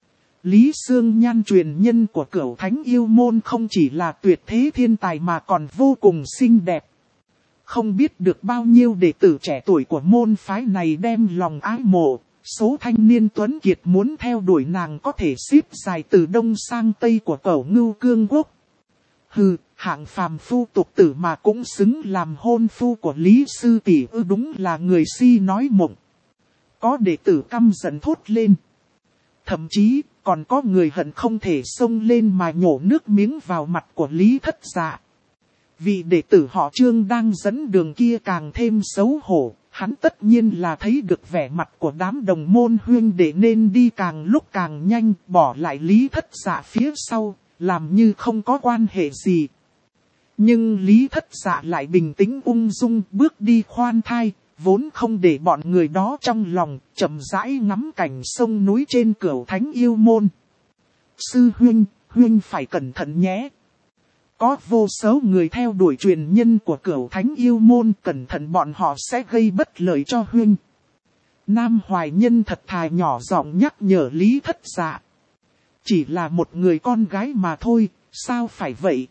Lý Sương Nhan truyền nhân của Cửu Thánh Yêu Môn không chỉ là tuyệt thế thiên tài mà còn vô cùng xinh đẹp. Không biết được bao nhiêu đệ tử trẻ tuổi của môn phái này đem lòng ái mộ, số thanh niên tuấn kiệt muốn theo đuổi nàng có thể xếp dài từ đông sang tây của Cẩu Ngưu Cương Quốc. Hừ, hạng phàm phu tục tử mà cũng xứng làm hôn phu của Lý sư tỷ ư, đúng là người si nói mộng. Có đệ tử căm giận thốt lên. Thậm chí, còn có người hận không thể xông lên mà nhổ nước miếng vào mặt của Lý Thất Dạ. Vị đệ tử họ Trương đang dẫn đường kia càng thêm xấu hổ, hắn tất nhiên là thấy được vẻ mặt của đám đồng môn huynh đệ nên đi càng lúc càng nhanh, bỏ lại Lý Thất Dạ phía sau, làm như không có quan hệ gì. Nhưng Lý Thất Dạ lại bình tĩnh ung dung bước đi khoan thai, vốn không để bọn người đó trong lòng, chậm rãi ngắm cảnh sông núi trên Cửu Thánh Yêu Môn. Sư huynh phải cẩn thận nhé. Có vô số người theo đuổi truyền nhân của Cửu Thánh Yêu Môn, cẩn thận bọn họ sẽ gây bất lợi cho huynh. Nam Hoài Nhân thật thà nhỏ giọng nhắc nhở Lý Thất Dạ. Chỉ là một người con gái mà thôi, sao phải vậy?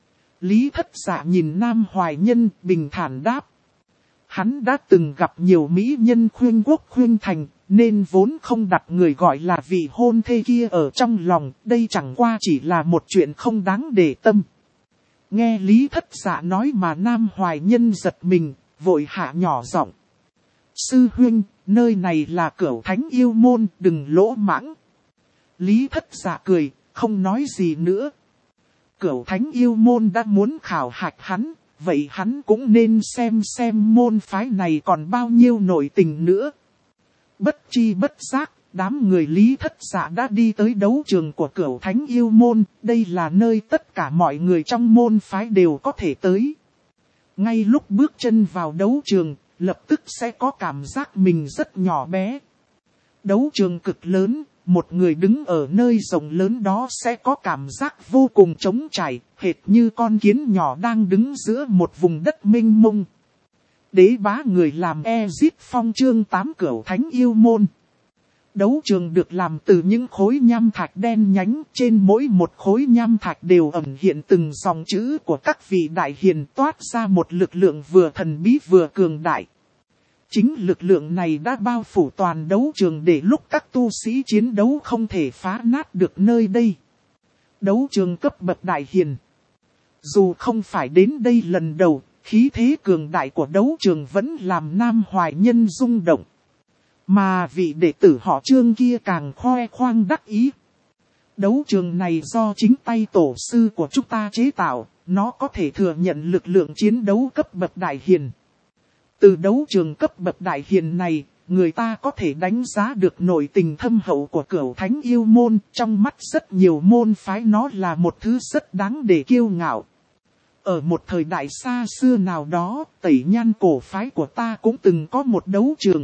Lý Thất Dạ nhìn Nam Hoài Nhân bình thản đáp. Hắn đã từng gặp nhiều mỹ nhân khuyên quốc khuyên thành, nên vốn không đặt người gọi là vị hôn thê kia ở trong lòng, đây chẳng qua chỉ là một chuyện không đáng để tâm. Nghe Lý Thất Dạ nói mà Nam Hoài Nhân giật mình, vội hạ nhỏ giọng. Sư huynh, nơi này là Cửu Thánh Yêu Môn, đừng lỗ mãng. Lý Thất Dạ cười, không nói gì nữa. Cửu Thánh Yêu Môn đã muốn khảo hạch hắn, vậy hắn cũng nên xem môn phái này còn bao nhiêu nội tình nữa. Bất chi bất giác, đám người Lý Thất Dạ đã đi tới đấu trường của Cửu Thánh Yêu Môn, đây là nơi tất cả mọi người trong môn phái đều có thể tới. Ngay lúc bước chân vào đấu trường, lập tức sẽ có cảm giác mình rất nhỏ bé. Đấu trường cực lớn, một người đứng ở nơi rộng lớn đó sẽ có cảm giác vô cùng trống trải, hệt như con kiến nhỏ đang đứng giữa một vùng đất mênh mông. Đế bá người làm Ezip Phong chương 8 Cửu Thánh Yêu Môn. Đấu trường được làm từ những khối nham thạch đen nhánh, trên mỗi một khối nham thạch đều ẩn hiện từng dòng chữ của các vị đại hiền, toát ra một lực lượng vừa thần bí vừa cường đại. Chính lực lượng này đã bao phủ toàn đấu trường để lúc các tu sĩ chiến đấu không thể phá nát được nơi đây. Đấu trường cấp bậc đại hiền. Dù không phải đến đây lần đầu, khí thế cường đại của đấu trường vẫn làm Nam Hoài Nhân rung động. Mà vị đệ tử họ Trương kia càng khoe khoang đắc ý. Đấu trường này do chính tay tổ sư của chúng ta chế tạo, nó có thể thừa nhận lực lượng chiến đấu cấp bậc đại hiền. Từ đấu trường cấp bậc đại hiền này, người ta có thể đánh giá được nội tình thâm hậu của Cửu Thánh Yêu Môn, trong mắt rất nhiều môn phái nó là một thứ rất đáng để kiêu ngạo. Ở một thời đại xa xưa nào đó, Tẩy Nhan cổ phái của ta cũng từng có một đấu trường.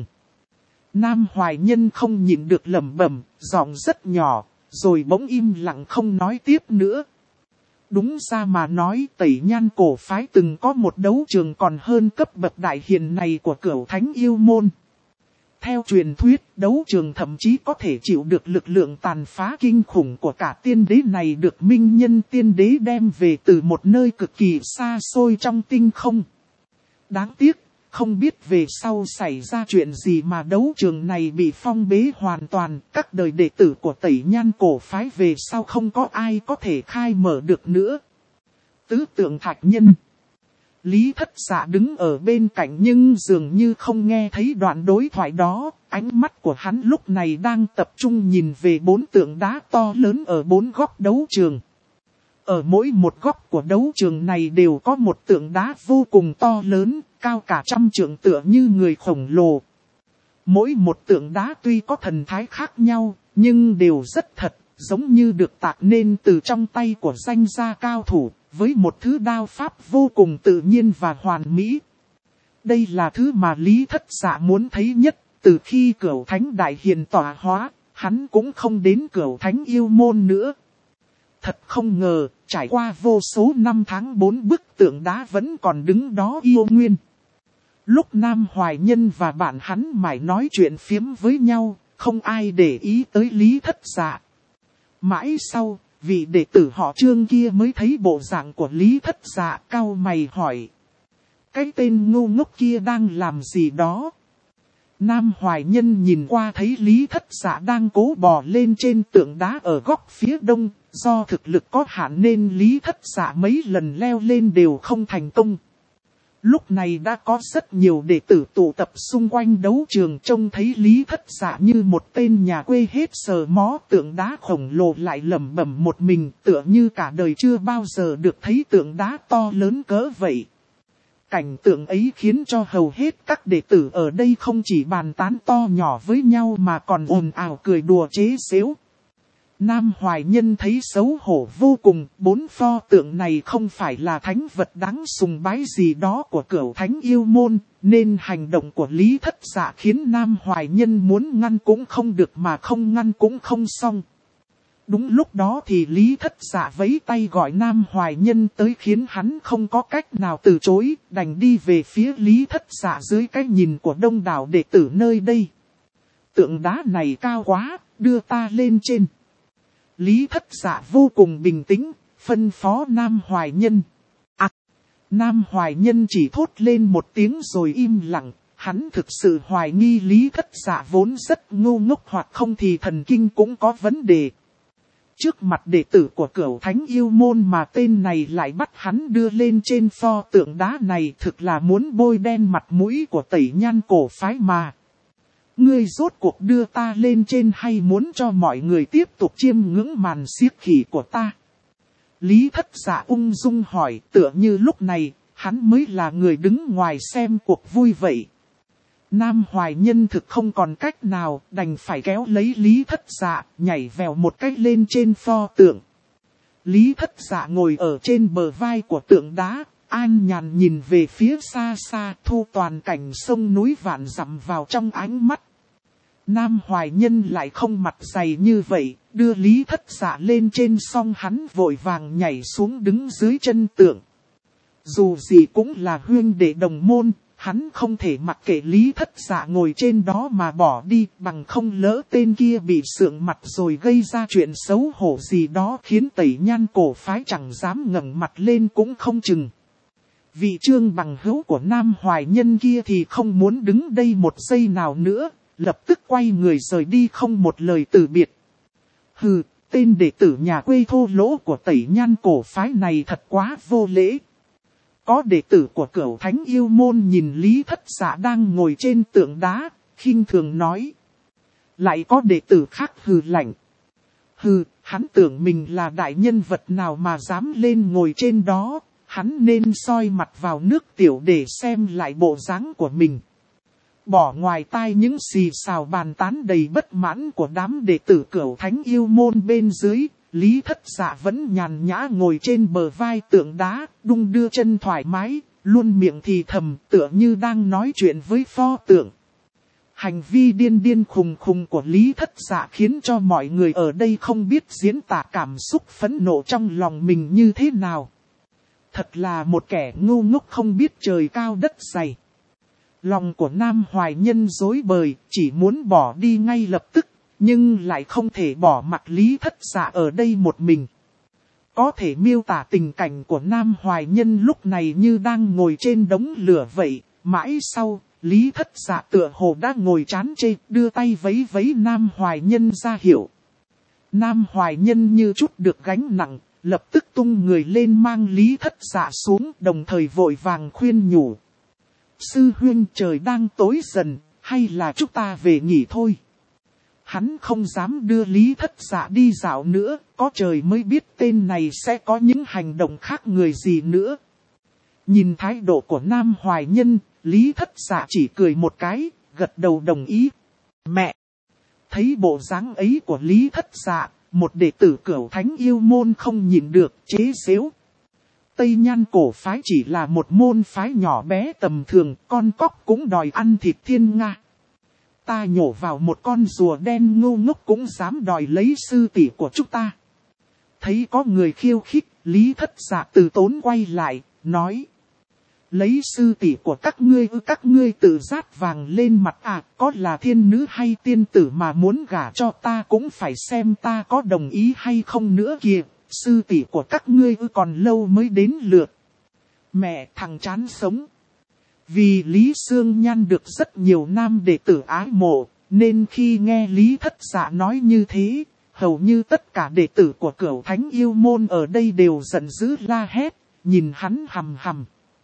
Nam Hoài Nhân không nhịn được lẩm bẩm, giọng rất nhỏ, rồi bỗng im lặng không nói tiếp nữa. Đúng ra mà nói, Tẩy Nhan cổ phái từng có một đấu trường còn hơn cấp bậc đại hiền này của Cửu Thánh Yêu Môn. Theo truyền thuyết, đấu trường thậm chí có thể chịu được lực lượng tàn phá kinh khủng của cả tiên đế này được minh nhân tiên đế đem về từ một nơi cực kỳ xa xôi trong tinh không. Đáng tiếc, không biết về sau xảy ra chuyện gì mà đấu trường này bị phong bế hoàn toàn, các đời đệ tử của Tẩy Nhan cổ phái về sau không có ai có thể khai mở được nữa. Tứ tượng thạch nhân. Lý Thất Dạ đứng ở bên cạnh nhưng dường như không nghe thấy đoạn đối thoại đó, ánh mắt của hắn lúc này đang tập trung nhìn về 4 tượng đá to lớn ở 4 góc đấu trường. Ở mỗi một góc của đấu trường này đều có một tượng đá vô cùng to lớn, cao cả 100 trượng tựa như người khổng lồ. Mỗi một tượng đá tuy có thần thái khác nhau, nhưng đều rất thật, giống như được tạc nên từ trong tay của danh gia cao thủ, với một thứ đao pháp vô cùng tự nhiên và hoàn mỹ. Đây là thứ mà Lý Thất Dạ muốn thấy nhất, từ khi Cửu Thánh Đại Hiền tọa hóa, hắn cũng không đến Cửu Thánh Yêu Môn nữa. Thật không ngờ, trải qua vô số năm tháng 4 bức tượng đá vẫn còn đứng đó yêu nguyên. Lúc Nam Hoài Nhân và bạn hắn mải nói chuyện phiếm với nhau, không ai để ý tới Lý Thất Dạ. Mãi sau, vị đệ tử họ Trương kia mới thấy bộ dạng của Lý Thất Dạ, cau mày hỏi. Cái tên ngu ngốc kia đang làm gì đó? Nam Hoài Nhân nhìn qua thấy Lý Thất Dạ đang cố bò lên trên tượng đá ở góc phía đông, do thực lực có hạn nên Lý Thất Dạ mấy lần leo lên đều không thành công. Lúc này đã có rất nhiều đệ tử tụ tập xung quanh đấu trường, trông thấy Lý Thất Dạ như một tên nhà quê hết sờ mó tượng đá khổng lồ lại lẩm bẩm một mình, tựa như cả đời chưa bao giờ được thấy tượng đá to lớn cỡ vậy. Cảnh tượng ấy khiến cho hầu hết các đệ tử ở đây không chỉ bàn tán to nhỏ với nhau mà còn ồn ào cười đùa chế giễu. Nam Hoài Nhân thấy xấu hổ vô cùng, 4 pho tượng này không phải là thánh vật đáng sùng bái gì đó của Cửu Thánh Yêu Môn, nên hành động của Lý Thất Dạ khiến Nam Hoài Nhân muốn ngăn cũng không được mà không ngăn cũng không xong. Đúng lúc đó thì Lý Thất Dạ vẫy tay gọi Nam Hoài Nhân tới khiến hắn không có cách nào từ chối, đành đi về phía Lý Thất Dạ dưới cái nhìn của đông đảo đệ tử nơi đây. Tượng đá này cao quá, đưa ta lên trên. Lý Thất Dạ vô cùng bình tĩnh, phân phó Nam Hoài Nhân. Nam Hoài Nhân chỉ thốt lên một tiếng rồi im lặng, hắn thực sự hoài nghi Lý Thất Dạ vốn rất ngu ngốc hoặc không thì thần kinh cũng có vấn đề. Trước mặt đệ tử của Cửu Thánh Yêu Môn mà tên này lại bắt hắn đưa lên trên pho tượng đá này, thực là muốn bôi đen mặt mũi của Tẩy Nhan cổ phái mà. Ngươi rốt cuộc đưa ta lên trên hay muốn cho mọi người tiếp tục chiêm ngưỡng màn xiếc khỉ của ta? Lý Thất Dạ ung dung hỏi, tựa như lúc này, hắn mới là người đứng ngoài xem cuộc vui vậy. Nam Hoài Nhân thực không còn cách nào, đành phải kéo lấy Lý Thất Dạ, nhảy vèo một cách lên trên pho tượng. Lý Thất Dạ ngồi ở trên bờ vai của tượng đá, an nhàn nhìn về phía xa xa, thu toàn cảnh sông núi vạn dặm vào trong ánh mắt. Nam Hoài Nhân lại không mặt dày như vậy, đưa Lý Thất Dạ lên trên xong hắn vội vàng nhảy xuống đứng dưới chân tượng. Dù gì cũng là huynh đệ đồng môn, hắn không thể mặc kệ Lý Thất Dạ ngồi trên đó mà bỏ đi, bằng không lỡ tên kia bị sượng mặt rồi gây ra chuyện xấu hổ gì đó khiến Tẩy Nhan cổ phái chẳng dám ngẩng mặt lên cũng không chừng. Vị Trương bằng hữu của Nam Hoài Nhân kia thì không muốn đứng đây một giây nào nữa, lập tức quay người rời đi không một lời từ biệt. Hừ, tên đệ tử nhà quê thô lỗ của Tẩy Nhan cổ phái này thật quá vô lễ. Có đệ tử của Cửu Thánh Yêu Môn nhìn Lý Thất Dạ đang ngồi trên tượng đá, khinh thường nói. Lại có đệ tử khác hừ lạnh. Hừ, hắn tưởng mình là đại nhân vật nào mà dám lên ngồi trên đó, hắn nên soi mặt vào nước tiểu để xem lại bộ dáng của mình. Bỏ ngoài tai những xì xào bàn tán đầy bất mãn của đám đệ tử Cửu Thánh Yêu Môn bên dưới, Lý Thất Dạ vẫn nhàn nhã ngồi trên bờ vai tượng đá, đung đưa chân thoải mái, luôn miệng thì thầm tựa như đang nói chuyện với pho tượng. Hành vi điên điên khùng khùng của Lý Thất Dạ khiến cho mọi người ở đây không biết diễn tả cảm xúc phẫn nộ trong lòng mình như thế nào. Thật là một kẻ ngu ngốc không biết trời cao đất dày. Lòng của Nam Hoài Nhân rối bời, chỉ muốn bỏ đi ngay lập tức, nhưng lại không thể bỏ mặc Lý Thất Dạ ở đây một mình. Có thể miêu tả tình cảnh của Nam Hoài Nhân lúc này như đang ngồi trên đống lửa vậy, mãi sau, Lý Thất Dạ tựa hồ đã ngồi chán chê, đưa tay vấy vấy Nam Hoài Nhân ra hiệu. Nam Hoài Nhân như chút được gánh nặng, lập tức tung người lên mang Lý Thất Dạ xuống, đồng thời vội vàng khuyên nhủ. Sư huynh, trời đang tối dần, hay là chúng ta về nghỉ thôi. Hắn không dám đưa Lý Thất Dạ đi dạo nữa, có trời mới biết tên này sẽ có những hành động khác người gì nữa. Nhìn thái độ của Nam Hoài Nhân, Lý Thất Dạ chỉ cười một cái, gật đầu đồng ý. Mẹ! Thấy bộ dáng ấy của Lý Thất Dạ, một đệ tử Cửu Thánh Yêu Môn không nhịn được chế giễu. Tây Nhan cổ phái chỉ là một môn phái nhỏ bé tầm thường, con cóc cũng đòi ăn thịt thiên nga. Ta nhổ vào một con rùa đen ngu ngốc cũng dám đòi lấy sư tỷ của chúng ta. Thấy có người khiêu khích, Lý Thất Dạ từ tốn quay lại, nói. Lấy sư tỷ của các ngươi tự rát vàng lên mặt à, có là thiên nữ hay tiên tử mà muốn gả cho ta cũng phải xem ta có đồng ý hay không nữa kìa. Sư tỷ của các ngươi còn lâu mới đến lượt. Mẹ thằng chán sống. Vì Lý Sương Nhan được rất nhiều nam đệ tử ái mộ, nên khi nghe Lý Thất Dạ nói như thế, hầu như tất cả đệ tử của Cửu Thánh Yêu Môn ở đây đều giận dữ la hét, nhìn hắn hầm hầm.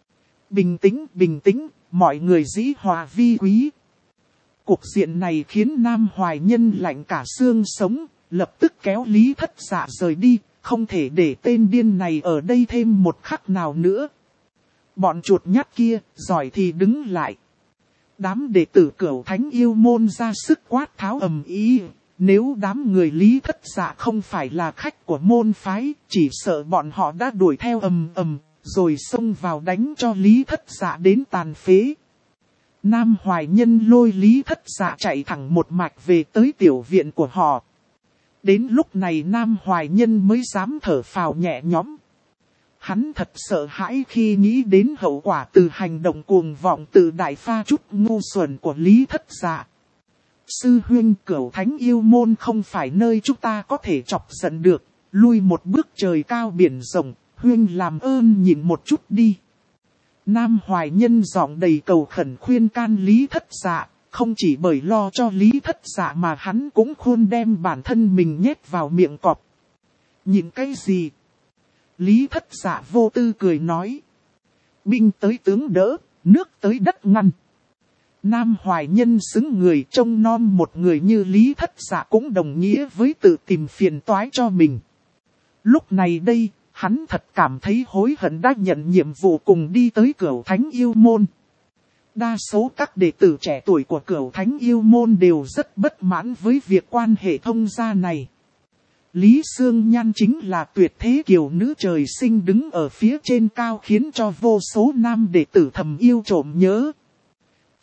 Bình tĩnh, mọi người dĩ hòa vi quý. Cuộc diện này khiến Nam Hoài Nhân lạnh cả xương sống, lập tức kéo Lý Thất Dạ rời đi. Không thể để tên điên này ở đây thêm một khắc nào nữa. Bọn chuột nhắt kia, giỏi thì đứng lại. Đám đệ tử Cửu Thánh Yêu Môn ra sức quát tháo ầm ĩ. Nếu đám người Lý Thất Dạ không phải là khách của môn phái, chỉ sợ bọn họ đã đuổi theo ầm, rồi xông vào đánh cho Lý Thất Dạ đến tàn phế. Nam Hoài Nhân lôi Lý Thất Dạ chạy thẳng một mạch về tới tiểu viện của họ. Đến lúc này Nam Hoài Nhân mới dám thở phào nhẹ nhõm. Hắn thật sợ hãi khi nghĩ đến hậu quả từ hành động cuồng vọng tự đại pha chút ngu xuẩn của Lý Thất Dạ. Sư huynh, Cửu Thánh Yêu Môn không phải nơi chúng ta có thể chọc giận được, lui một bước trời cao biển rộng, huynh làm ơn nhịn một chút đi. Nam Hoài Nhân giọng đầy cầu khẩn khuyên can Lý Thất Dạ. Không chỉ bởi lo cho Lý Thất Dạ mà hắn cũng khôn đem bản thân mình nhét vào miệng cọp. Nhìn cái gì? Lý Thất Dạ vô tư cười nói. Binh tới tướng đỡ, nước tới đất ngăn. Nam Hoài Nhân xứng người trông non một người như Lý Thất Dạ cũng đồng nghĩa với tự tìm phiền toái cho mình. Lúc này đây, hắn thật cảm thấy hối hận đã nhận nhiệm vụ cùng đi tới Cửu Thánh Yêu Môn. Đa số các đệ tử trẻ tuổi của Cửu Thánh Yêu Môn đều rất bất mãn với việc quan hệ thông gia này. Lý Sương Nhan chính là tuyệt thế kiều nữ trời sinh đứng ở phía trên cao khiến cho vô số nam đệ tử thầm yêu trộm nhớ.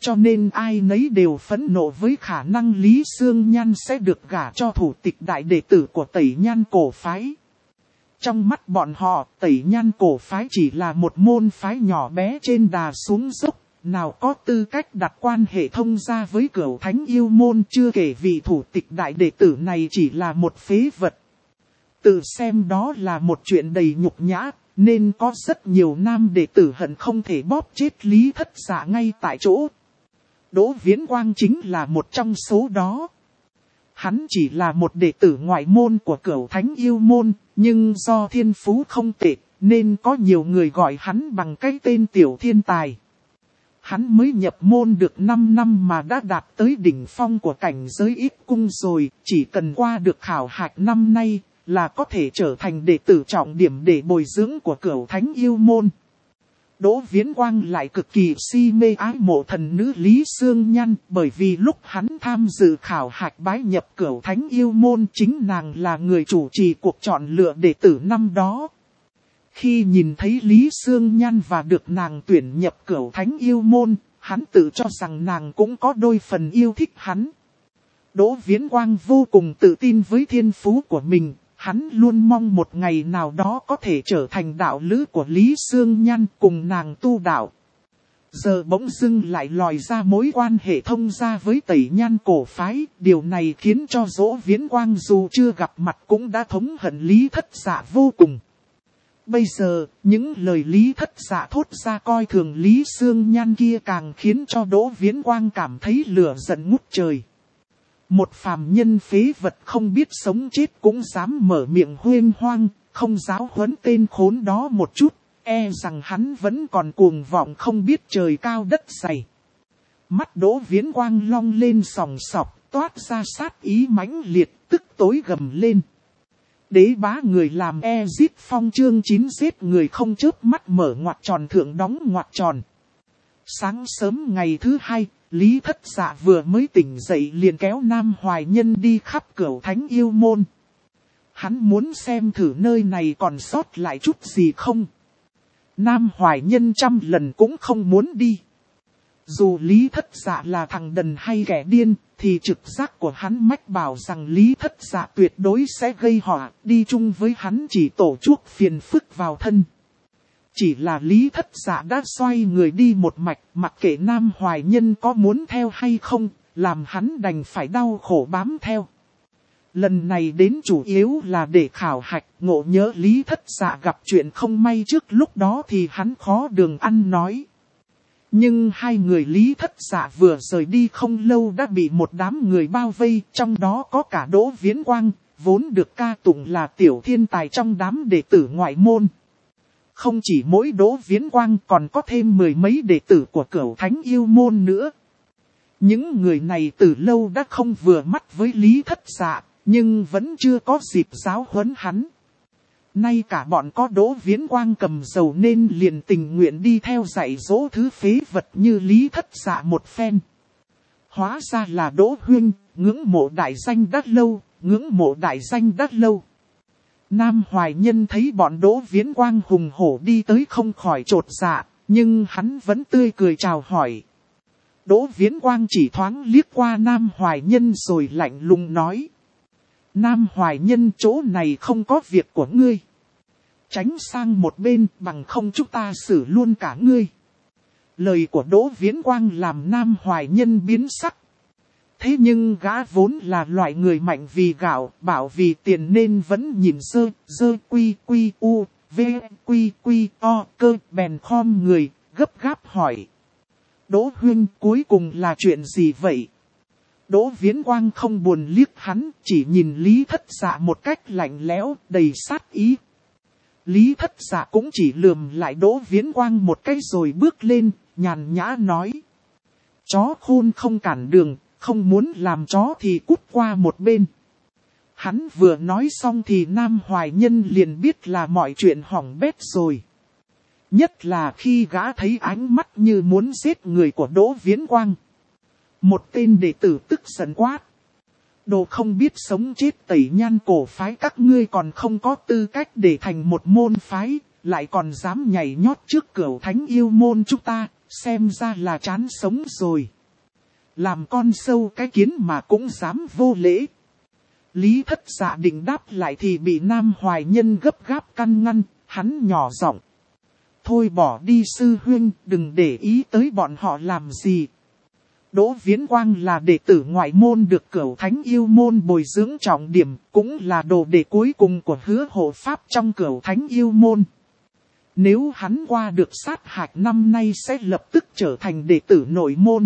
Cho nên ai nấy đều phẫn nộ với khả năng Lý Xương Nhan sẽ được gả cho thủ tịch đại đệ tử của Tẩy Nhan cổ phái. Trong mắt bọn họ, Tẩy Nhan cổ phái chỉ là một môn phái nhỏ bé trên đà xuống dốc, nào có tư cách đặt quan hệ thông gia với Cửu Thánh Yêu Môn, chưa kể vị thủ tịch đại đệ tử này chỉ là một phế vật. Tự xem đó là một chuyện đầy nhục nhã, nên có rất nhiều nam đệ tử hận không thể bóp chết Lý Thất Dạ ngay tại chỗ. Đỗ Viễn Quang chính là một trong số đó. Hắn chỉ là một đệ tử ngoại môn của Cửu Thánh Yêu Môn, nhưng do thiên phú không tệ, nên có nhiều người gọi hắn bằng cái tên tiểu thiên tài. Hắn mới nhập môn được 5 năm mà đã đạt tới đỉnh phong của cảnh giới ít cung rồi, chỉ cần qua được khảo hạch năm nay là có thể trở thành đệ tử trọng điểm để bồi dưỡng của Cửu Thánh Yêu Môn. Đỗ Viễn Quang lại cực kỳ si mê ái mộ thần nữ Lý Xương Nhan, bởi vì lúc hắn tham dự khảo hạch bái nhập Cửu Thánh Yêu Môn chính nàng là người chủ trì cuộc chọn lựa đệ tử năm đó. Khi nhìn thấy Lý Xương Nhan và được nàng tuyển nhập Cửu Thánh Yêu Môn, hắn tự cho rằng nàng cũng có đôi phần yêu thích hắn. Đỗ Viễn Quang vô cùng tự tin với thiên phú của mình. Hắn luôn mong một ngày nào đó có thể trở thành đạo lữ của Lý Xương Nhan cùng nàng tu đạo. Giờ bỗng dưng lại lòi ra mối quan hệ thông gia với Tẩy Nhan cổ phái. Điều này khiến cho Đỗ Viễn Quang dù chưa gặp mặt cũng đã thống hận Lý Thất Dạ vô cùng. Bây giờ, những lời Lý Thất Dạ thốt ra coi thường Lý Xương Nhan kia càng khiến cho Đỗ Viễn Quang cảm thấy lửa giận ngút trời. Một phàm nhân phế vật không biết sống chết cũng dám mở miệng huênh hoang, không giáo huấn tên khốn đó một chút, e rằng hắn vẫn còn cuồng vọng không biết trời cao đất dày. Mắt Đỗ Viễn Quang long lên sòng sọc, toát ra sát ý mãnh liệt, tức tối gầm lên. Đế bá người làm giết phong chương 9 giết người không chớp mắt mở ngoặc tròn thượng đóng ngoặc tròn. Sáng sớm ngày thứ hai, Lý Thất Dạ vừa mới tỉnh dậy liền kéo Nam Hoài Nhân đi khắp Cửu Thánh Yêu Môn. Hắn muốn xem thử nơi này còn sót lại chút gì không. Nam Hoài Nhân trăm lần cũng không muốn đi. Dù Lý Thất Dạ là thằng đần hay kẻ điên, thì trực giác của hắn mách bảo rằng Lý Thất Dạ tuyệt đối sẽ gây họa, đi chung với hắn chỉ tổ chuốc phiền phức vào thân. Chỉ là Lý Thất Dạ đã xoay người đi một mạch, mặc kệ Nam Hoài Nhân có muốn theo hay không, làm hắn đành phải đau khổ bám theo. Lần này đến chủ yếu là để khảo hạch, ngộ nhớ Lý Thất Dạ gặp chuyện không may trước lúc đó thì hắn khó đường ăn nói. Nhưng hai người Lý Thất Dạ vừa rời đi không lâu đã bị một đám người bao vây, trong đó có cả Đỗ Viễn Quang, vốn được ca tụng là tiểu thiên tài trong đám đệ tử ngoại môn. Không chỉ mỗi Đỗ Viễn Quang còn có thêm 10 mấy đệ tử của Cửu Thánh Yêu Môn nữa. Những người này từ lâu đã không vừa mắt với Lý Thất Dạ, nhưng vẫn chưa có dịp giáo huấn hắn. Nay cả bọn có Đỗ Viễn Quang cầm dầu nên liền tình nguyện đi theo dạy dỗ thứ phế vật như Lý Thất Dạ một phen. Hóa ra là Đỗ huynh, ngưỡng mộ đại danh đắt lâu, ngưỡng mộ đại danh đắt lâu. Nam Hoài Nhân thấy bọn Đỗ Viễn Quang hùng hổ đi tới không khỏi chột dạ, nhưng hắn vẫn tươi cười chào hỏi. Đỗ Viễn Quang chỉ thoáng liếc qua Nam Hoài Nhân rồi lạnh lùng nói. Nam Hoài Nhân, chỗ này không có việc của ngươi. Tránh sang một bên, bằng không chúng ta xử luôn cả ngươi. Lời của Đỗ Viễn Quang làm Nam Hoài Nhân biến sắc. Thế nhưng gã vốn là loại người mạnh vì gạo, bảo vì tiền nên vẫn nhìn dơ quy u, v quy o, cơ bèn khom người, gấp gáp hỏi. Đỗ huynh, cuối cùng là chuyện gì vậy? Đỗ Viễn Quang không buồn liếc hắn, chỉ nhìn Lý Thất Dạ một cách lạnh lẽo, đầy sát ý. Lý Thất Dạ cũng chỉ lườm lại Đỗ Viễn Quang một cái rồi bước lên, nhàn nhã nói. Chó khôn không cản đường, không muốn làm chó thì cút qua một bên. Hắn vừa nói xong thì Nam Hoài Nhân liền biết là mọi chuyện hỏng bét rồi. Nhất là khi gã thấy ánh mắt như muốn giết người của Đỗ Viễn Quang. Một tên đệ tử tức giận quát. Đồ không biết sống chết Tẩy Nhan cổ phái, các ngươi còn không có tư cách để thành một môn phái, lại còn dám nhảy nhót trước Cửu Thánh Yêu Môn chúng ta, Xem ra là chán sống rồi. Làm con sâu cái kiến mà cũng dám vô lễ. Lý Thất Dạ định đáp lại thì bị Nam Hoài Nhân gấp gáp căn ngăn, hắn nhỏ giọng. Thôi bỏ đi sư huynh, đừng để ý tới bọn họ làm gì. Đỗ Viễn Quang là đệ tử ngoại môn được Cửu Thánh Yêu Môn bồi dưỡng trọng điểm, cũng là đồ đệ cuối cùng của Hứa Hộ Pháp trong Cửu Thánh Yêu Môn. Nếu hắn qua được sát hạch năm nay sẽ lập tức trở thành đệ tử nội môn.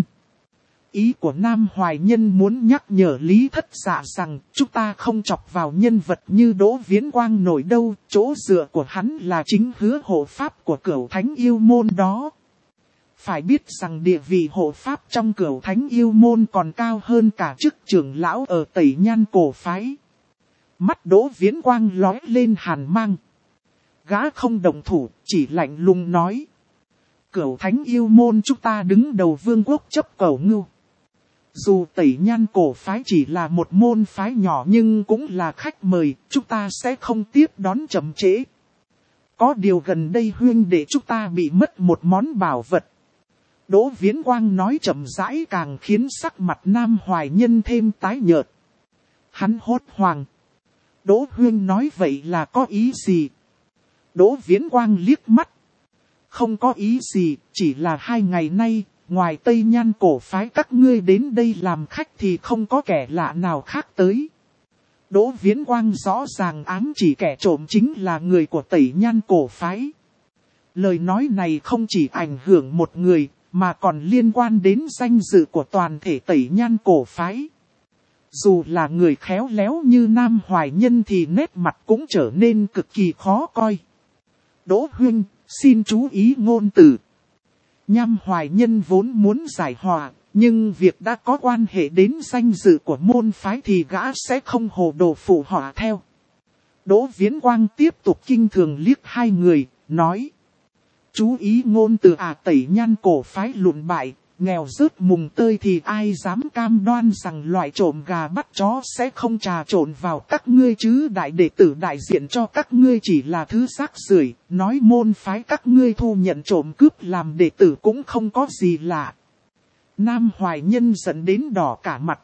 Ý của Nam Hoài Nhân muốn nhắc nhở Lý Thất Dạ rằng chúng ta không chọc vào nhân vật như Đỗ Viễn Quang nổi đâu, chỗ dựa của hắn là chính Hứa Hộ Pháp của Cửu Thánh Yêu Môn đó. Phải biết rằng địa vị hộ pháp trong Cửu Thánh Yêu Môn còn cao hơn cả chức trưởng lão ở Tẩy Nhan Cổ Phái. Mắt Đỗ Viễn Quang lóe lên hàn mang. Gã không động thủ, chỉ lạnh lùng nói. Cửu Thánh Yêu Môn chúng ta đứng đầu vương quốc chấp cẩu ngưu. Dù Tẩy Nhan Cổ Phái chỉ là một môn phái nhỏ nhưng cũng là khách mời, chúng ta sẽ không tiếp đón chậm trễ. Có điều gần đây huynh đệ chúng ta bị mất một món bảo vật. Đỗ Viễn Quang nói chậm rãi càng khiến sắc mặt Nam Hoài Nhân thêm tái nhợt. Hắn hốt hoảng. Đỗ huynh nói vậy là có ý gì? Đỗ Viễn Quang liếc mắt. Không có ý gì, chỉ là 2 ngày nay, ngoài Tây Nhan Cổ Phái các ngươi đến đây làm khách thì không có kẻ lạ nào khác tới. Đỗ Viễn Quang rõ ràng ám chỉ kẻ trộm chính là người của Tẩy Nhan Cổ Phái. Lời nói này không chỉ ảnh hưởng một người, mà còn liên quan đến danh dự của toàn thể Tẩy Nhan Cổ Phái. Dù là người khéo léo như Nam Hoài Nhân thì nét mặt cũng trở nên cực kỳ khó coi. Đỗ huynh, xin chú ý ngôn từ. Nam Hoài Nhân vốn muốn giải hòa, nhưng việc đã có quan hệ đến danh dự của môn phái thì gã sẽ không hồ đồ phụ họa theo. Đỗ Viễn Quang tiếp tục kinh thường liếc hai người, nói. Chú ý ngôn từ Tẩy Nhan Cổ Phái lụn bại, nghèo rớt mùng tơi thì ai dám cam đoan rằng loại trộm gà bắt chó sẽ không trà trộn vào các ngươi chứ. Đại đệ tử đại diện cho các ngươi chỉ là thứ rác rưởi, nói môn phái các ngươi thu nhận trộm cướp làm đệ tử cũng không có gì lạ. Nam Hoài Nhân giận đến đỏ cả mặt.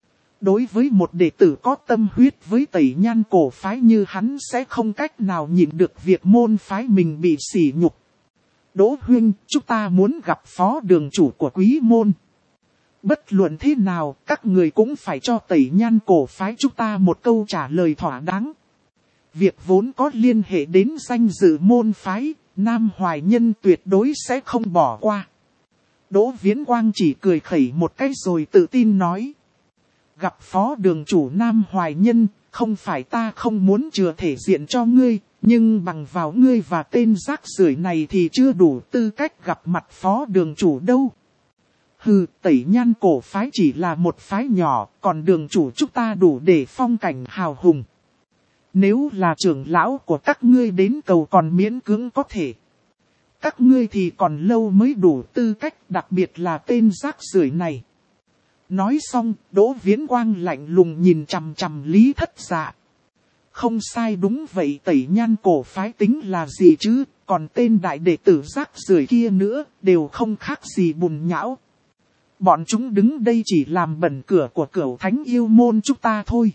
Đối với một đệ tử có tâm huyết với Tẩy Nhan Cổ Phái như hắn sẽ không cách nào nhịn được việc môn phái mình bị sỉ nhục. Đỗ huynh, chúng ta muốn gặp phó đường chủ của quý môn. Bất luận thế nào, các người cũng phải cho Tẩy Nhan Cổ Phái chúng ta một câu trả lời thỏa đáng. Việc vốn có liên hệ đến danh dự môn phái, Nam Hoài Nhân tuyệt đối sẽ không bỏ qua. Đỗ Viễn Quang chỉ cười khẩy một cái rồi tự tin nói. Gặp phó đường chủ Nam Hoài Nhân, không phải ta không muốn chừa thể diện cho ngươi. Nhưng bằng vào ngươi và tên rác rưởi này thì chưa đủ tư cách gặp mặt phó đường chủ đâu. Hừ, Tẩy Nhan Cổ Phái chỉ là một phái nhỏ, còn đường chủ chúng ta đủ để phong cảnh hào hùng. Nếu là trưởng lão của các ngươi đến cầu còn miễn cưỡng có thể. Các ngươi thì còn lâu mới đủ tư cách, đặc biệt là tên rác rưởi này. Nói xong, Đỗ Viễn Quang lạnh lùng nhìn chằm chằm Lý Thất Dạ. Không sai, đúng vậy, Tẩy Nhan Cổ Phái tính là gì chứ, còn tên đại đệ tử rác rưởi kia nữa, đều không khác gì bùn nhão. Bọn chúng đứng đây chỉ làm bẩn cửa của Cửu Thánh Yêu Môn chúng ta thôi.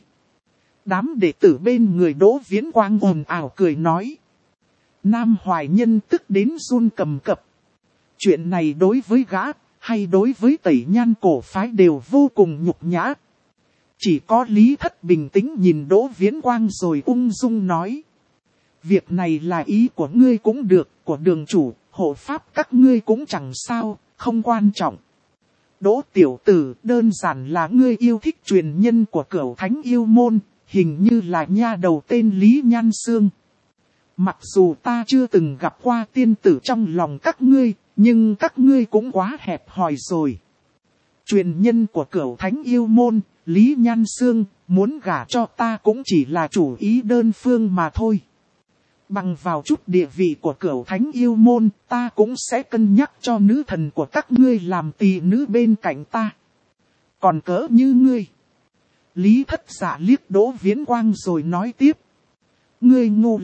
Đám đệ tử bên người Đỗ Viễn Quang ồn ào cười nói. Nam Hoài Nhân tức đến run cầm cập. Chuyện này đối với gã, hay đối với Tẩy Nhan Cổ Phái đều vô cùng nhục nhã. Chỉ có Lý Thất bình tĩnh nhìn Đỗ Viễn Quang rồi ung dung nói. Việc này là ý của ngươi cũng được, của đường chủ, hộ pháp các ngươi cũng chẳng sao, không quan trọng. Đỗ tiểu tử, đơn giản là ngươi yêu thích truyền nhân của Cửu Thánh Yêu Môn, hình như là nha đầu tên Lý Nhan Sương. Mặc dù ta chưa từng gặp qua tiên tử trong lòng các ngươi, nhưng các ngươi cũng quá hẹp hòi rồi. Truyền nhân của Cửu Thánh Yêu Môn, Lý Nhan Sương, muốn gả cho ta cũng chỉ là chủ ý đơn phương mà thôi. Bằng vào chút địa vị của Cửu Thánh Yêu Môn, ta cũng sẽ cân nhắc cho nữ thần của các ngươi làm tỳ nữ bên cạnh ta. Còn cỡ như ngươi. Lý Thất Dạ liếc Đỗ Viễn Quang rồi nói tiếp. Ngươi ngu lắm,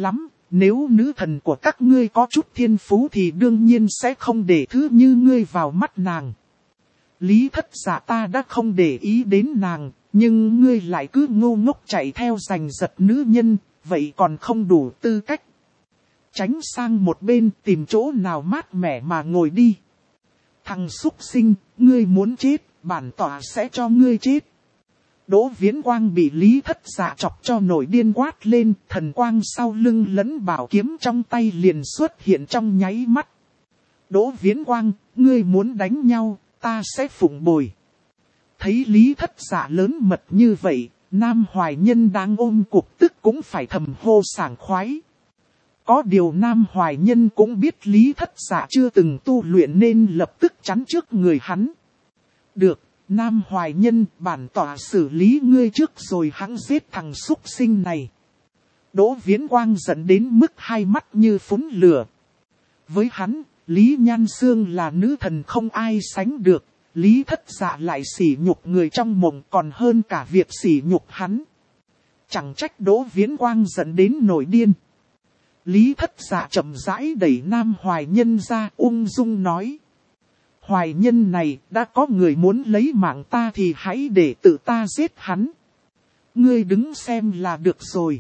nếu nữ thần của các ngươi có chút thiên phú thì đương nhiên sẽ không để thứ như ngươi vào mắt nàng. Lý Thất Dạ, ta đã không để ý đến nàng, nhưng ngươi lại cứ ngu ngốc chạy theo giành giật nữ nhân, vậy còn không đủ tư cách. Tránh sang một bên, tìm chỗ nào mát mẻ mà ngồi đi. Thằng súc sinh, ngươi muốn chết, bản tọa sẽ cho ngươi chết. Đỗ Viễn Quang bị Lý Thất Dạ chọc cho nổi điên quát lên, thần quang sau lưng lẫn bảo kiếm trong tay liền xuất hiện trong nháy mắt. Đỗ Viễn Quang, ngươi muốn đánh nhau, ta sẽ phụng bồi. Thấy Lý Thất Dạ lớn mật như vậy, Nam Hoài Nhân đang ôm cục tức cũng phải thầm hô sảng khoái. Có điều Nam Hoài Nhân cũng biết Lý Thất Dạ chưa từng tu luyện nên lập tức chắn trước người hắn. Được, Nam Hoài Nhân, bản tọa xử lý ngươi trước rồi hắn giết thằng súc sinh này. Đỗ Viễn Quang giận đến mức hai mắt như phún lửa. Với hắn, Lý Nhan Xương là nữ thần không ai sánh được. Lý Thất Dạ lại sỉ nhục người trong mộng còn hơn cả việc sỉ nhục hắn. Chẳng trách Đỗ Viễn Quang giận đến nổi điên. Lý Thất Dạ chậm rãi đẩy Nam Hoài Nhân ra, ung dung nói. Hoài Nhân này, đã có người muốn lấy mạng ta thì hãy để tự ta giết hắn. Ngươi đứng xem là được rồi.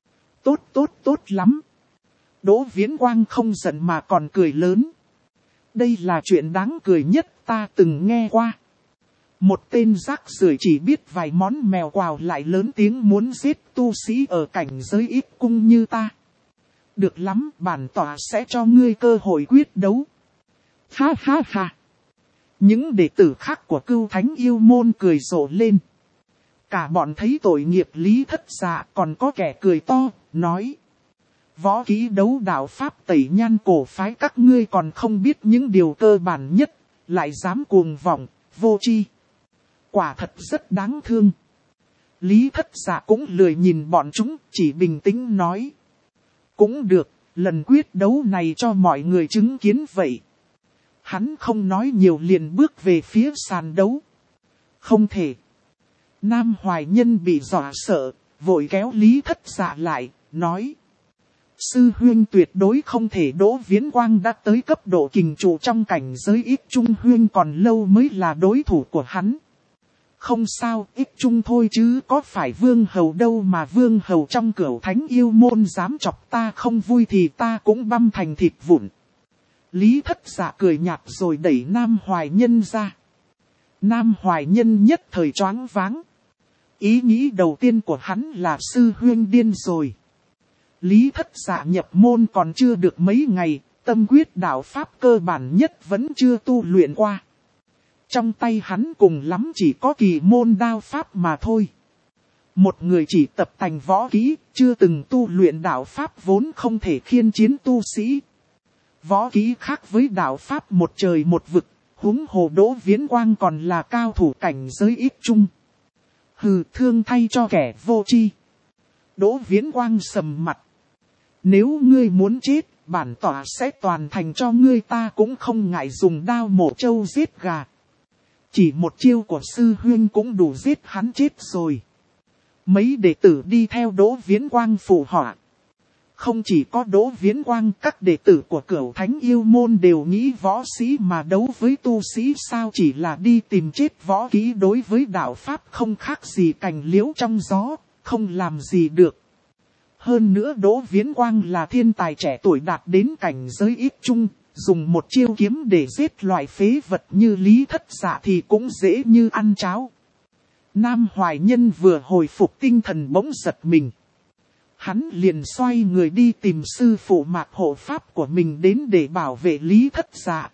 Tốt lắm. Đỗ Viễn Quang không giận mà còn cười lớn. Đây là chuyện đáng cười nhất ta từng nghe qua. Một tên rác rưởi chỉ biết vài món mèo quào lại lớn tiếng muốn giết tu sĩ ở cảnh giới ít cung như ta. Được lắm, bản tọa sẽ cho ngươi cơ hội quyết đấu. Ha ha ha. Những đệ tử khác của Cưu Thánh Yêu Môn cười rộ lên. Cả bọn thấy tội nghiệp Lý Thất Dạ, còn có kẻ cười to, nói. Võ kỹ đấu đạo Pháp Tẩy Nhan cổ phái các ngươi còn không biết những điều cơ bản nhất, lại dám cuồng vọng, vô tri. Quả thật rất đáng thương. Lý Thất Dạ cũng lười nhìn bọn chúng, chỉ bình tĩnh nói. Cũng được, lần quyết đấu này cho mọi người chứng kiến vậy. Hắn không nói nhiều liền bước về phía sàn đấu. Không thể. Nam Hoài Nhân bị dọa sợ, vội kéo Lý Thất Dạ lại, nói. Sư huynh tuyệt đối không thể. Đỗ Viễn Quang đã tới cấp độ kình trụ trong cảnh giới ít trung huynh còn lâu mới là đối thủ của hắn. Không sao, ít trung thôi chứ có phải Vương Hầu đâu mà Vương Hầu trong Cửu Thánh Yêu Môn dám chọc ta không vui thì ta cũng băm thành thịt vụn. Lý Thất Dạ cười nhạt rồi đẩy Nam Hoài Nhân ra. Nam Hoài Nhân nhất thời choáng váng. Ý nghĩ đầu tiên của hắn là sư huynh điên rồi. Lý Thất Dạ nhập môn còn chưa được mấy ngày, tâm quyết đạo pháp cơ bản nhất vẫn chưa tu luyện qua. Trong tay hắn cùng lắm chỉ có kỳ môn đao pháp mà thôi. Một người chỉ tập thành võ kỹ, chưa từng tu luyện đạo pháp vốn không thể khiên chiến tu sĩ. Võ kỹ khác với đạo pháp một trời một vực, huống hồ Đỗ Viễn Quang còn là cao thủ cảnh giới ít trung. Hừ, thương thay cho kẻ vô tri. Đỗ Viễn Quang sầm mặt. Nếu ngươi muốn chết, bản tọa sẽ toàn thành cho ngươi, ta cũng không ngại dùng đao mổ trâu giết gà. Chỉ một chiêu của sư huynh cũng đủ giết hắn chết rồi. Mấy đệ tử đi theo Đỗ Viễn Quang phụ họa. Không chỉ có Đỗ Viễn Quang, các đệ tử của Cửu Thánh Yêu Môn đều nghĩ võ sĩ mà đấu với tu sĩ sao chỉ là đi tìm chết. Võ kỹ đối với đạo pháp không khác gì cành liễu trong gió, không làm gì được. Hơn nữa Đỗ Viễn Quang là thiên tài trẻ tuổi đạt đến cảnh giới ít trung, dùng một chiêu kiếm để giết loại phế vật như Lý Thất Dạ thì cũng dễ như ăn cháo. Nam Hoài Nhân vừa hồi phục tinh thần bỗng giật mình. Hắn liền xoay người đi tìm sư phụ Mạc hộ pháp của mình đến để bảo vệ Lý Thất Dạ.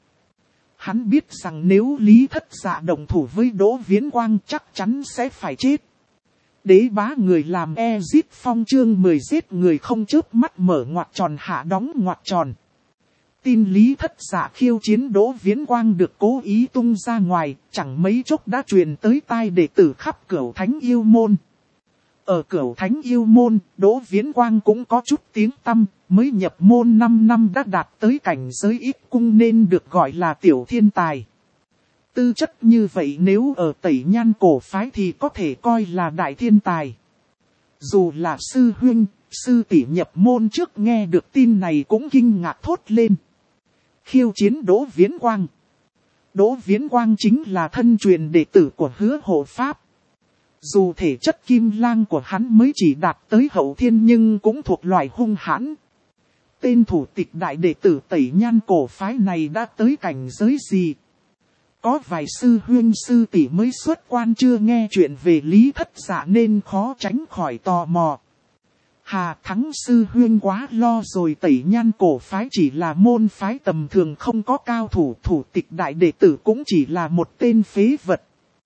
Hắn biết rằng nếu Lý Thất Dạ đồng thủ với Đỗ Viễn Quang chắc chắn sẽ phải chết. Đế bá người làm Ezit Phong chương 10 giết người không chớp mắt mở ngoặc tròn hạ đóng ngoặc tròn. Tin Lý Thất Dạ khiêu chiến Đỗ Viễn Quang được cố ý tung ra ngoài, chẳng mấy chốc đã truyền tới tai đệ tử khắp Cửu Thánh Yêu Môn. Ở Cửu Thánh Yêu Môn, Đỗ Viễn Quang cũng có chút tiếng tăm, mới nhập môn 5 năm đã đạt tới cảnh giới ít cung nên được gọi là tiểu thiên tài. Tư chất như vậy nếu ở Tẩy Nhan cổ phái thì có thể coi là đại thiên tài. Dù là sư huynh, sư tỷ nhập môn trước nghe được tin này cũng kinh ngạc thốt lên. Khiêu chiến Đỗ Viễn Quang. Đỗ Viễn Quang chính là thân truyền đệ tử của Hứa Hộ Pháp. Dù thể chất kim lang của hắn mới chỉ đạt tới hậu thiên nhưng cũng thuộc loại hung hãn. Tên thủ tịch đại đệ tử Tẩy Nhan cổ phái này đã tới cảnh giới gì? Có vài sư huynh sư tỷ mới xuất quan chưa nghe chuyện về Lý Thất Dạ nên khó tránh khỏi tò mò. Hà Thắng sư huynh quá lo rồi, Tẩy Nhan cổ phái chỉ là môn phái tầm thường không có cao thủ, thủ tịch đại đệ tử cũng chỉ là một tên phế vật.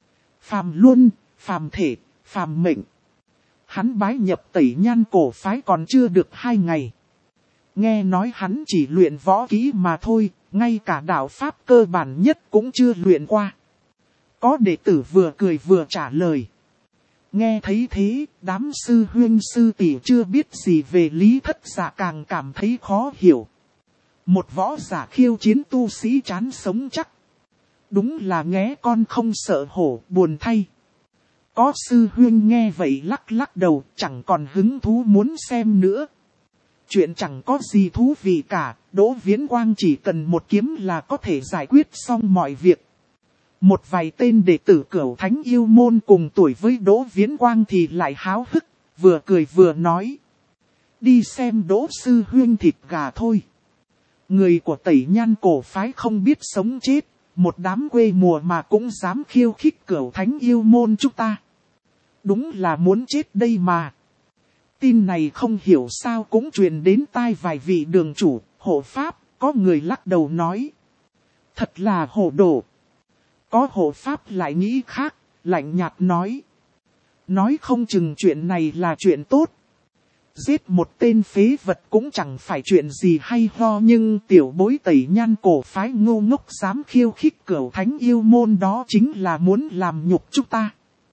Phàm luân, phàm thể, phàm mệnh. Hắn bái nhập Tẩy Nhan cổ phái còn chưa được 2 ngày. Nghe nói hắn chỉ luyện võ kỹ mà thôi, ngay cả đạo pháp cơ bản nhất cũng chưa luyện qua. Có đệ tử vừa cười vừa trả lời. Nghe thấy thế, đám sư huynh sư tỷ chưa biết gì về Lý Thất Dạ càng cảm thấy khó hiểu. Một võ giả khiêu chiến tu sĩ chán sống chắc. Đúng là nghé con không sợ hổ, buồn thay. Có sư huynh nghe vậy lắc lắc đầu, chẳng còn hứng thú muốn xem nữa. Chuyện chẳng có gì thú vị cả, Đỗ Viễn Quang chỉ cần một kiếm là có thể giải quyết xong mọi việc. Một vài tên đệ tử Cửu Thánh Yêu Môn cùng tuổi với Đỗ Viễn Quang thì lại háo hức, vừa cười vừa nói. Đi xem Đỗ sư huynh thịt gà thôi. Người của Tẩy Nhan cổ phái không biết sống chết, một đám quê mùa mà cũng dám khiêu khích Cửu Thánh Yêu Môn chúng ta. Đúng là muốn chết đây mà. Tin này không hiểu sao cũng truyền đến tai vài vị đường chủ, hộ pháp, có người lắc đầu nói. Thật là hồ đồ. Có hộ pháp lại nghĩ khác, lạnh nhạt nói. Nói không chừng chuyện này là chuyện tốt. Giết một tên phế vật cũng chẳng phải chuyện gì hay ho, nhưng tiểu bối Tẩy Nhan cổ phái ngu ngốc dám khiêu khích Cửu Thánh Yêu Môn đó chính là muốn làm nhục chúng ta.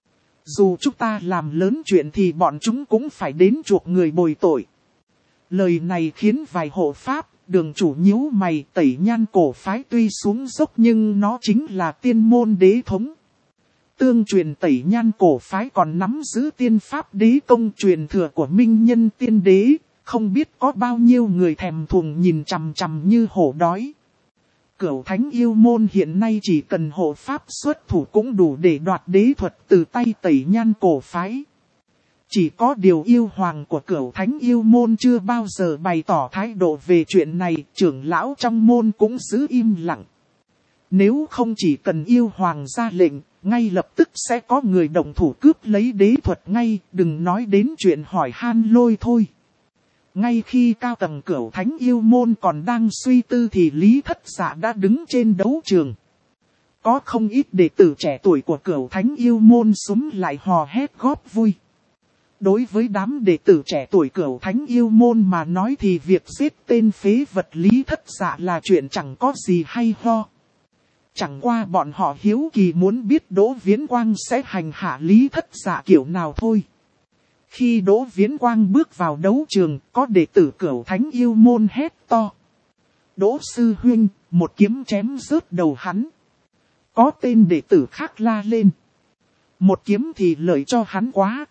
Dù chúng ta làm lớn chuyện thì bọn chúng cũng phải đến chuộc người bồi tội. Lời này khiến vài hộ pháp, đường chủ nhíu mày. Tẩy Nhan cổ phái tuy xuống dốc nhưng nó chính là tiên môn đế thống. Tương truyền Tẩy Nhan cổ phái còn nắm giữ tiên pháp đế công truyền thừa của minh nhân tiên đế. Không biết có bao nhiêu người thèm thuồng nhìn chằm chằm như hổ đói. Cửu Thánh Yêu Môn hiện nay chỉ cần hộ pháp xuất thủ cũng đủ để đoạt đế thuật từ tay Tẩy Nhan cổ phái. Chỉ có điều yêu hoàng của Cửu Thánh Yêu Môn chưa bao giờ bày tỏ thái độ về chuyện này, trưởng lão trong môn cũng giữ im lặng. Nếu không chỉ cần yêu hoàng ra lệnh, ngay lập tức sẽ có người động thủ cướp lấy đế thuật ngay, đừng nói đến chuyện hỏi han lôi thôi. Ngay khi cao tầng Cửu Thánh Yêu Môn còn đang suy tư thì Lý Thất Dạ đã đứng trên đấu trường. Có không ít đệ tử trẻ tuổi của Cửu Thánh Yêu Môn xúm lại hò hét góp vui. Đối với đám đệ tử trẻ tuổi Cửu Thánh Yêu Môn mà nói thì việc giết tên phế vật Lý Thất Dạ là chuyện chẳng có gì hay ho. Chẳng qua bọn họ hiếu kỳ muốn biết Đỗ Viễn Quang sẽ hành hạ Lý Thất Dạ kiểu nào thôi. Khi Đỗ Viễn Quang bước vào đấu trường, có đệ tử Cửu Thánh Yêu Môn hét to. Đỗ sư huynh, một kiếm chém rớt đầu hắn. Có tên đệ tử khác la lên. Một kiếm thì lợi cho hắn quá.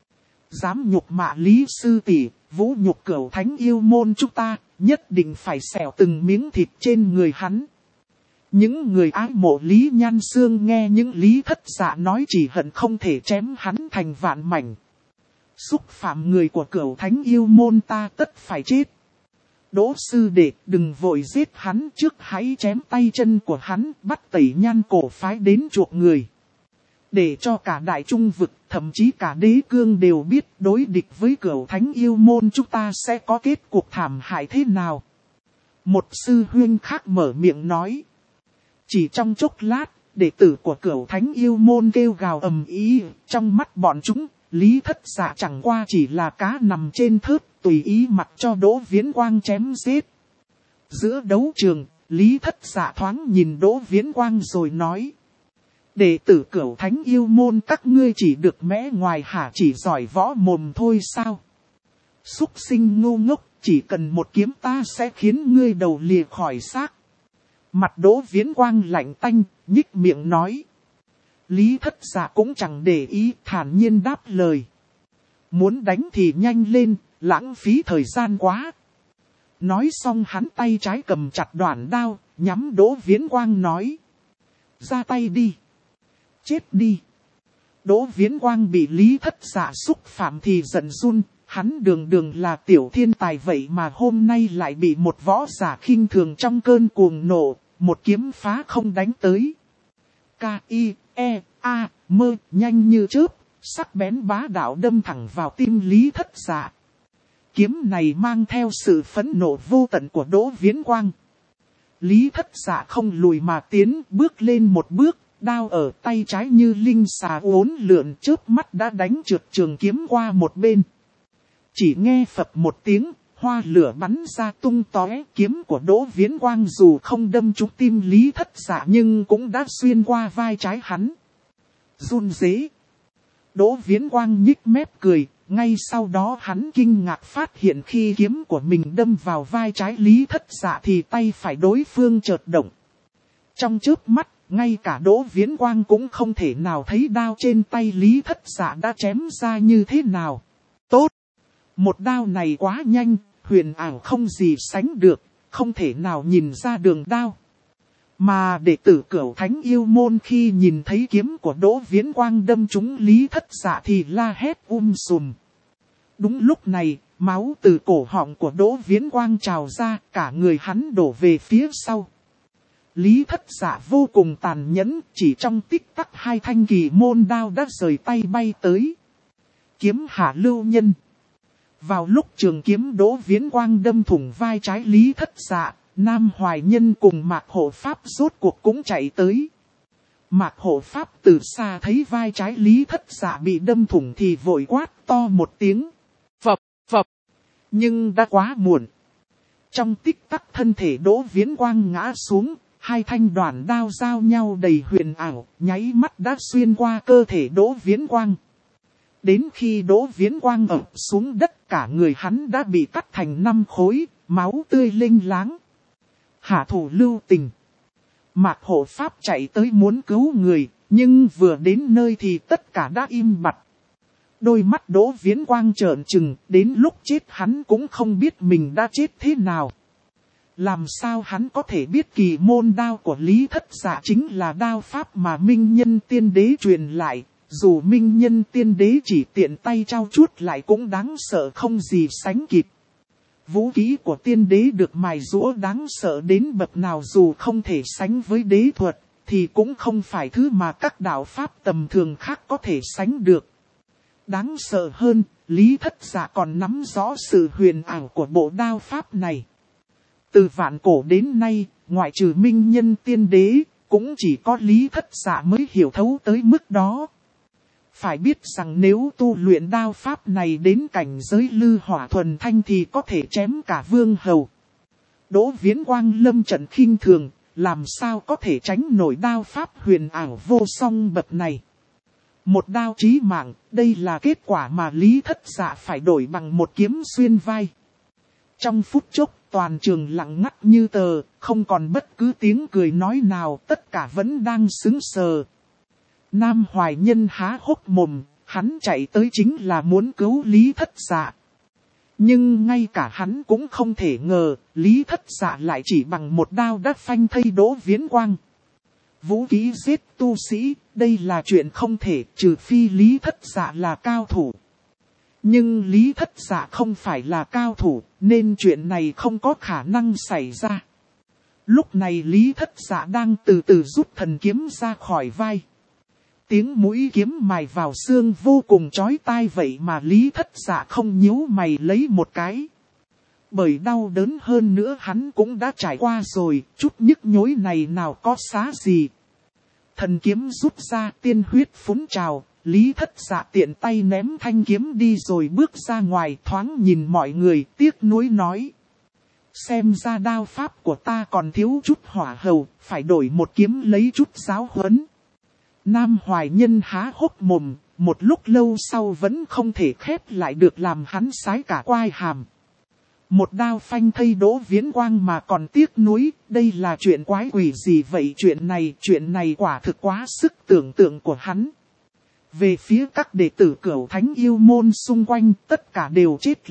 Dám nhục mạ Lý sư tỷ, vũ nhục Cửu Thánh Yêu Môn chúng ta, nhất định phải xẻo từng miếng thịt trên người hắn. Những người ái mộ Lý Nhan Xương nghe những Lý Thất Dạ nói chỉ hận không thể chém hắn thành vạn mảnh. Xúc phạm người của Cửu Thánh Yêu Môn ta tất phải chết. Đỗ sư đệ, đừng vội giết hắn, trước hãy chém tay chân của hắn, bắt Tẩy Nhan cổ phái đến chuộc người. Để cho cả Đại Trung vực, thậm chí cả đế cương đều biết đối địch với Cửu Thánh Yêu Môn chúng ta sẽ có kết cuộc thảm hại thế nào. Một sư huynh khác mở miệng nói. Chỉ trong chốc lát, đệ tử của Cửu Thánh Yêu Môn kêu gào ầm ĩ, trong mắt bọn chúng, Lý Thất Dạ chẳng qua chỉ là cá nằm trên thớt, tùy ý mặc cho Đỗ Viễn Quang chém giết. Giữa đấu trường, Lý Thất Dạ thoáng nhìn Đỗ Viễn Quang rồi nói. Đệ tử Cửu Thánh Yêu Môn các ngươi chỉ được mẽ ngoài hả, chỉ giỏi võ mồm thôi sao? Súc sinh ngu ngốc, chỉ cần một kiếm ta sẽ khiến ngươi đầu lìa khỏi xác. Mặt Đỗ Viễn Quang lạnh tanh, nhích miệng nói. Lý Thất Dạ cũng chẳng để ý, thản nhiên đáp lời. Muốn đánh thì nhanh lên, lãng phí thời gian quá. Nói xong hắn tay trái cầm chặt đoạn đao, nhắm Đỗ Viễn Quang nói. Ra tay đi. Chết đi. Đỗ Viễn Quang bị Lý Thất Dạ xúc phạm thì giận run, hắn đường đường là tiểu thiên tài vậy mà hôm nay lại bị một võ giả khinh thường trong cơn cuồng nộ, một kiếm phá không đánh tới. K-I-E-A, nhanh như chớp, sắc bén bá đạo đâm thẳng vào tim Lý Thất Dạ. Kiếm này mang theo sự phẫn nộ vô tận của Đỗ Viễn Quang. Lý Thất Dạ không lùi mà tiến, bước lên một bước, đao ở tay trái như linh xà uốn lượn, chớp mắt đã đánh trượt trường kiếm qua một bên. Chỉ nghe phập một tiếng, hoa lửa bắn ra tung tóe, kiếm của Đỗ Viễn Quang dù không đâm trúng tim Lý Thất Dạ nhưng cũng đã xuyên qua vai trái hắn. Run rế. Đỗ Viễn Quang nhích mép cười, ngay sau đó hắn kinh ngạc phát hiện khi kiếm của mình đâm vào vai trái Lý Thất Dạ thì tay phải đối phương chợt động. Trong chớp mắt, ngay cả Đỗ Viễn Quang cũng không thể nào thấy đao trên tay Lý Thất Dạ đã chém ra như thế nào. Tốt! Một đao này quá nhanh, huyền ảo không gì sánh được, không thể nào nhìn ra đường đao. Mà đệ tử Cửu Thánh Yêu Môn khi nhìn thấy kiếm của Đỗ Viễn Quang đâm trúng Lý Thất Dạ thì la hét sùm. Đúng lúc này, máu từ cổ họng của Đỗ Viễn Quang trào ra, cả người hắn đổ về phía sau. Lý Thất Dạ vô cùng tàn nhẫn, chỉ trong tích tắc hai thanh kỳ môn đao đã rời tay bay tới. Kiếm hạ lưu nhân. Vào lúc trường kiếm Đỗ Viễn Quang đâm thủng vai trái Lý Thất Dạ, Nam Hoài Nhân cùng Mạc Hộ Pháp rốt cuộc cũng chạy tới. Mạc Hộ Pháp từ xa thấy vai trái Lý Thất Dạ bị đâm thủng thì vội quát to một tiếng. Phập, phập. Nhưng đã quá muộn. Trong tích tắc thân thể Đỗ Viễn Quang ngã xuống, hai thanh đoạn đao giao nhau đầy huyền ảo, nháy mắt đã xuyên qua cơ thể Đỗ Viễn Quang. Đến khi Đỗ Viễn Quang ập xuống đất, cả người hắn đã bị cắt thành 5 khối, máu tươi lênh láng. Hạ thủ lưu tình. Mạc Hộ Pháp chạy tới muốn cứu người, nhưng vừa đến nơi thì tất cả đã im bặt. Đôi mắt Đỗ Viễn Quang trợn trừng, đến lúc chết hắn cũng không biết mình đã chết thế nào. Làm sao hắn có thể biết kỳ môn đao của Lý Thất Dạ chính là đao pháp mà Minh Nhân Tiên Đế truyền lại, dù Minh Nhân Tiên Đế chỉ tiện tay trao chuốt lại cũng đáng sợ không gì sánh kịp. Vũ khí của Tiên Đế được mài giũa đáng sợ đến bậc nào, dù không thể sánh với đế thuật, thì cũng không phải thứ mà các đạo pháp tầm thường khác có thể sánh được. Đáng sợ hơn, Lý Thất Dạ còn nắm rõ sự huyền ảo của bộ đao pháp này. Từ vạn cổ đến nay, ngoại trừ Minh Nhân Tiên Đế, cũng chỉ có Lý Thất Dạ mới hiểu thấu tới mức đó. Phải biết rằng nếu tu luyện đao pháp này đến cảnh giới lư hỏa thuần thanh thì có thể chém cả vương hầu. Đỗ Viễn Quang lâm trận khinh thường, làm sao có thể tránh nổi đao pháp huyền ảo vô song bậc này. Một đao chí mạng, đây là kết quả mà Lý Thất Dạ phải đổi bằng một kiếm xuyên vai. Trong phút chốc, toàn trường lặng ngắt như tờ, không còn bất cứ tiếng cười nói nào, tất cả vẫn đang sững sờ. Nam Hoài Nhân há hốc mồm, hắn chạy tới chính là muốn cứu Lý Thất Dạ. Nhưng ngay cả hắn cũng không thể ngờ, Lý Thất Dạ lại chỉ bằng một đao đã phanh thây Đỗ Viễn Quang. Vũ khí giết tu sĩ, đây là chuyện không thể, trừ phi Lý Thất Dạ là cao thủ. Nhưng Lý Thất Dạ không phải là cao thủ, nên chuyện này không có khả năng xảy ra. Lúc này Lý Thất Dạ đang từ từ rút thần kiếm ra khỏi vai. Tiếng mũi kiếm mài vào xương vô cùng chói tai, vậy mà Lý Thất Dạ không nhíu mày lấy một cái. Bởi đau đớn hơn nữa hắn cũng đã trải qua rồi, chút nhức nhối này nào có xá gì. Thần kiếm rút ra, tiên huyết phúng trào, Lý Thất Dạ tiện tay ném thanh kiếm đi rồi bước ra ngoài, thoáng nhìn mọi người tiếc nuối nói. Xem ra đao pháp của ta còn thiếu chút hỏa hầu, phải đổi một kiếm lấy chút giáo huấn. Nam Hoài Nhân há hốc mồm, một lúc lâu sau vẫn không thể khép lại được, làm hắn sái cả quai hàm. Một đao phanh thây Đỗ Viễn Quang mà còn tiếc nuối, đây là chuyện quái quỷ gì vậy? Chuyện này quả thực quá sức tưởng tượng của hắn. Về phía các đệ tử Cửu Thánh Yêu Môn xung quanh, tất cả đều chết lặng,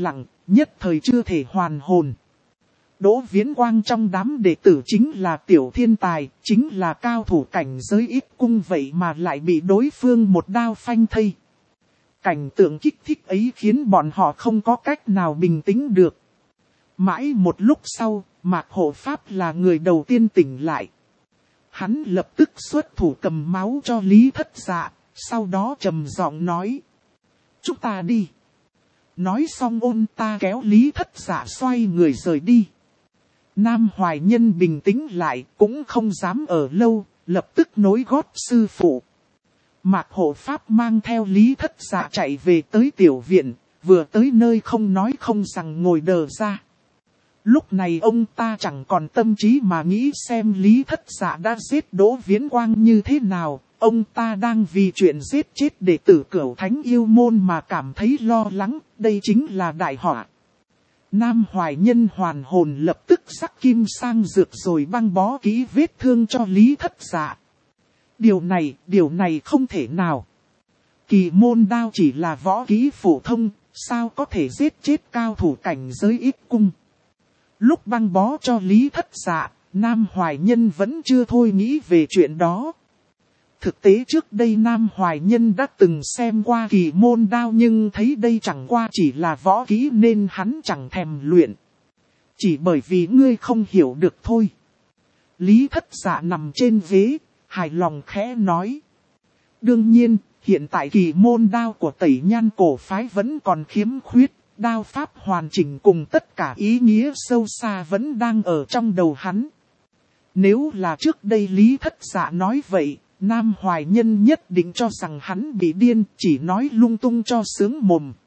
nhất thời chưa thể hoàn hồn. Đỗ Viễn Quang trong đám đệ tử chính là tiểu thiên tài, chính là cao thủ cảnh giới ít cung, vậy mà lại bị đối phương một đao phanh thây. Cảnh tượng kích thích ấy khiến bọn họ không có cách nào bình tĩnh được. Mãi một lúc sau, Mạc Hộ Pháp là người đầu tiên tỉnh lại. Hắn lập tức xuất thủ cầm máu cho Lý Thất Dạ, sau đó trầm giọng nói: chúng ta đi. Nói xong ôn ta kéo Lý Thất Dạ xoay người rời đi. Nam Hoài Nhân bình tĩnh lại, cũng không dám ở lâu, lập tức nối gót sư phụ. Mạc Hộ Pháp mang theo Lý Thất Dạ chạy về tới tiểu viện, vừa tới nơi không nói không rằng ngồi đờ ra. Lúc này ông ta chẳng còn tâm trí mà nghĩ xem Lý Thất Dạ đã giết Đỗ Viễn Quang như thế nào. Ông ta đang vì chuyện giết chết đệ tử Cửu Thánh Yêu Môn mà cảm thấy lo lắng, đây chính là đại họa. Nam Hoài Nhân hoàn hồn lập tức sắc kim sang dược rồi băng bó kỹ vết thương cho Lý Thất Dạ. Điều này không thể nào. Kỳ môn đao chỉ là võ kỹ phổ thông, sao có thể giết chết cao thủ cảnh giới ít cung. Lúc băng bó cho Lý Thất Dạ, Nam Hoài Nhân vẫn chưa thôi nghĩ về chuyện đó. Thực tế trước đây Nam Hoài Nhân đã từng xem qua kỳ môn đao nhưng thấy đây chẳng qua chỉ là võ kỹ nên hắn chẳng thèm luyện. Chỉ bởi vì ngươi không hiểu được thôi. Lý Thất Dạ nằm trên ghế, hài lòng khẽ nói. Đương nhiên, hiện tại kỳ môn đao của Tẩy Nhan cổ phái vẫn còn khiếm khuyết. Đao pháp hoàn chỉnh cùng tất cả ý nghĩa sâu xa vẫn đang ở trong đầu hắn. Nếu là trước đây Lý Thất Dạ nói vậy, Nam Hoài Nhân nhất định cho rằng hắn bị điên, chỉ nói lung tung cho sướng mồm.